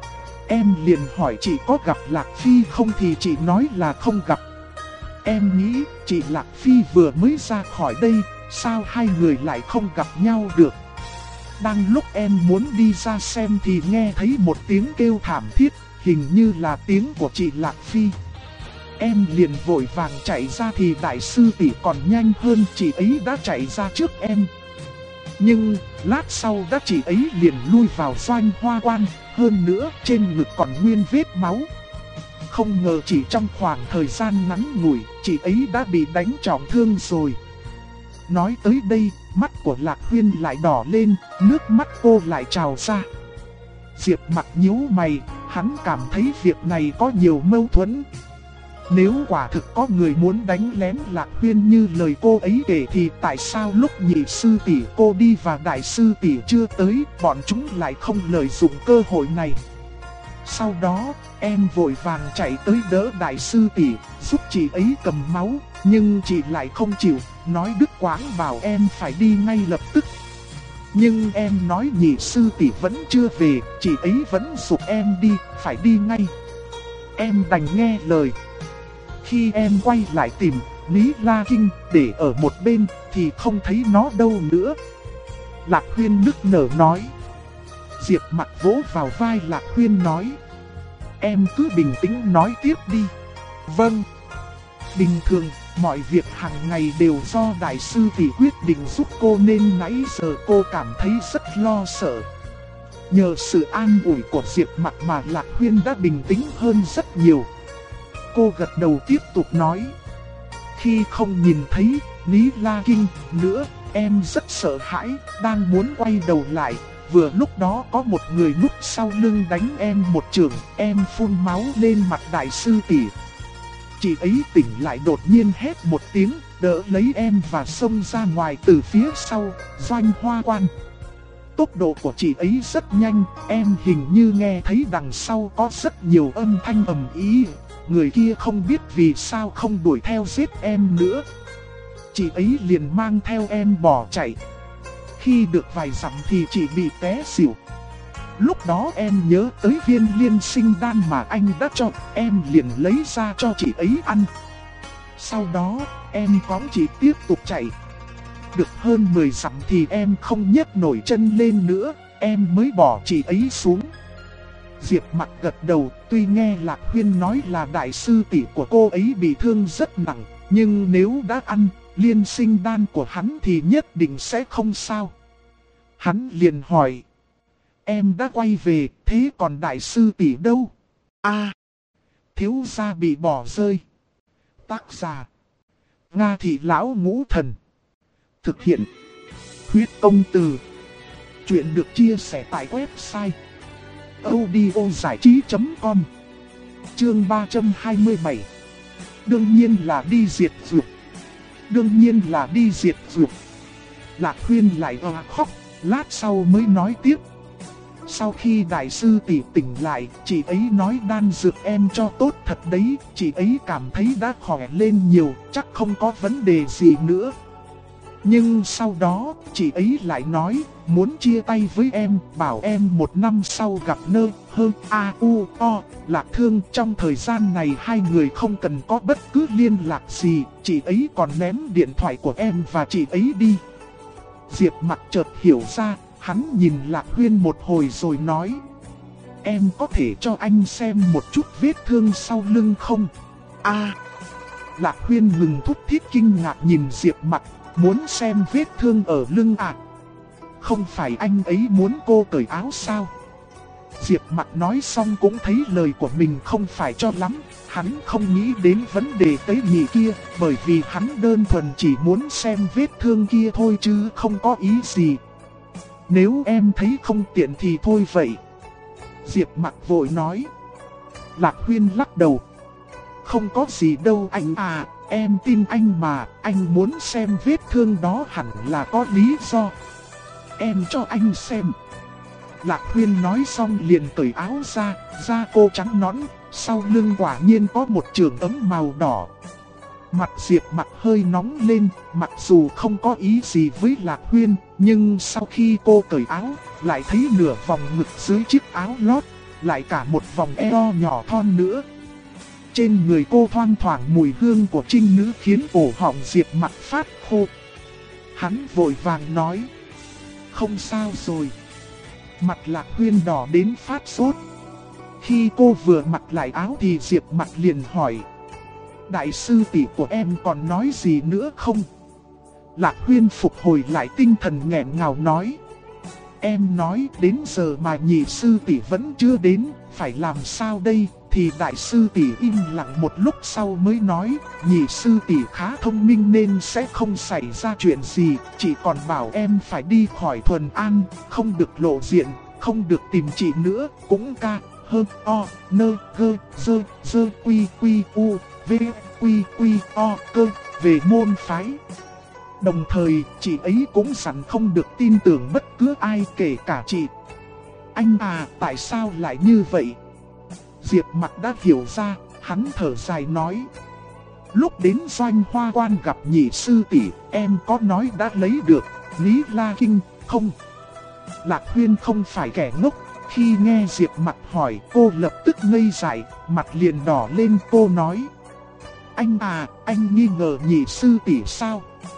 Em liền hỏi chị có gặp Lạc Phi không thì chị nói là không gặp. Em nghĩ chị Lạc Phi vừa mới ra khỏi đây, sao 2 người lại không gặp nhau được. Đang lúc em muốn đi ra xem thì nghe thấy một tiếng kêu thảm thiết, hình như là tiếng của chị Lạc Phi. Em liền vội vàng chạy ra thì đại sư tỷ còn nhanh hơn, chị ấy đã chạy ra trước em. Nhưng lát sau đã chị ấy liền lui vào Doanh Hoa Quan, hơn nữa trên ngực còn nguyên vết máu. Không ngờ chỉ trong khoảng thời gian ngắn ngủi, chị ấy đã bị đánh trọng thương rồi. Nói tới đây, mắt của Lạc Huyên lại đỏ lên, nước mắt cô lại trào ra. Diệp Mặc nhíu mày, hắn cảm thấy việc này có nhiều mâu thuẫn. Nếu quả thực có người muốn đánh lén Lạc Huyên như lời cô ấy kể thì tại sao lúc nhị sư tỷ cô đi và đại sư tỷ chưa tới, bọn chúng lại không lợi dụng cơ hội này. Sau đó, em vội vàng chạy tới đỡ đại sư tỷ, giúp chị ấy cầm máu, nhưng chị lại không chịu, nói đứt quãng bảo em phải đi ngay lập tức. Nhưng em nói nhị sư tỷ vẫn chưa về, chị ấy vẫn giục em đi, phải đi ngay. Em đành nghe lời. Khi em quay lại tìm Lý La Kinh để ở một bên thì không thấy nó đâu nữa. Lạc Huyên nức nở nói. Diệp Mặc vỗ vào vai Lạc Huyên nói. Em cứ bình tĩnh nói tiếp đi. Vâng. Bình thường, mọi việc hàng ngày đều do đại sư tỷ quyết định giúp cô nên nãy giờ cô cảm thấy rất lo sợ. Nhờ sự an ủi của Diệp Mặc mà Lạc Huyên đã bình tĩnh hơn rất nhiều. Cô gật đầu tiếp tục nói. Khi không nhìn thấy Lý La Kinh nữa, em rất sợ hãi, đang muốn quay đầu lại. Vừa lúc đó có một người núp sau lưng đánh em một chưởng, em phun máu lên mặt đại sư tỷ. Chị ấy tỉnh lại đột nhiên hét một tiếng, đỡ lấy em và xông ra ngoài từ phía sau, Doanh Hoa Quan. Tốc độ của chị ấy rất nhanh, em hình như nghe thấy đằng sau có rất nhiều âm thanh ầm ĩ. Người kia không biết vì sao không đuổi theo giết em nữa. Chị ấy liền mang theo em bỏ chạy. Khi được vài dặm thì chị bị té xỉu. Lúc đó em nhớ tới viên liên sinh đan mà anh đã cho, em liền lấy ra cho chị ấy ăn. Sau đó, em cõng chị tiếp tục chạy. Được hơn 10 dặm thì em không nhấc nổi chân lên nữa, em mới bỏ chị ấy xuống. Diệp Mặc gật đầu, tuy nghe Lạc Huyên nói là đại sư tỷ của cô ấy bị thương rất nặng, nhưng nếu đã ăn liên sinh đan của hắn thì nhất định sẽ không sao. Hắn liền hỏi. Em đã quay về, thế còn đại sư tỷ đâu? Thiếu gia bị bỏ rơi. Tác giả. Nga Thị Lão Ngũ Thần. Thực hiện. Huyết Công Từ. Chuyện được chia sẻ tại website audiozảichí.com. Chương 327. Đương nhiên là đi diệt dược. Đương nhiên là đi diệt dược. Lạc Huyên lại khóc, lát sau mới nói tiếp. Sau khi đại sư tỷ tỉnh lại, chị ấy nói đan dược em cho tốt thật đấy, chị ấy cảm thấy đã khỏe lên nhiều, chắc không có vấn đề gì nữa. Nhưng sau đó, chị ấy lại nói, muốn chia tay với em, bảo em 1 năm sau gặp Lạc Thương. Trong thời gian này hai người không cần có bất cứ liên lạc gì, chị ấy còn ném điện thoại của em và chị ấy đi. Diệp Mặc chợt hiểu ra, hắn nhìn Lạc Huyên một hồi rồi nói. Em có thể cho anh xem một chút vết thương sau lưng không? Lạc Huyên ngừng thúc thiết kinh ngạc nhìn Diệp Mặc, muốn xem vết thương ở lưng à? Không phải anh ấy muốn cô cởi áo sao? Diệp Mặc nói xong cũng thấy lời của mình không phải cho lắm. Hắn không nghĩ đến vấn đề tế nhị kia, bởi vì hắn đơn thuần chỉ muốn xem vết thương kia thôi chứ không có ý gì. Nếu em thấy không tiện thì thôi vậy. Diệp Mặc vội nói. Lạc Huyên lắc đầu. Không có gì đâu anh à, em tin anh mà, anh muốn xem vết thương đó hẳn là có lý do. Em cho anh xem. Lạc Huyên nói xong liền cởi áo ra, da cô trắng nõn, sau lưng quả nhiên có một trường ấm màu đỏ. Mặt Diệp Mặc hơi nóng lên, mặc dù không có ý gì với Lạc Huyên, nhưng sau khi cô cởi áo, lại thấy nửa vòng ngực dưới chiếc áo lót, lại cả một vòng eo nhỏ thon nữa. Trên người cô thoang thoảng mùi hương của trinh nữ khiến cổ họng Diệp Mặc phát khô. Hắn vội vàng nói. Không sao rồi. Mặt Lạc Huyên đỏ đến phát sốt. Khi cô vừa mặc lại áo thì Diệp Mặc liền hỏi. Đại sư tỷ của em còn nói gì nữa không? Lạc Huyên phục hồi lại tinh thần nghẹn ngào nói. Em nói đến giờ mà nhị sư tỷ vẫn chưa đến, phải làm sao đây? thì đại sư tỷ im lặng một lúc sau mới nói, nhị sư tỷ khá thông minh nên sẽ không xảy ra chuyện gì, chị còn bảo em phải đi khỏi Thuần An, không được lộ diện, không được tìm chị nữa, cũng ca, hơn, o, nơ, gơ, dơ, dơ, quy, quy, u, v, quy, quy, o, cơ, về môn phái. Đồng thời, chị ấy cũng sẵn không được tin tưởng bất cứ ai kể cả chị. Anh à, tại sao lại như vậy? Diệp Mặc đã hiểu ra, hắn thở dài nói. Lúc đến Doanh Hoa Quan gặp nhị sư tỷ, em có nói đã lấy được Lý La Kinh không? Lạc Huyên không phải kẻ ngốc, khi nghe Diệp Mặc hỏi cô lập tức ngây dại, mặt liền đỏ lên. Cô nói, anh à, anh nghi ngờ nhị sư tỷ sao?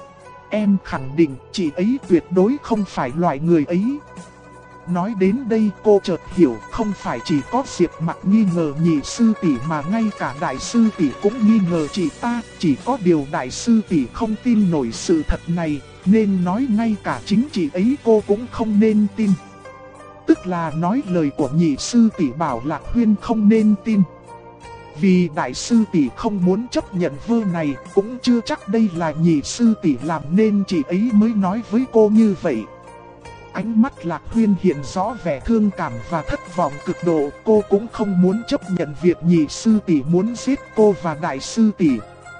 Em khẳng định chị ấy tuyệt đối không phải loại người ấy. Nói đến đây cô chợt hiểu, không phải chỉ có Diệp Mặc nghi ngờ nhị sư tỷ mà ngay cả đại sư tỷ cũng nghi ngờ chị ta. Chỉ có điều đại sư tỷ không tin nổi sự thật này, nên nói ngay cả chính chị ấy cô cũng không nên tin. Tức là nói lời của nhị sư tỷ bảo Lạc Huyên không nên tin. Vì đại sư tỷ không muốn chấp nhận vơ này, cũng chưa chắc đây là nhị sư tỷ làm nên chị ấy mới nói với cô như vậy. Ánh mắt Lạc Huyên hiện rõ vẻ thương cảm và thất vọng cực độ, cô cũng không muốn chấp nhận việc nhị sư tỷ muốn giết cô và đại sư tỷ.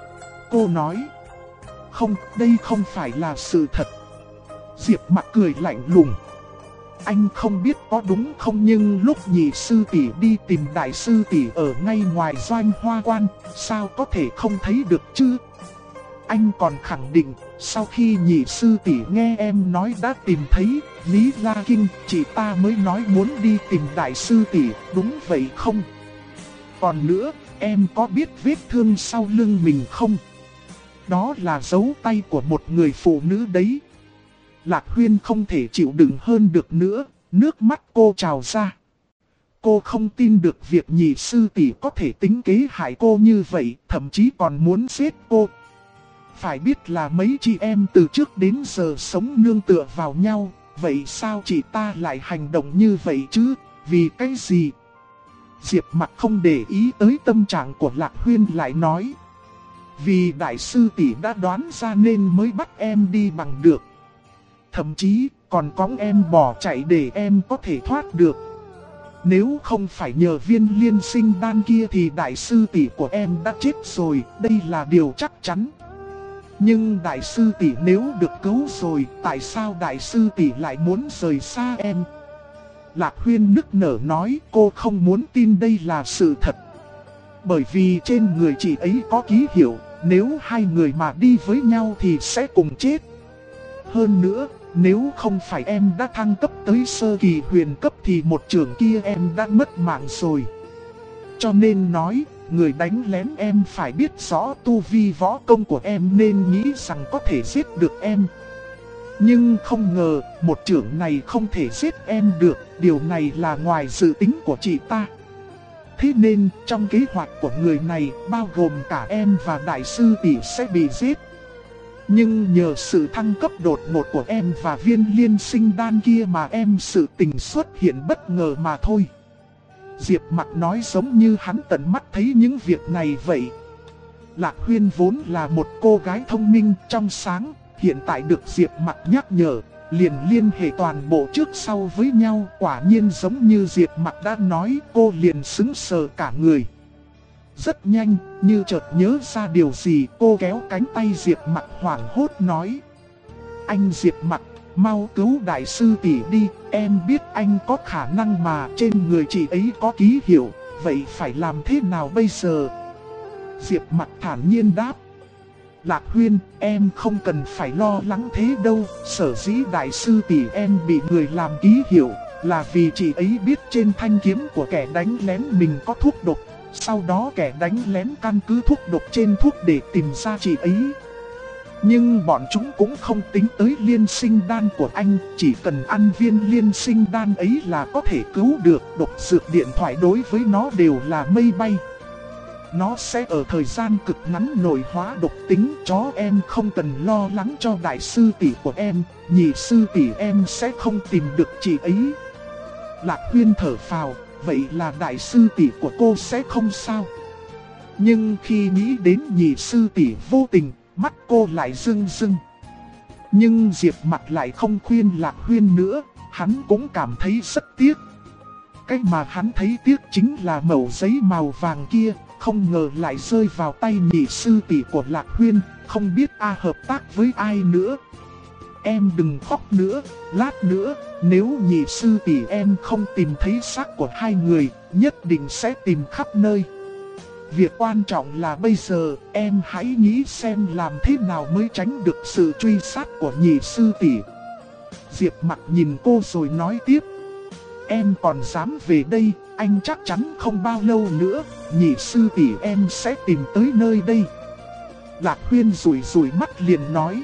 Cô nói, không, đây không phải là sự thật. Diệp Mặc cười lạnh lùng. Anh không biết có đúng không, nhưng lúc nhị sư tỷ đi tìm đại sư tỷ ở ngay ngoài Doanh Hoa Quan, sao có thể không thấy được chứ? Anh còn khẳng định, sau khi nhị sư tỷ nghe em nói đã tìm thấy Lý La Kinh, chị ta mới nói muốn đi tìm đại sư tỷ, đúng vậy không? Còn nữa, em có biết vết thương sau lưng mình không? Đó là dấu tay của một người phụ nữ đấy. Lạc Huyên không thể chịu đựng hơn được nữa, nước mắt cô trào ra. Cô không tin được việc nhị sư tỷ có thể tính kế hại cô như vậy, thậm chí còn muốn giết cô. Phải biết là mấy chị em từ trước đến giờ sống nương tựa vào nhau, vậy sao chị ta lại hành động như vậy chứ? Vì cái gì? Diệp Mặc không để ý tới tâm trạng của Lạc Huyên lại nói. Vì đại sư tỷ đã đoán ra nên mới bắt em đi bằng được. Thậm chí còn cõng em bỏ chạy để em có thể thoát được. Nếu không phải nhờ viên liên sinh đan kia thì đại sư tỷ của em đã chết rồi, đây là điều chắc chắn. Nhưng đại sư tỷ nếu được cứu rồi, tại sao đại sư tỷ lại muốn rời xa em? Lạc Huyên nức nở nói, cô không muốn tin đây là sự thật. Bởi vì trên người chị ấy có ký hiệu, nếu hai người mà đi với nhau thì sẽ cùng chết. Hơn nữa, nếu không phải em đã thăng cấp tới sơ kỳ huyền cấp thì một trưởng kia em đã mất mạng rồi. Cho nên nói, người đánh lén em phải biết rõ tu vi võ công của em nên nghĩ rằng có thể giết được em. Nhưng không ngờ, một trưởng này không thể giết em được, điều này là ngoài dự tính của chị ta. Thế nên, trong kế hoạch của người này, bao gồm cả em và đại sư tỷ sẽ bị giết. Nhưng nhờ sự thăng cấp đột ngột của em và viên liên sinh đan kia mà em sự tình xuất hiện bất ngờ mà thôi. Diệp Mặc nói giống như hắn tận mắt thấy những việc này vậy. Lạc Huyên vốn là một cô gái thông minh trong sáng, hiện tại được Diệp Mặc nhắc nhở, liền liên hệ toàn bộ trước sau với nhau. Quả nhiên giống như Diệp Mặc đã nói, cô liền sững sờ cả người. Rất nhanh, như chợt nhớ ra điều gì, cô kéo cánh tay Diệp Mặc hoảng hốt nói. Anh Diệp Mặc, mau cứu đại sư tỷ đi, em biết anh có khả năng mà trên người chị ấy có ký hiệu, vậy phải làm thế nào bây giờ? Diệp Mặc thản nhiên đáp. Lạc Huyên, em không cần phải lo lắng thế đâu, sở dĩ đại sư tỷ em bị người làm ký hiệu, là vì chị ấy biết trên thanh kiếm của kẻ đánh lén mình có thuốc độc. Sau đó kẻ đánh lén căn cứ thuốc độc trên thuốc để tìm ra chị ấy. Nhưng bọn chúng cũng không tính tới liên sinh đan của anh, chỉ cần ăn viên liên sinh đan ấy là có thể cứu được. Độc dược điện thoại đối với nó đều là mây bay. Nó sẽ ở thời gian cực ngắn nội hóa độc tính, chó em không cần lo lắng cho đại sư tỷ của em, nhị sư tỷ em sẽ không tìm được chị ấy. Lạc Huyên thở phào, vậy là đại sư tỷ của cô sẽ không sao. Nhưng khi nghĩ đến nhị sư tỷ vô tình, mắt cô lại rưng rưng. Nhưng Diệp Mặc lại không khuyên Lạc Huyên nữa, hắn cũng cảm thấy rất tiếc. Cái mà hắn thấy tiếc chính là mẩu giấy màu vàng kia, không ngờ lại rơi vào tay nhị sư tỷ của Lạc Huyên, không biết hợp tác với ai nữa. Em đừng khóc nữa, lát nữa, nếu nhị sư tỷ em không tìm thấy xác của hai người, nhất định sẽ tìm khắp nơi. Việc quan trọng là bây giờ, em hãy nghĩ xem làm thế nào mới tránh được sự truy sát của nhị sư tỷ. Diệp Mặc nhìn cô rồi nói tiếp. Em còn dám về đây, anh chắc chắn không bao lâu nữa, nhị sư tỷ em sẽ tìm tới nơi đây. Lạc Huyên rủi rủi mắt liền nói.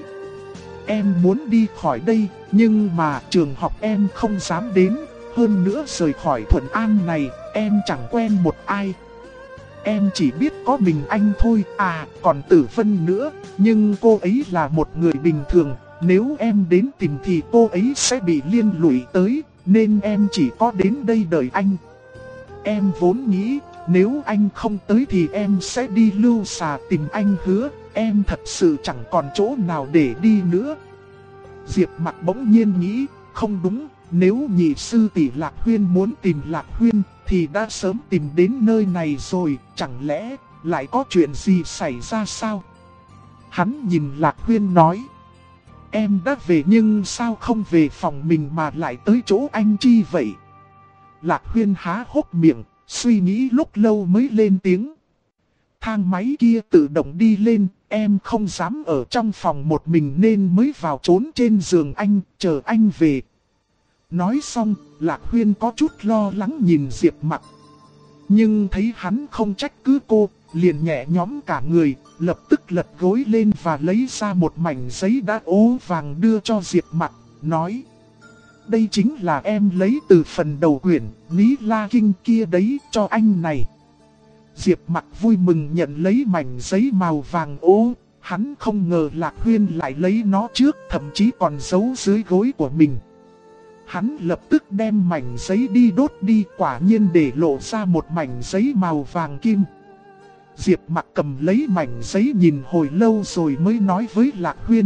Em muốn đi khỏi đây, nhưng mà trường học em không dám đến, hơn nữa rời khỏi Thuận An này, em chẳng quen một ai. Em chỉ biết có mình anh thôi, còn Tử Vân nữa, nhưng cô ấy là một người bình thường, nếu em đến tìm thì cô ấy sẽ bị liên lụy tới, nên em chỉ có đến đây đợi anh. Em vốn nghĩ, nếu anh không tới thì em sẽ đi Lưu Xà tìm anh hứa, em thật sự chẳng còn chỗ nào để đi nữa. Diệp Mặc bỗng nhiên nghĩ, không đúng, nếu nhị sư tỷ Lạc Huyên muốn tìm Lạc Huyên thì đã sớm tìm đến nơi này rồi, chẳng lẽ lại có chuyện gì xảy ra sao? Hắn nhìn Lạc Huyên nói, em đã về nhưng sao không về phòng mình mà lại tới chỗ anh chi vậy? Lạc Huyên há hốc miệng, suy nghĩ lúc lâu mới lên tiếng. Thang máy kia tự động đi lên, em không dám ở trong phòng một mình nên mới vào trốn trên giường anh, chờ anh về. Nói xong, Lạc Huyên có chút lo lắng nhìn Diệp Mặc. Nhưng thấy hắn không trách cứ cô, liền nhẹ nhõm cả người, lập tức lật gối lên và lấy ra một mảnh giấy đã ố vàng đưa cho Diệp Mặc, nói. Đây chính là em lấy từ phần đầu quyển, Ní La Kinh kia đấy, cho anh này. Diệp Mặc vui mừng nhận lấy mảnh giấy màu vàng ố, hắn không ngờ Lạc Huyên lại lấy nó trước, thậm chí còn giấu dưới gối của mình. Hắn lập tức đem mảnh giấy đi đốt đi, quả nhiên để lộ ra một mảnh giấy màu vàng kim. Diệp Mặc cầm lấy mảnh giấy nhìn hồi lâu rồi mới nói với Lạc Huyên.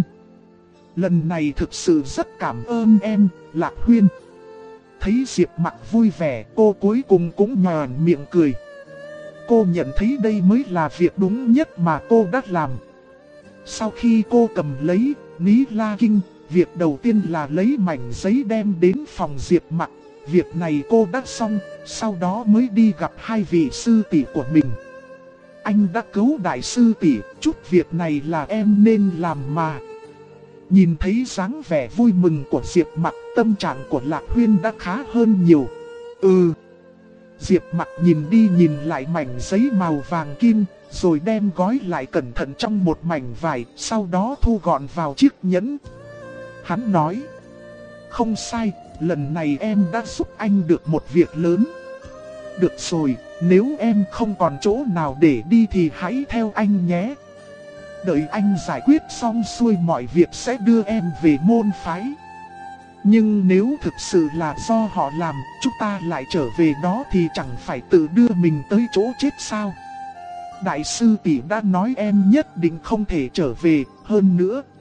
Lần này thực sự rất cảm ơn em, Lạc Huyên. Thấy Diệp Mặc vui vẻ, cô cuối cùng cũng nhòn miệng cười. Cô nhận thấy đây mới là việc đúng nhất mà cô đã làm. Sau khi cô cầm lấy Ní La Kinh, việc đầu tiên là lấy mảnh giấy đem đến phòng Diệp Mặc. Việc này cô đã xong, sau đó mới đi gặp hai vị sư tỷ của mình. Anh đã cứu đại sư tỷ, chút việc này là em nên làm mà. Nhìn thấy dáng vẻ vui mừng của Diệp Mặc, tâm trạng của Lạc Huyên đã khá hơn nhiều. Diệp Mặc nhìn đi nhìn lại mảnh giấy màu vàng kim, rồi đem gói lại cẩn thận trong một mảnh vải, sau đó thu gọn vào chiếc nhẫn. Hắn nói, không sai, lần này em đã giúp anh được một việc lớn. Được rồi, nếu em không còn chỗ nào để đi thì hãy theo anh nhé. Đợi anh giải quyết xong xuôi mọi việc sẽ đưa em về môn phái. Nhưng nếu thực sự là do họ làm, chúng ta lại trở về đó thì chẳng phải tự đưa mình tới chỗ chết sao? Đại sư tỷ đã nói em nhất định không thể trở về, hơn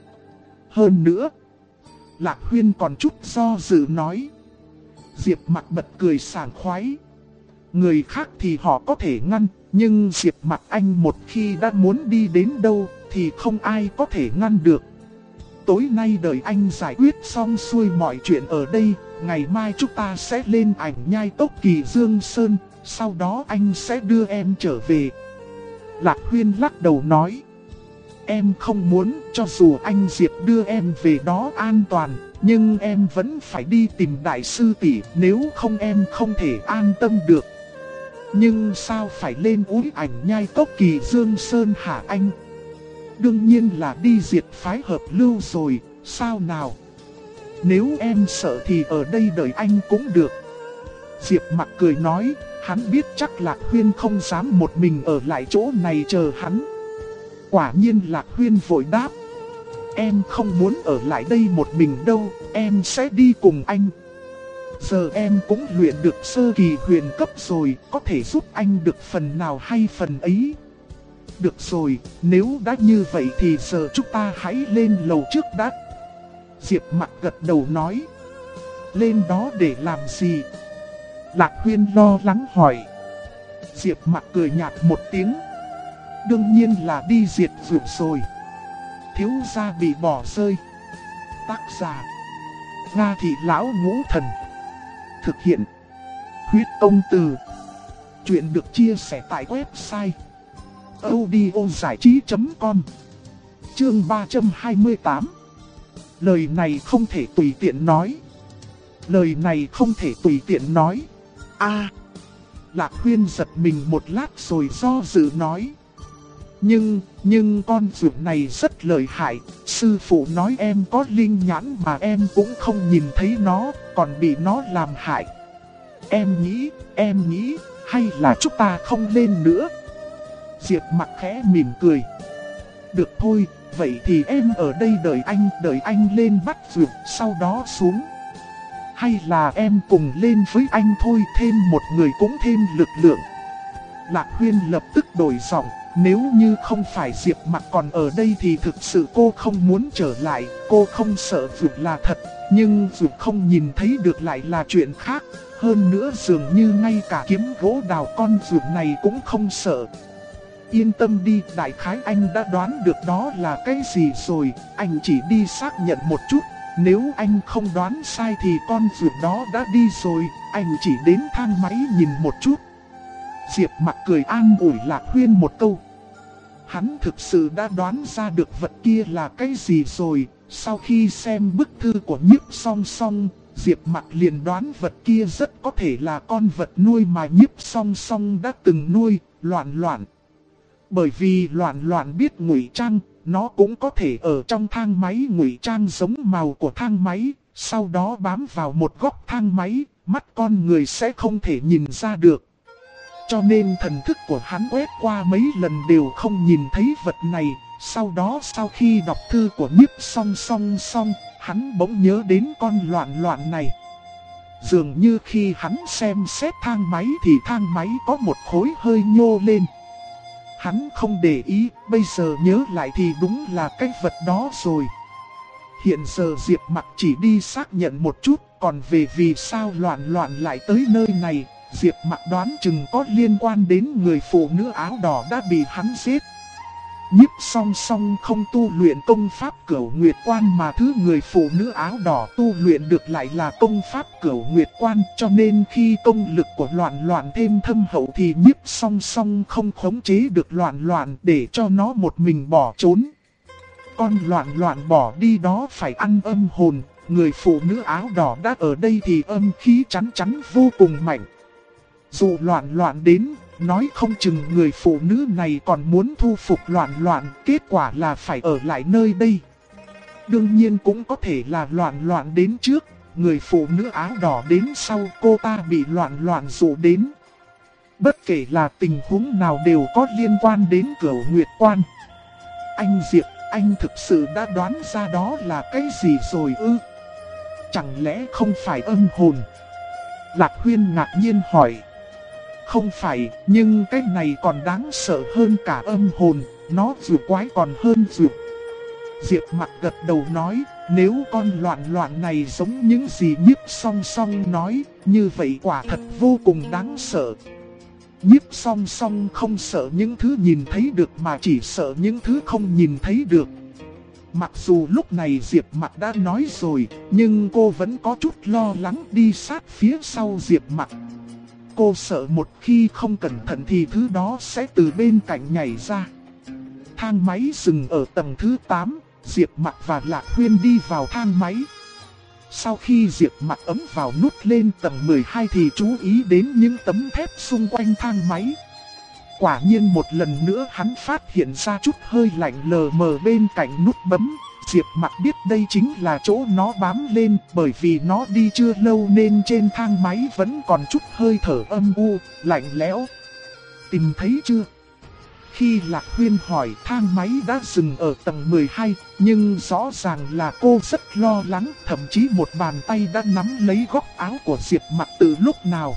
nữa. Lạc Huyên còn chút do dự nói. Diệp Mặc bật cười sảng khoái. Người khác thì họ có thể ngăn, nhưng Diệp Mặc anh một khi đã muốn đi đến đâu thì không ai có thể ngăn được. Tối nay đợi anh giải quyết xong xuôi mọi chuyện ở đây, ngày mai chúng ta sẽ lên ảnh nhai tốc Kỳ Dương Sơn, sau đó anh sẽ đưa em trở về. Lạc Huyên lắc đầu nói. Em không muốn, cho dù anh Diệp đưa em về đó an toàn, nhưng em vẫn phải đi tìm đại sư tỷ, nếu không em không thể an tâm được. Nhưng sao phải lên úi ảnh nhai tốc Kỳ Dương Sơn hả anh? Đương nhiên là đi diệt phái Hợp Lưu rồi, sao nào? Nếu em sợ thì ở đây đợi anh cũng được. Diệp Mặc cười nói, hắn biết chắc Lạc Huyên không dám một mình ở lại chỗ này chờ hắn. Quả nhiên Lạc Huyên vội đáp. Em không muốn ở lại đây một mình đâu, em sẽ đi cùng anh. Giờ em cũng luyện được sơ kỳ huyền cấp rồi, có thể giúp anh được phần nào hay phần ấy. Được rồi, nếu đã như vậy thì giờ chúng ta hãy lên lầu trước đã. Diệp Mặc gật đầu nói. Lên đó để làm gì? Lạc Huyên lo lắng hỏi. Diệp Mặc cười nhạt một tiếng. Đương nhiên là đi diệt dược rồi. Thiếu gia bị bỏ rơi. Tác giả Nga Thị Lão Ngũ Thần. Thực hiện Huyết Công Từ. Chuyện được chia sẻ tại website audiozảichí.com. Chương 328. Lời này không thể tùy tiện nói. Lời này không thể tùy tiện nói. Lạc Huyên giật mình một lát rồi do dự nói. Nhưng con dược này rất lợi hại. Sư phụ nói em có linh nhãn mà em cũng không nhìn thấy nó, còn bị nó làm hại. Em nghĩ, hay là chúng ta không lên nữa? Diệp Mặc khẽ mỉm cười. Được thôi, vậy thì em ở đây đợi anh lên bắt dược, sau đó xuống. Hay là em cùng lên với anh thôi, thêm một người cũng thêm lực lượng. Lạc Huyên lập tức đổi giọng. Nếu như không phải Diệp Mặc còn ở đây thì thực sự cô không muốn trở lại. Cô không sợ dược là thật, nhưng dược không nhìn thấy được lại là chuyện khác. Hơn nữa dường như ngay cả kiếm gỗ đào con dược này cũng không sợ. Yên tâm đi, đại khái anh đã đoán được đó là cái gì rồi. Anh chỉ đi xác nhận một chút. Nếu anh không đoán sai thì con dược đó đã đi rồi. Anh chỉ đến thang máy nhìn một chút. Diệp Mặc cười an ủi Lạc Huyên một câu. Hắn thực sự đã đoán ra được vật kia là cái gì rồi. Sau khi xem bức thư của Nhiếp Song Song, Diệp Mặc liền đoán vật kia rất có thể là con vật nuôi mà Nhiếp Song Song đã từng nuôi, Loạn Loạn. Bởi vì Loạn Loạn biết ngụy trang, nó cũng có thể ở trong thang máy ngụy trang giống màu của thang máy, sau đó bám vào một góc thang máy, mắt con người sẽ không thể nhìn ra được. Cho nên thần thức của hắn quét qua mấy lần đều không nhìn thấy vật này. Sau đó sau khi đọc thư của Nhiếp Song Song xong, hắn bỗng nhớ đến con Loạn Loạn này. Dường như khi hắn xem xét thang máy thì thang máy có một khối hơi nhô lên. Hắn không để ý, bây giờ nhớ lại thì đúng là cái vật đó rồi. Hiện giờ Diệp Mặc chỉ đi xác nhận một chút, còn về vì sao Loạn Loạn lại tới nơi này, Diệp Mặc đoán chừng có liên quan đến người phụ nữ áo đỏ đã bị hắn giết. Nhiếp Song Song không tu luyện công pháp Cửu Nguyệt Quan mà thứ người phụ nữ áo đỏ tu luyện được lại là công pháp Cửu Nguyệt Quan, cho nên khi công lực của Loạn Loạn thêm thâm hậu thì Nhiếp Song Song không khống chế được Loạn Loạn để cho nó một mình bỏ trốn. Con Loạn Loạn bỏ đi đó phải ăn âm hồn, người phụ nữ áo đỏ đã ở đây thì âm khí chắn chắn vô cùng mạnh. Dù Loạn Loạn đến, nói không chừng người phụ nữ này còn muốn thu phục Loạn Loạn, kết quả là phải ở lại nơi đây. Đương nhiên cũng có thể là Loạn Loạn đến trước, người phụ nữ áo đỏ đến sau, cô ta bị Loạn Loạn dụ đến. Bất kể là tình huống nào đều có liên quan đến Cửu Nguyệt Quan. Anh Diệp, anh thực sự đã đoán ra đó là cái gì rồi ư? Chẳng lẽ không phải âm hồn? Lạc Huyên ngạc nhiên hỏi. Không phải, nhưng cái này còn đáng sợ hơn cả âm hồn, nó dù quái còn hơn dù. Diệp Mặc gật đầu nói, nếu con Loạn Loạn này giống những gì Nhiếp Song Song nói, như vậy quả thật vô cùng đáng sợ. Nhiếp Song Song không sợ những thứ nhìn thấy được mà chỉ sợ những thứ không nhìn thấy được. Mặc dù lúc này Diệp Mặc đã nói rồi, nhưng cô vẫn có chút lo lắng đi sát phía sau Diệp Mặc. Cô sợ một khi không cẩn thận thì thứ đó sẽ từ bên cạnh nhảy ra. Thang máy dừng ở tầng thứ 8, Diệp Mặc và Lạc Huyên đi vào thang máy. Sau khi Diệp Mặc ấn vào nút lên tầng 12 thì chú ý đến những tấm thép xung quanh thang máy. Quả nhiên một lần nữa hắn phát hiện ra chút hơi lạnh lờ mờ bên cạnh nút bấm. Diệp Mặc biết đây chính là chỗ nó bám lên, bởi vì nó đi chưa lâu nên trên thang máy vẫn còn chút hơi thở âm u, lạnh lẽo. Tìm thấy chưa? Khi Lạc Huyên hỏi thang máy đã dừng ở tầng 12, nhưng rõ ràng là cô rất lo lắng, thậm chí một bàn tay đã nắm lấy góc áo của Diệp Mặc từ lúc nào.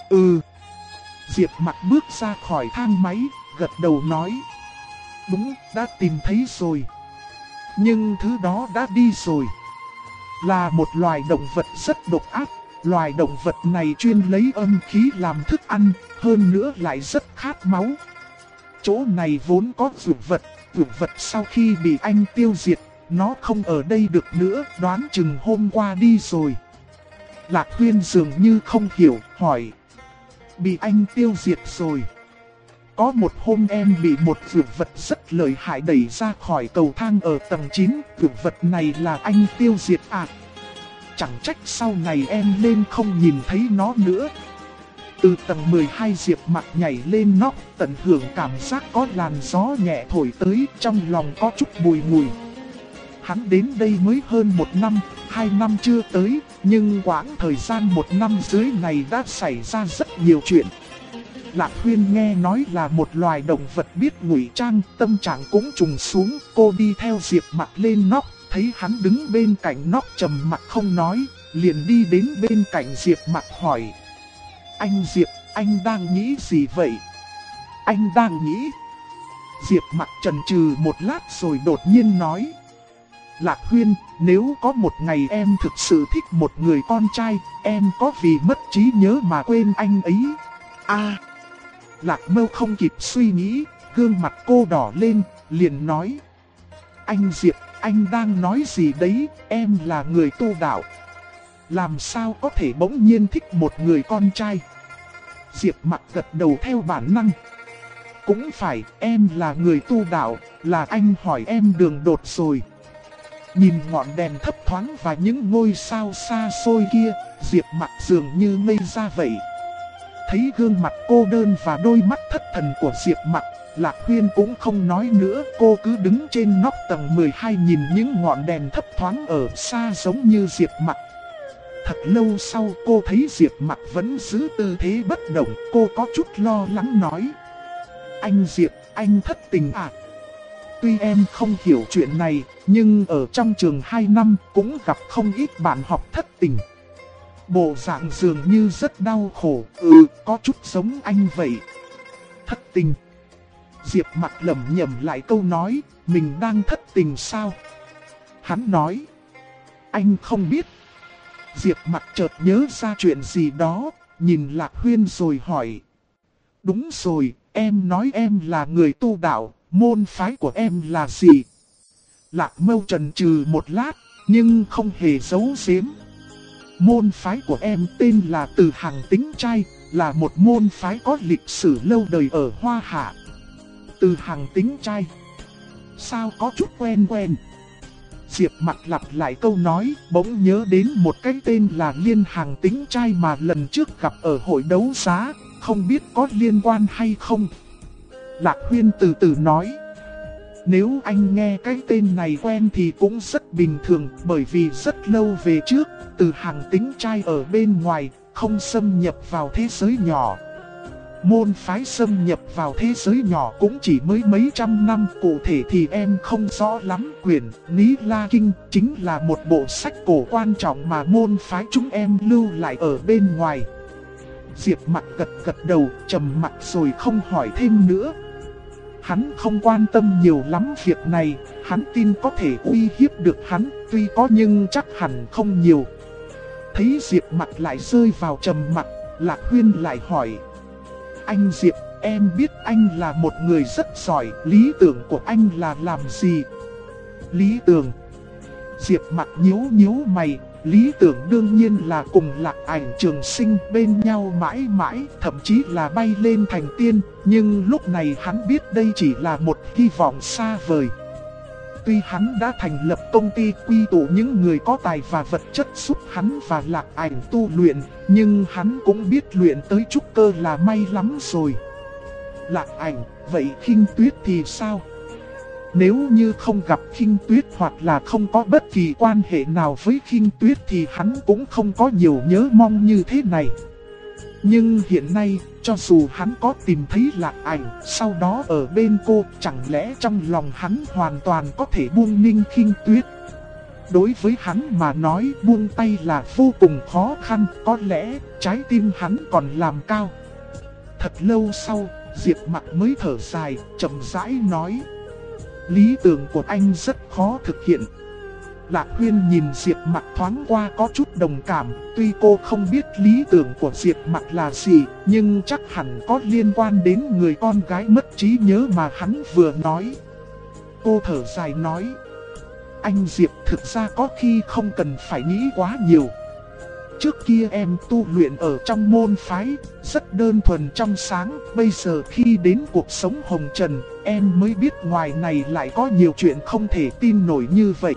Diệp Mặc bước ra khỏi thang máy, gật đầu nói. Đúng, đã tìm thấy rồi. Nhưng thứ đó đã đi rồi. Là một loài động vật rất độc ác. Loài động vật này chuyên lấy âm khí làm thức ăn, hơn nữa lại rất khát máu. Chỗ này vốn có dược vật sau khi bị anh tiêu diệt, nó không ở đây được nữa, đoán chừng hôm qua đi rồi. Lạc Huyên dường như không hiểu, hỏi. Bị anh tiêu diệt rồi. Có một hôm em bị một dược vật rất lợi hại đẩy ra khỏi cầu thang ở tầng 9, dược vật này là anh tiêu diệt à? Chẳng trách sau này em lên không nhìn thấy nó nữa. Từ tầng 12 Diệp Mặc nhảy lên nóc, tận hưởng cảm giác có làn gió nhẹ thổi tới, trong lòng có chút bùi ngùi. Hắn đến đây mới hơn 1 năm, 2 năm chưa tới, nhưng quãng thời gian 1 năm dưới này đã xảy ra rất nhiều chuyện. Lạc Huyên nghe nói là một loài động vật biết ngụy trang, tâm trạng cũng trùng xuống, cô đi theo Diệp Mặc lên nóc, thấy hắn đứng bên cạnh nóc trầm mặc không nói, liền đi đến bên cạnh Diệp Mặc hỏi. Anh Diệp, anh đang nghĩ gì vậy? Anh đang nghĩ. Diệp Mặc chần chừ một lát rồi đột nhiên nói. Lạc Huyên, nếu có một ngày em thực sự thích một người con trai, em có vì mất trí nhớ mà quên anh ấy? Lạc Mâu không kịp suy nghĩ, gương mặt cô đỏ lên, liền nói. Anh Diệp, anh đang nói gì đấy, em là người tu đạo. Làm sao có thể bỗng nhiên thích một người con trai? Diệp Mặc gật đầu theo bản năng. Cũng phải, em là người tu đạo, là anh hỏi em đường đột rồi. Nhìn ngọn đèn thấp thoáng và những ngôi sao xa xôi kia, Diệp Mặc dường như ngây ra vậy. Thấy gương mặt cô đơn và đôi mắt thất thần của Diệp Mặc, Lạc Huyên cũng không nói nữa, cô cứ đứng trên nóc tầng 12 nhìn những ngọn đèn thấp thoáng ở xa giống như Diệp Mặc. Thật lâu sau cô thấy Diệp Mặc vẫn giữ tư thế bất động, cô có chút lo lắng nói. Anh Diệp, anh thất tình à? Tuy em không hiểu chuyện này, nhưng ở trong trường 2 năm cũng gặp không ít bạn học thất tình. Bộ dạng dường như rất đau khổ, có chút giống anh vậy. Thất tình. Diệp Mặc lẩm nhẩm lại câu nói, mình đang thất tình sao? Hắn nói, anh không biết. Diệp Mặc chợt nhớ ra chuyện gì đó, nhìn Lạc Huyên rồi hỏi. Đúng rồi, em nói em là người tu đạo, môn phái của em là gì? Lạc Mâu chần chừ một lát, nhưng không hề giấu giếm. Môn phái của em tên là Từ Hàng Tính Trai, là một môn phái có lịch sử lâu đời ở Hoa Hạ. Từ Hàng Tính Trai. Sao có chút quen quen? Diệp Mặc lặp lại câu nói, bỗng nhớ đến một cái tên là Liên Hàng Tính Trai mà lần trước gặp ở hội đấu giá, không biết có liên quan hay không. Lạc Huyên từ từ nói. Nếu anh nghe cái tên này quen thì cũng rất bình thường, bởi vì rất lâu về trước, Từ Hàng Tính Trai ở bên ngoài, không xâm nhập vào thế giới nhỏ. Môn phái xâm nhập vào thế giới nhỏ cũng chỉ mới mấy trăm năm, cụ thể thì em không rõ lắm. Quyển Ní La Kinh chính là một bộ sách cổ quan trọng mà môn phái chúng em lưu lại ở bên ngoài. Diệp Mặc gật đầu, trầm mặc rồi không hỏi thêm nữa. Hắn không quan tâm nhiều lắm việc này, hắn tin có thể uy hiếp được hắn, tuy có nhưng chắc hẳn không nhiều. Thấy Diệp Mặc lại rơi vào trầm mặc, Lạc Huyên lại hỏi. Anh Diệp, em biết anh là một người rất giỏi, lý tưởng của anh là làm gì? Lý tưởng? Diệp Mặc nhíu mày, lý tưởng đương nhiên là cùng Lạc Ảnh trường sinh bên nhau mãi mãi, thậm chí là bay lên thành tiên, nhưng lúc này hắn biết đây chỉ là một hy vọng xa vời. Tuy hắn đã thành lập công ty quy tụ những người có tài và vật chất giúp hắn và Lạc Ảnh tu luyện, nhưng hắn cũng biết luyện tới trúc cơ là may lắm rồi. Lạc Ảnh, vậy Khinh Tuyết thì sao? Nếu như không gặp Khinh Tuyết hoặc là không có bất kỳ quan hệ nào với Khinh Tuyết thì hắn cũng không có nhiều nhớ mong như thế này. Nhưng hiện nay, cho dù hắn có tìm thấy Lạc Ảnh, sau đó ở bên cô, chẳng lẽ trong lòng hắn hoàn toàn có thể buông Ninh Khinh Tuyết? Đối với hắn mà nói buông tay là vô cùng khó khăn, có lẽ trái tim hắn còn làm cao. Thật lâu sau, Diệp Mặc mới thở dài, chậm rãi nói: lý tưởng của anh rất khó thực hiện. Lạc Huyên nhìn Diệp Mặc thoáng qua có chút đồng cảm, tuy cô không biết lý tưởng của Diệp Mặc là gì, nhưng chắc hẳn có liên quan đến người con gái mất trí nhớ mà hắn vừa nói. Cô thở dài nói: anh Diệp thực ra có khi không cần phải nghĩ quá nhiều. Trước kia em tu luyện ở trong môn phái, rất đơn thuần trong sáng. Bây giờ khi đến cuộc sống hồng trần, em mới biết ngoài này lại có nhiều chuyện không thể tin nổi như vậy.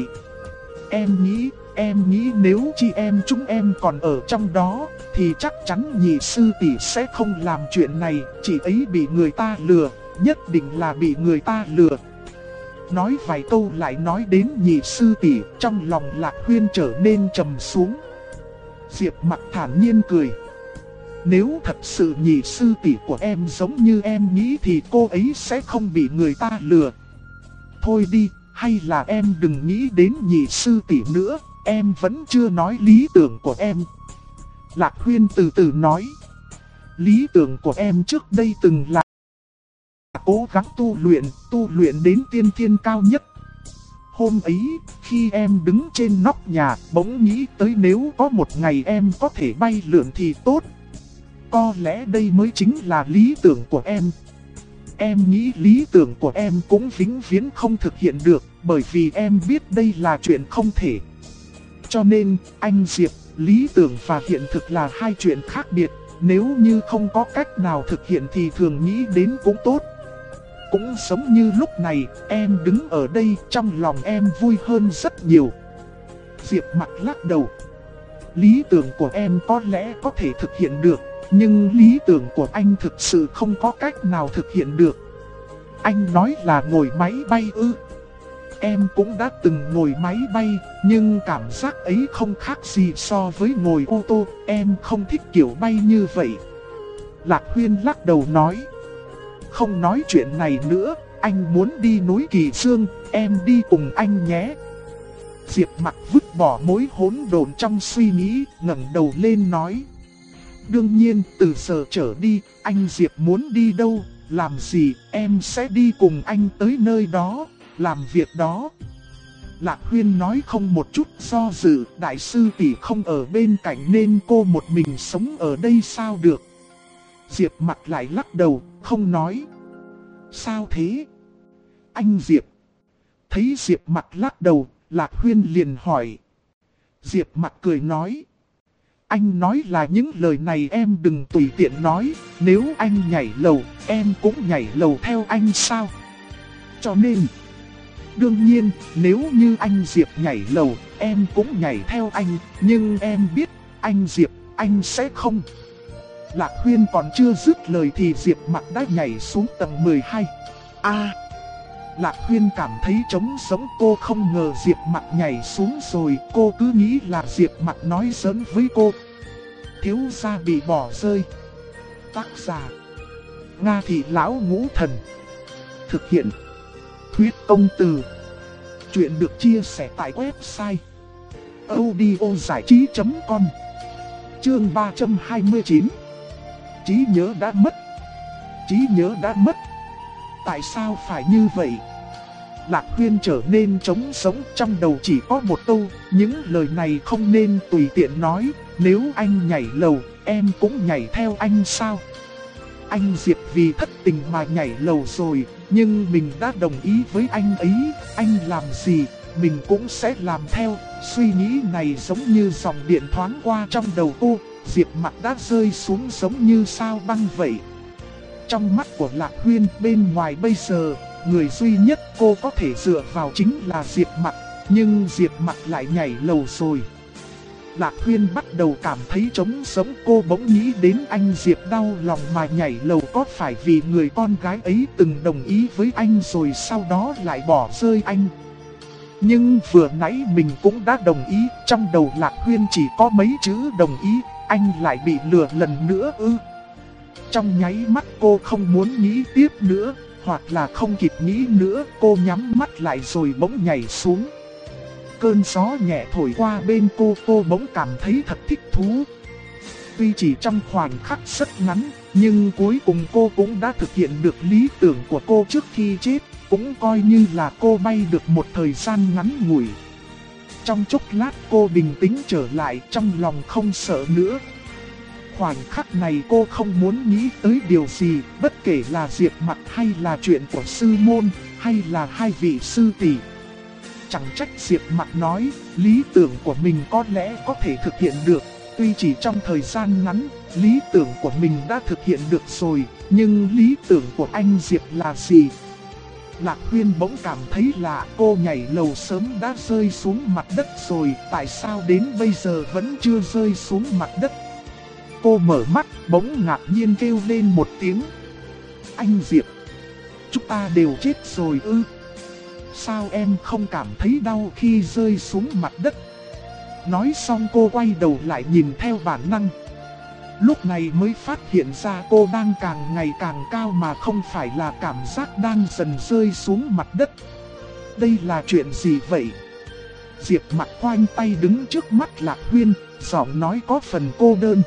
Em nghĩ nếu chị em chúng em còn ở trong đó, thì chắc chắn nhị sư tỷ sẽ không làm chuyện này. Chị ấy bị người ta lừa, nhất định là bị người ta lừa. Nói vài câu lại nói đến nhị sư tỷ, trong lòng Lạc Huyên trở nên trầm xuống. Diệp Mặc thản nhiên cười: nếu thật sự nhị sư tỷ của em giống như em nghĩ thì cô ấy sẽ không bị người ta lừa. Thôi đi, hay là em đừng nghĩ đến nhị sư tỷ nữa, em vẫn chưa nói lý tưởng của em. Lạc Huyên từ từ nói: lý tưởng của em trước đây từng là cố gắng tu luyện đến tiên thiên cao nhất. Hôm ấy, khi em đứng trên nóc nhà, bỗng nghĩ tới nếu có một ngày em có thể bay lượn thì tốt. Có lẽ đây mới chính là lý tưởng của em. Em nghĩ lý tưởng của em cũng vĩnh viễn không thực hiện được, bởi vì em biết đây là chuyện không thể. Cho nên, anh Diệp, lý tưởng và hiện thực là hai chuyện khác biệt. Nếu như không có cách nào thực hiện thì thường nghĩ đến cũng tốt. Cũng giống như lúc này, em đứng ở đây, trong lòng em vui hơn rất nhiều. Diệp Mặc lắc đầu: lý tưởng của em có lẽ có thể thực hiện được, nhưng lý tưởng của anh thực sự không có cách nào thực hiện được. Anh nói là ngồi máy bay ư? Em cũng đã từng ngồi máy bay, nhưng cảm giác ấy không khác gì so với ngồi ô tô, em không thích kiểu bay như vậy. Lạc Huyên lắc đầu nói: không nói chuyện này nữa, anh muốn đi núi Kỳ Dương, em đi cùng anh nhé. Diệp Mặc vứt bỏ mối hỗn độn trong suy nghĩ, ngẩng đầu lên nói: đương nhiên, từ giờ trở đi, anh Diệp muốn đi đâu, làm gì, em sẽ đi cùng anh tới nơi đó, làm việc đó. Lạc Huyên nói không một chút do dự, đại sư tỷ không ở bên cạnh nên cô một mình sống ở đây sao được. Diệp Mặc lại lắc đầu, không nói. Sao thế? Anh Diệp. Thấy Diệp Mặc lắc đầu, Lạc Huyên liền hỏi. Diệp Mặc cười nói: anh nói là những lời này em đừng tùy tiện nói, nếu anh nhảy lầu, em cũng nhảy lầu theo anh sao? Cho nên, đương nhiên, nếu như anh Diệp nhảy lầu, em cũng nhảy theo anh, nhưng em biết, anh Diệp, anh sẽ không. Lạc Huyên còn chưa dứt lời thì Diệp Mặc đã nhảy xuống tầng 12. Lạc Huyên cảm thấy trống sống, cô không ngờ Diệp Mặc nhảy xuống rồi, cô cứ nghĩ là Diệp Mặc nói giỡn với cô. Thiếu gia bị bỏ rơi. Tác giả: Nga Thị Lão Ngũ Thần. Thực hiện: Thuyết Công Từ. Chuyện được chia sẻ tại website audiozảichí.com. Chương 329. Trí nhớ đã mất. Trí nhớ đã mất. Tại sao phải như vậy? Lạc Huyên trở nên trống sống, trong đầu chỉ có một câu: những lời này không nên tùy tiện nói, nếu anh nhảy lầu, em cũng nhảy theo anh sao? Anh Diệp vì thất tình mà nhảy lầu rồi, nhưng mình đã đồng ý với anh ấy, anh làm gì, mình cũng sẽ làm theo. Suy nghĩ này giống như dòng điện thoáng qua trong đầu cô, Diệp Mặc đã rơi xuống giống như sao băng vậy. Trong mắt của Lạc Huyên, bên ngoài bây giờ, người duy nhất cô có thể dựa vào chính là Diệp Mặc, nhưng Diệp Mặc lại nhảy lầu rồi. Lạc Huyên bắt đầu cảm thấy trống sống, cô bỗng nghĩ đến anh Diệp đau lòng mà nhảy lầu có phải vì người con gái ấy từng đồng ý với anh rồi sau đó lại bỏ rơi anh. Nhưng vừa nãy mình cũng đã đồng ý, trong đầu Lạc Huyên chỉ có mấy chữ đồng ý, anh lại bị lừa lần nữa ư? Trong nháy mắt cô không muốn nghĩ tiếp nữa, hoặc là không kịp nghĩ nữa, cô nhắm mắt lại rồi bỗng nhảy xuống. Cơn gió nhẹ thổi qua bên cô bỗng cảm thấy thật thích thú. Tuy chỉ trong khoảnh khắc rất ngắn, nhưng cuối cùng cô cũng đã thực hiện được lý tưởng của cô trước khi chết, cũng coi như là cô bay được một thời gian ngắn ngủi. Trong chốc lát cô bình tĩnh trở lại, trong lòng không sợ nữa. Khoảnh khắc này cô không muốn nghĩ tới điều gì, bất kể là Diệp Mặc hay là chuyện của sư môn, hay là hai vị sư tỷ. Chẳng trách Diệp Mặc nói, lý tưởng của mình có lẽ có thể thực hiện được. Tuy chỉ trong thời gian ngắn, lý tưởng của mình đã thực hiện được rồi, nhưng lý tưởng của anh Diệp là gì? Lạc Huyên bỗng cảm thấy lạ, cô nhảy lầu sớm đã rơi xuống mặt đất rồi, tại sao đến bây giờ vẫn chưa rơi xuống mặt đất? Cô mở mắt, bỗng ngạc nhiên kêu lên một tiếng. Anh Diệp, chúng ta đều chết rồi ư? Sao em không cảm thấy đau khi rơi xuống mặt đất? Nói xong cô quay đầu lại nhìn theo bản năng. Lúc này mới phát hiện ra cô đang càng ngày càng cao mà không phải là cảm giác đang dần rơi xuống mặt đất. Đây là chuyện gì vậy? Diệp Mặc khoanh tay đứng trước mắt Lạc Huyên, giọng nói có phần cô đơn.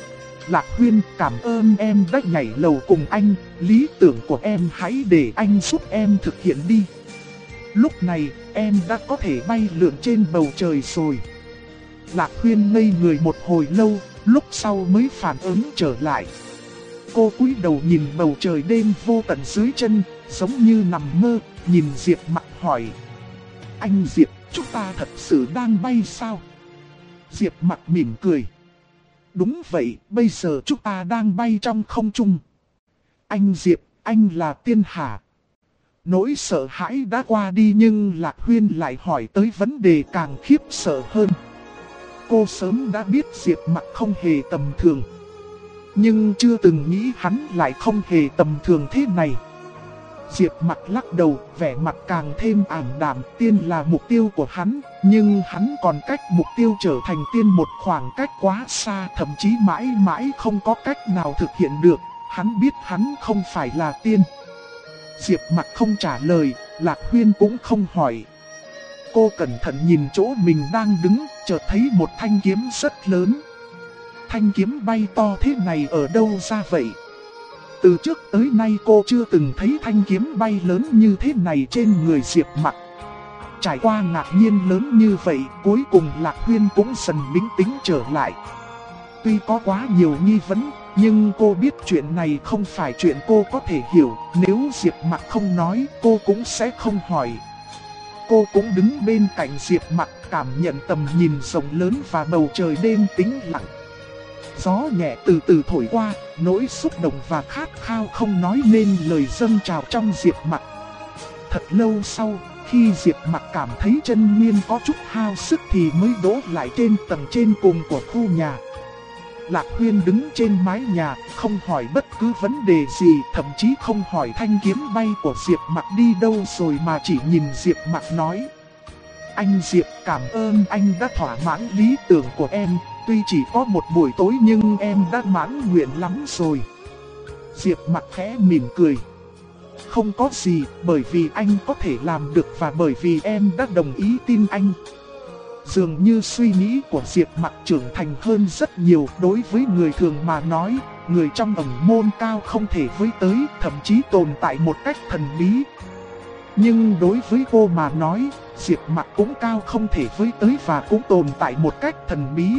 Lạc Huyên, cảm ơn em đã nhảy lầu cùng anh, lý tưởng của em hãy để anh giúp em thực hiện đi. Lúc này, em đã có thể bay lượn trên bầu trời rồi. Lạc Huyên ngây người một hồi lâu, lúc sau mới phản ứng trở lại. Cô cúi đầu nhìn bầu trời đêm vô tận dưới chân, giống như nằm mơ, nhìn Diệp Mặc hỏi. Anh Diệp, chúng ta thật sự đang bay sao? Diệp Mặc mỉm cười. Đúng vậy, bây giờ chúng ta đang bay trong không trung. Anh Diệp, anh là tiên hả? Nỗi sợ hãi đã qua đi nhưng Lạc Huyên lại hỏi tới vấn đề càng khiếp sợ hơn. Cô sớm đã biết Diệp Mặc không hề tầm thường, nhưng chưa từng nghĩ hắn lại không hề tầm thường thế này. Diệp Mặc lắc đầu, vẻ mặt càng thêm ảm đạm. Tiên là mục tiêu của hắn, nhưng hắn còn cách mục tiêu trở thành tiên một khoảng cách quá xa, thậm chí mãi mãi không có cách nào thực hiện được. Hắn biết hắn không phải là tiên. Diệp Mặc không trả lời, Lạc Huyên cũng không hỏi. Cô cẩn thận nhìn chỗ mình đang đứng, chợt thấy một thanh kiếm rất lớn. Thanh kiếm bay to thế này ở đâu ra vậy? Từ trước tới nay cô chưa từng thấy thanh kiếm bay lớn như thế này trên người Diệp Mặc. Trải qua ngạc nhiên lớn như vậy, cuối cùng Lạc Huyên cũng dần bình tĩnh trở lại. Tuy có quá nhiều nghi vấn, nhưng cô biết chuyện này không phải chuyện cô có thể hiểu. Nếu Diệp Mặc không nói, cô cũng sẽ không hỏi. Cô cũng đứng bên cạnh Diệp Mặc, cảm nhận tầm nhìn rộng lớn và bầu trời đêm tĩnh lặng. Gió nhẹ từ từ thổi qua, nỗi xúc động và khát khao không nói nên lời dâng trào trong Diệp Mặc. Thật lâu sau, khi Diệp Mặc cảm thấy chân nguyên có chút hao sức thì mới đỗ lại trên tầng trên cùng của khu nhà. Lạc Huyên đứng trên mái nhà, không hỏi bất cứ vấn đề gì, thậm chí không hỏi thanh kiếm bay của Diệp Mặc đi đâu rồi mà chỉ nhìn Diệp Mặc nói. Anh Diệp, cảm ơn anh đã thỏa mãn lý tưởng của em, tuy chỉ có một buổi tối nhưng em đã mãn nguyện lắm rồi. Diệp Mặc khẽ mỉm cười. Không có gì, bởi vì anh có thể làm được và bởi vì em đã đồng ý tin anh. Dường như suy nghĩ của Diệp Mặc trưởng thành hơn rất nhiều. Đối với người thường mà nói, người trong ẩn môn cao không thể với tới, thậm chí tồn tại một cách thần bí. Nhưng đối với cô mà nói, Diệp Mặc cũng cao không thể với tới và cũng tồn tại một cách thần bí.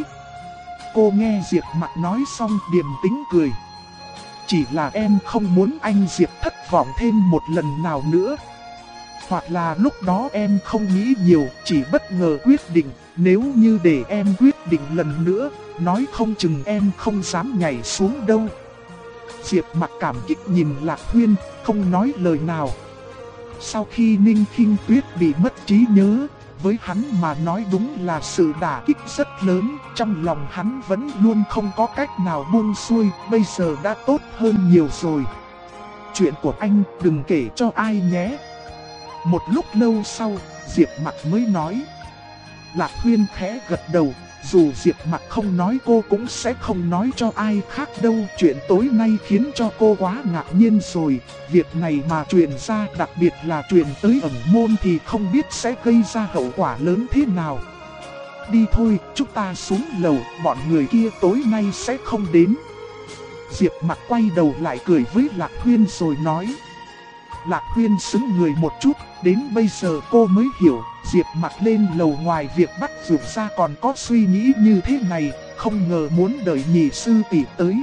Cô nghe Diệp Mặc nói xong điềm tĩnh cười. Chỉ là em không muốn anh Diệp thất vọng thêm một lần nào nữa. Hoặc là lúc đó em không nghĩ nhiều, chỉ bất ngờ quyết định. Nếu như để em quyết định lần nữa, nói không chừng em không dám nhảy xuống đâu. Diệp Mặc cảm kích nhìn Lạc Huyên, không nói lời nào. Sau khi Ninh Khinh Tuyết bị mất trí nhớ, với hắn mà nói đúng là sự đả kích rất lớn. Trong lòng hắn vẫn luôn không có cách nào buông xuôi, bây giờ đã tốt hơn nhiều rồi. Chuyện của anh đừng kể cho ai nhé. Một lúc lâu sau, Diệp Mặc mới nói. Lạc Huyên khẽ gật đầu, dù Diệp Mặc không nói cô cũng sẽ không nói cho ai khác đâu. Chuyện tối nay khiến cho cô quá ngạc nhiên rồi. Việc này mà truyền ra, đặc biệt là truyền tới ẩn môn thì không biết sẽ gây ra hậu quả lớn thế nào. Đi thôi, chúng ta xuống lầu, bọn người kia tối nay sẽ không đến. Diệp Mặc quay đầu lại cười với Lạc Huyên rồi nói. Lạc Huyên sững người một chút, đến bây giờ cô mới hiểu, Diệp Mặc lên lầu ngoài việc bắt Dược ra còn có suy nghĩ như thế này, không ngờ muốn đợi nhị sư tỷ tới.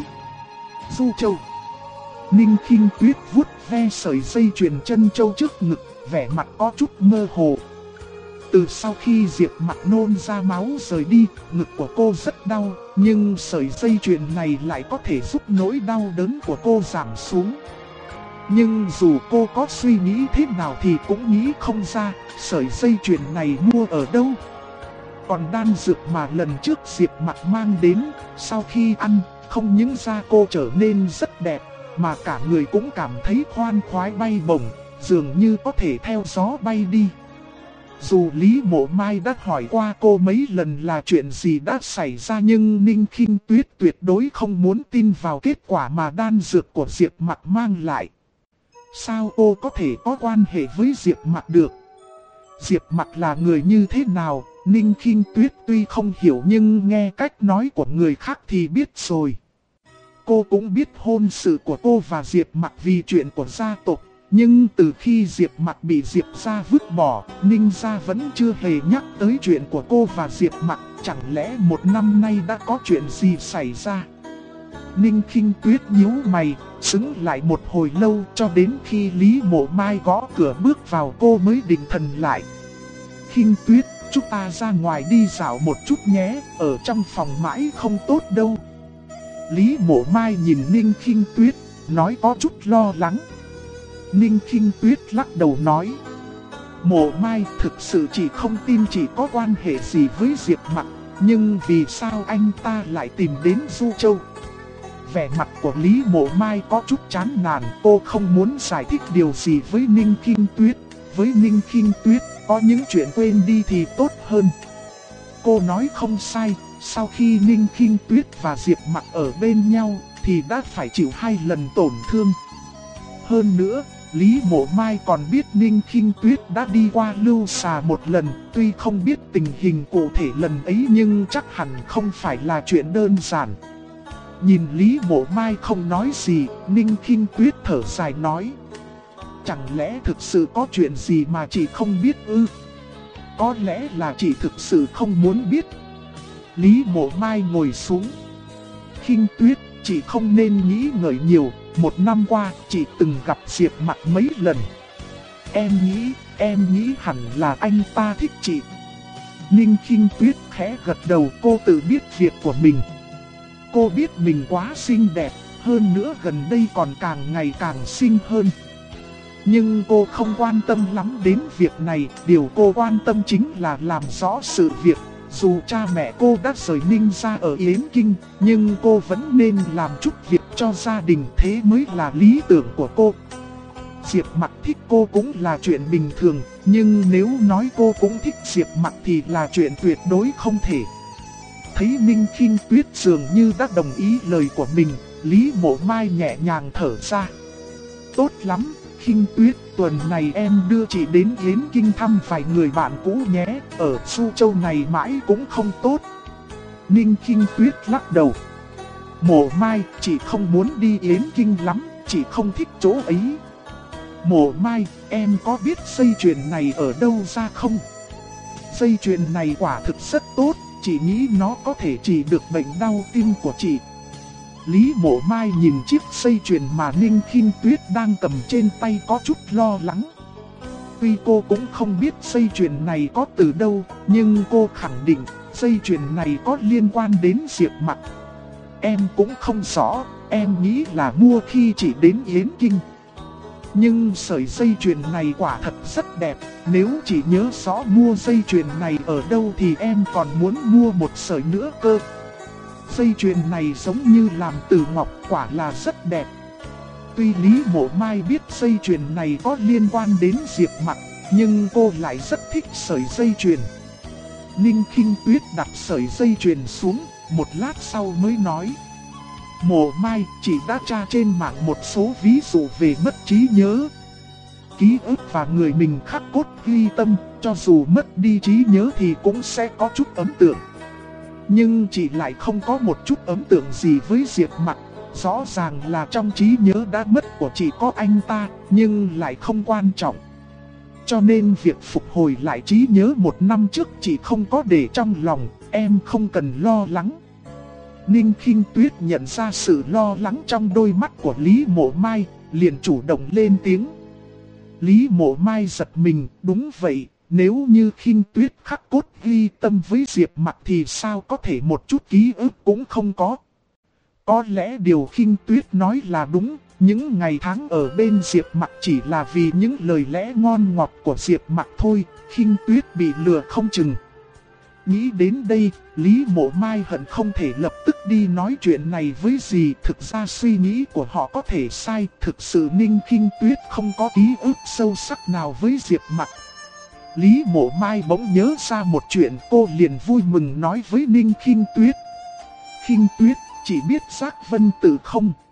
Du Châu. Ninh Khinh Tuyết vuốt ve sợi dây chuyền chân châu trước ngực, vẻ mặt có chút mơ hồ. Từ sau khi Diệp Mặc nôn ra máu rời đi, ngực của cô rất đau, nhưng sợi dây chuyền này lại có thể giúp nỗi đau đớn của cô giảm xuống. Nhưng dù cô có suy nghĩ thế nào thì cũng nghĩ không ra, sợi dây chuyền này mua ở đâu. Còn đan dược mà lần trước Diệp Mặc mang đến, sau khi ăn, không những da cô trở nên rất đẹp, mà cả người cũng cảm thấy khoan khoái bay bổng, dường như có thể theo gió bay đi. Dù Lý Mộ Mai đã hỏi qua cô mấy lần là chuyện gì đã xảy ra, nhưng Ninh Khinh Tuyết tuyệt đối không muốn tin vào kết quả mà đan dược của Diệp Mặc mang lại. Sao cô có thể có quan hệ với Diệp Mặc được? Diệp Mặc là người như thế nào? Ninh Khinh Tuyết tuy không hiểu nhưng nghe cách nói của người khác thì biết rồi. Cô cũng biết hôn sự của cô và Diệp Mặc vì chuyện của gia tộc. Nhưng từ khi Diệp Mặc bị Diệp gia vứt bỏ, Ninh gia vẫn chưa hề nhắc tới chuyện của cô và Diệp Mặc. Chẳng lẽ một năm nay đã có chuyện gì xảy ra? Ninh Khinh Tuyết nhíu mày, sững lại một hồi lâu cho đến khi Lý Mộ Mai gõ cửa bước vào cô mới định thần lại. Khinh Tuyết, chúng ta ra ngoài đi dạo một chút nhé, ở trong phòng mãi không tốt đâu. Lý Mộ Mai nhìn Ninh Khinh Tuyết, nói có chút lo lắng. Ninh Khinh Tuyết lắc đầu nói. Mộ Mai, thực sự chỉ không tin chỉ có quan hệ gì với Diệp Mặc, nhưng vì sao anh ta lại tìm đến Du Châu? Vẻ mặt của Lý Mộ Mai có chút chán nản, cô không muốn giải thích điều gì với Ninh Khinh Tuyết. Với Ninh Khinh Tuyết, có những chuyện quên đi thì tốt hơn. Cô nói không sai, sau khi Ninh Khinh Tuyết và Diệp Mặc ở bên nhau thì đã phải chịu 2 lần tổn thương. Hơn nữa, Lý Mộ Mai còn biết Ninh Khinh Tuyết đã đi qua Lưu Xà một lần, tuy không biết tình hình cụ thể lần ấy nhưng chắc hẳn không phải là chuyện đơn giản. Nhìn Lý Mộ Mai không nói gì, Ninh Khinh Tuyết thở dài nói. Chẳng lẽ thực sự có chuyện gì mà chị không biết ư? Có lẽ là chị thực sự không muốn biết. Lý Mộ Mai ngồi xuống. Khinh Tuyết, chị không nên nghĩ ngợi nhiều. 1 năm qua, chị từng gặp Diệp Mặc mấy lần. Em nghĩ hẳn là anh ta thích chị. Ninh Khinh Tuyết khẽ gật đầu, cô tự biết việc của mình. Cô biết mình quá xinh đẹp, hơn nữa gần đây còn càng ngày càng xinh hơn. Nhưng cô không quan tâm lắm đến việc này, điều cô quan tâm chính là làm rõ sự việc. Dù cha mẹ cô đã rời Ninh gia ở Yến Kinh, nhưng cô vẫn nên làm chút việc cho gia đình, thế mới là lý tưởng của cô. Diệp Mặc thích cô cũng là chuyện bình thường, nhưng nếu nói cô cũng thích Diệp Mặc thì là chuyện tuyệt đối không thể. Thấy Ninh Khinh Tuyết dường như đã đồng ý lời của mình, Lý Mộ Mai nhẹ nhàng thở ra. Tốt lắm, Khinh Tuyết, tuần này em đưa chị đến Yến Kinh thăm vài người bạn cũ nhé, ở Du Châu này mãi cũng không tốt. Ninh Khinh Tuyết lắc đầu. Mộ Mai, chị không muốn đi Yến Kinh lắm, chị không thích chỗ ấy. Mộ Mai, em có biết dây chuyền này ở đâu ra không? Dây chuyền này quả thực rất tốt, chị nghĩ nó có thể trị được bệnh đau tim của chị. Lý Mộ Mai nhìn chiếc dây chuyền mà Ninh Khinh Tuyết đang cầm trên tay có chút lo lắng. Tuy cô cũng không biết dây chuyền này có từ đâu, nhưng cô khẳng định dây chuyền này có liên quan đến Diệp Mặc. Em cũng không rõ, em nghĩ là mua khi chị đến Yến Kinh. Nhưng sợi dây chuyền này quả thật rất đẹp, nếu chị nhớ rõ mua dây chuyền này ở đâu thì em còn muốn mua một sợi nữa cơ. Dây chuyền này giống như làm từ ngọc, quả là rất đẹp. Tuy Lý Mộ Mai biết dây chuyền này có liên quan đến Diệp Mặc, nhưng cô lại rất thích sợi dây chuyền. Ninh Khinh Tuyết đặt sợi dây chuyền xuống, một lát sau mới nói. Mộ Mai, chị đã tra trên mạng một số ví dụ về mất trí nhớ. Ký ức và người mình khắc cốt ghi tâm, cho dù mất đi trí nhớ thì cũng sẽ có chút ấn tượng. Nhưng chị lại không có một chút ấn tượng gì với Diệp Mặc. Rõ ràng là trong trí nhớ đã mất của chị có anh ta, nhưng lại không quan trọng. Cho nên việc phục hồi lại trí nhớ một năm trước chị không có để trong lòng, em không cần lo lắng. Ninh Khinh Tuyết nhận ra sự lo lắng trong đôi mắt của Lý Mộ Mai, liền chủ động lên tiếng. Lý Mộ Mai giật mình, đúng vậy, nếu như Khinh Tuyết khắc cốt ghi tâm với Diệp Mặc thì sao có thể một chút ký ức cũng không có. Có lẽ điều Khinh Tuyết nói là đúng, những ngày tháng ở bên Diệp Mặc chỉ là vì những lời lẽ ngon ngọt của Diệp Mặc thôi, Khinh Tuyết bị lừa không chừng. Nghĩ đến đây, Lý Mộ Mai hận không thể lập tức đi nói chuyện này với dì. Thực ra suy nghĩ của họ có thể sai, thực sự Ninh Khinh Tuyết không có ký ức sâu sắc nào với Diệp Mặc. Lý Mộ Mai bỗng nhớ ra một chuyện, cô liền vui mừng nói với Ninh Khinh Tuyết. Khinh Tuyết, chị biết Giác Vân Tử không?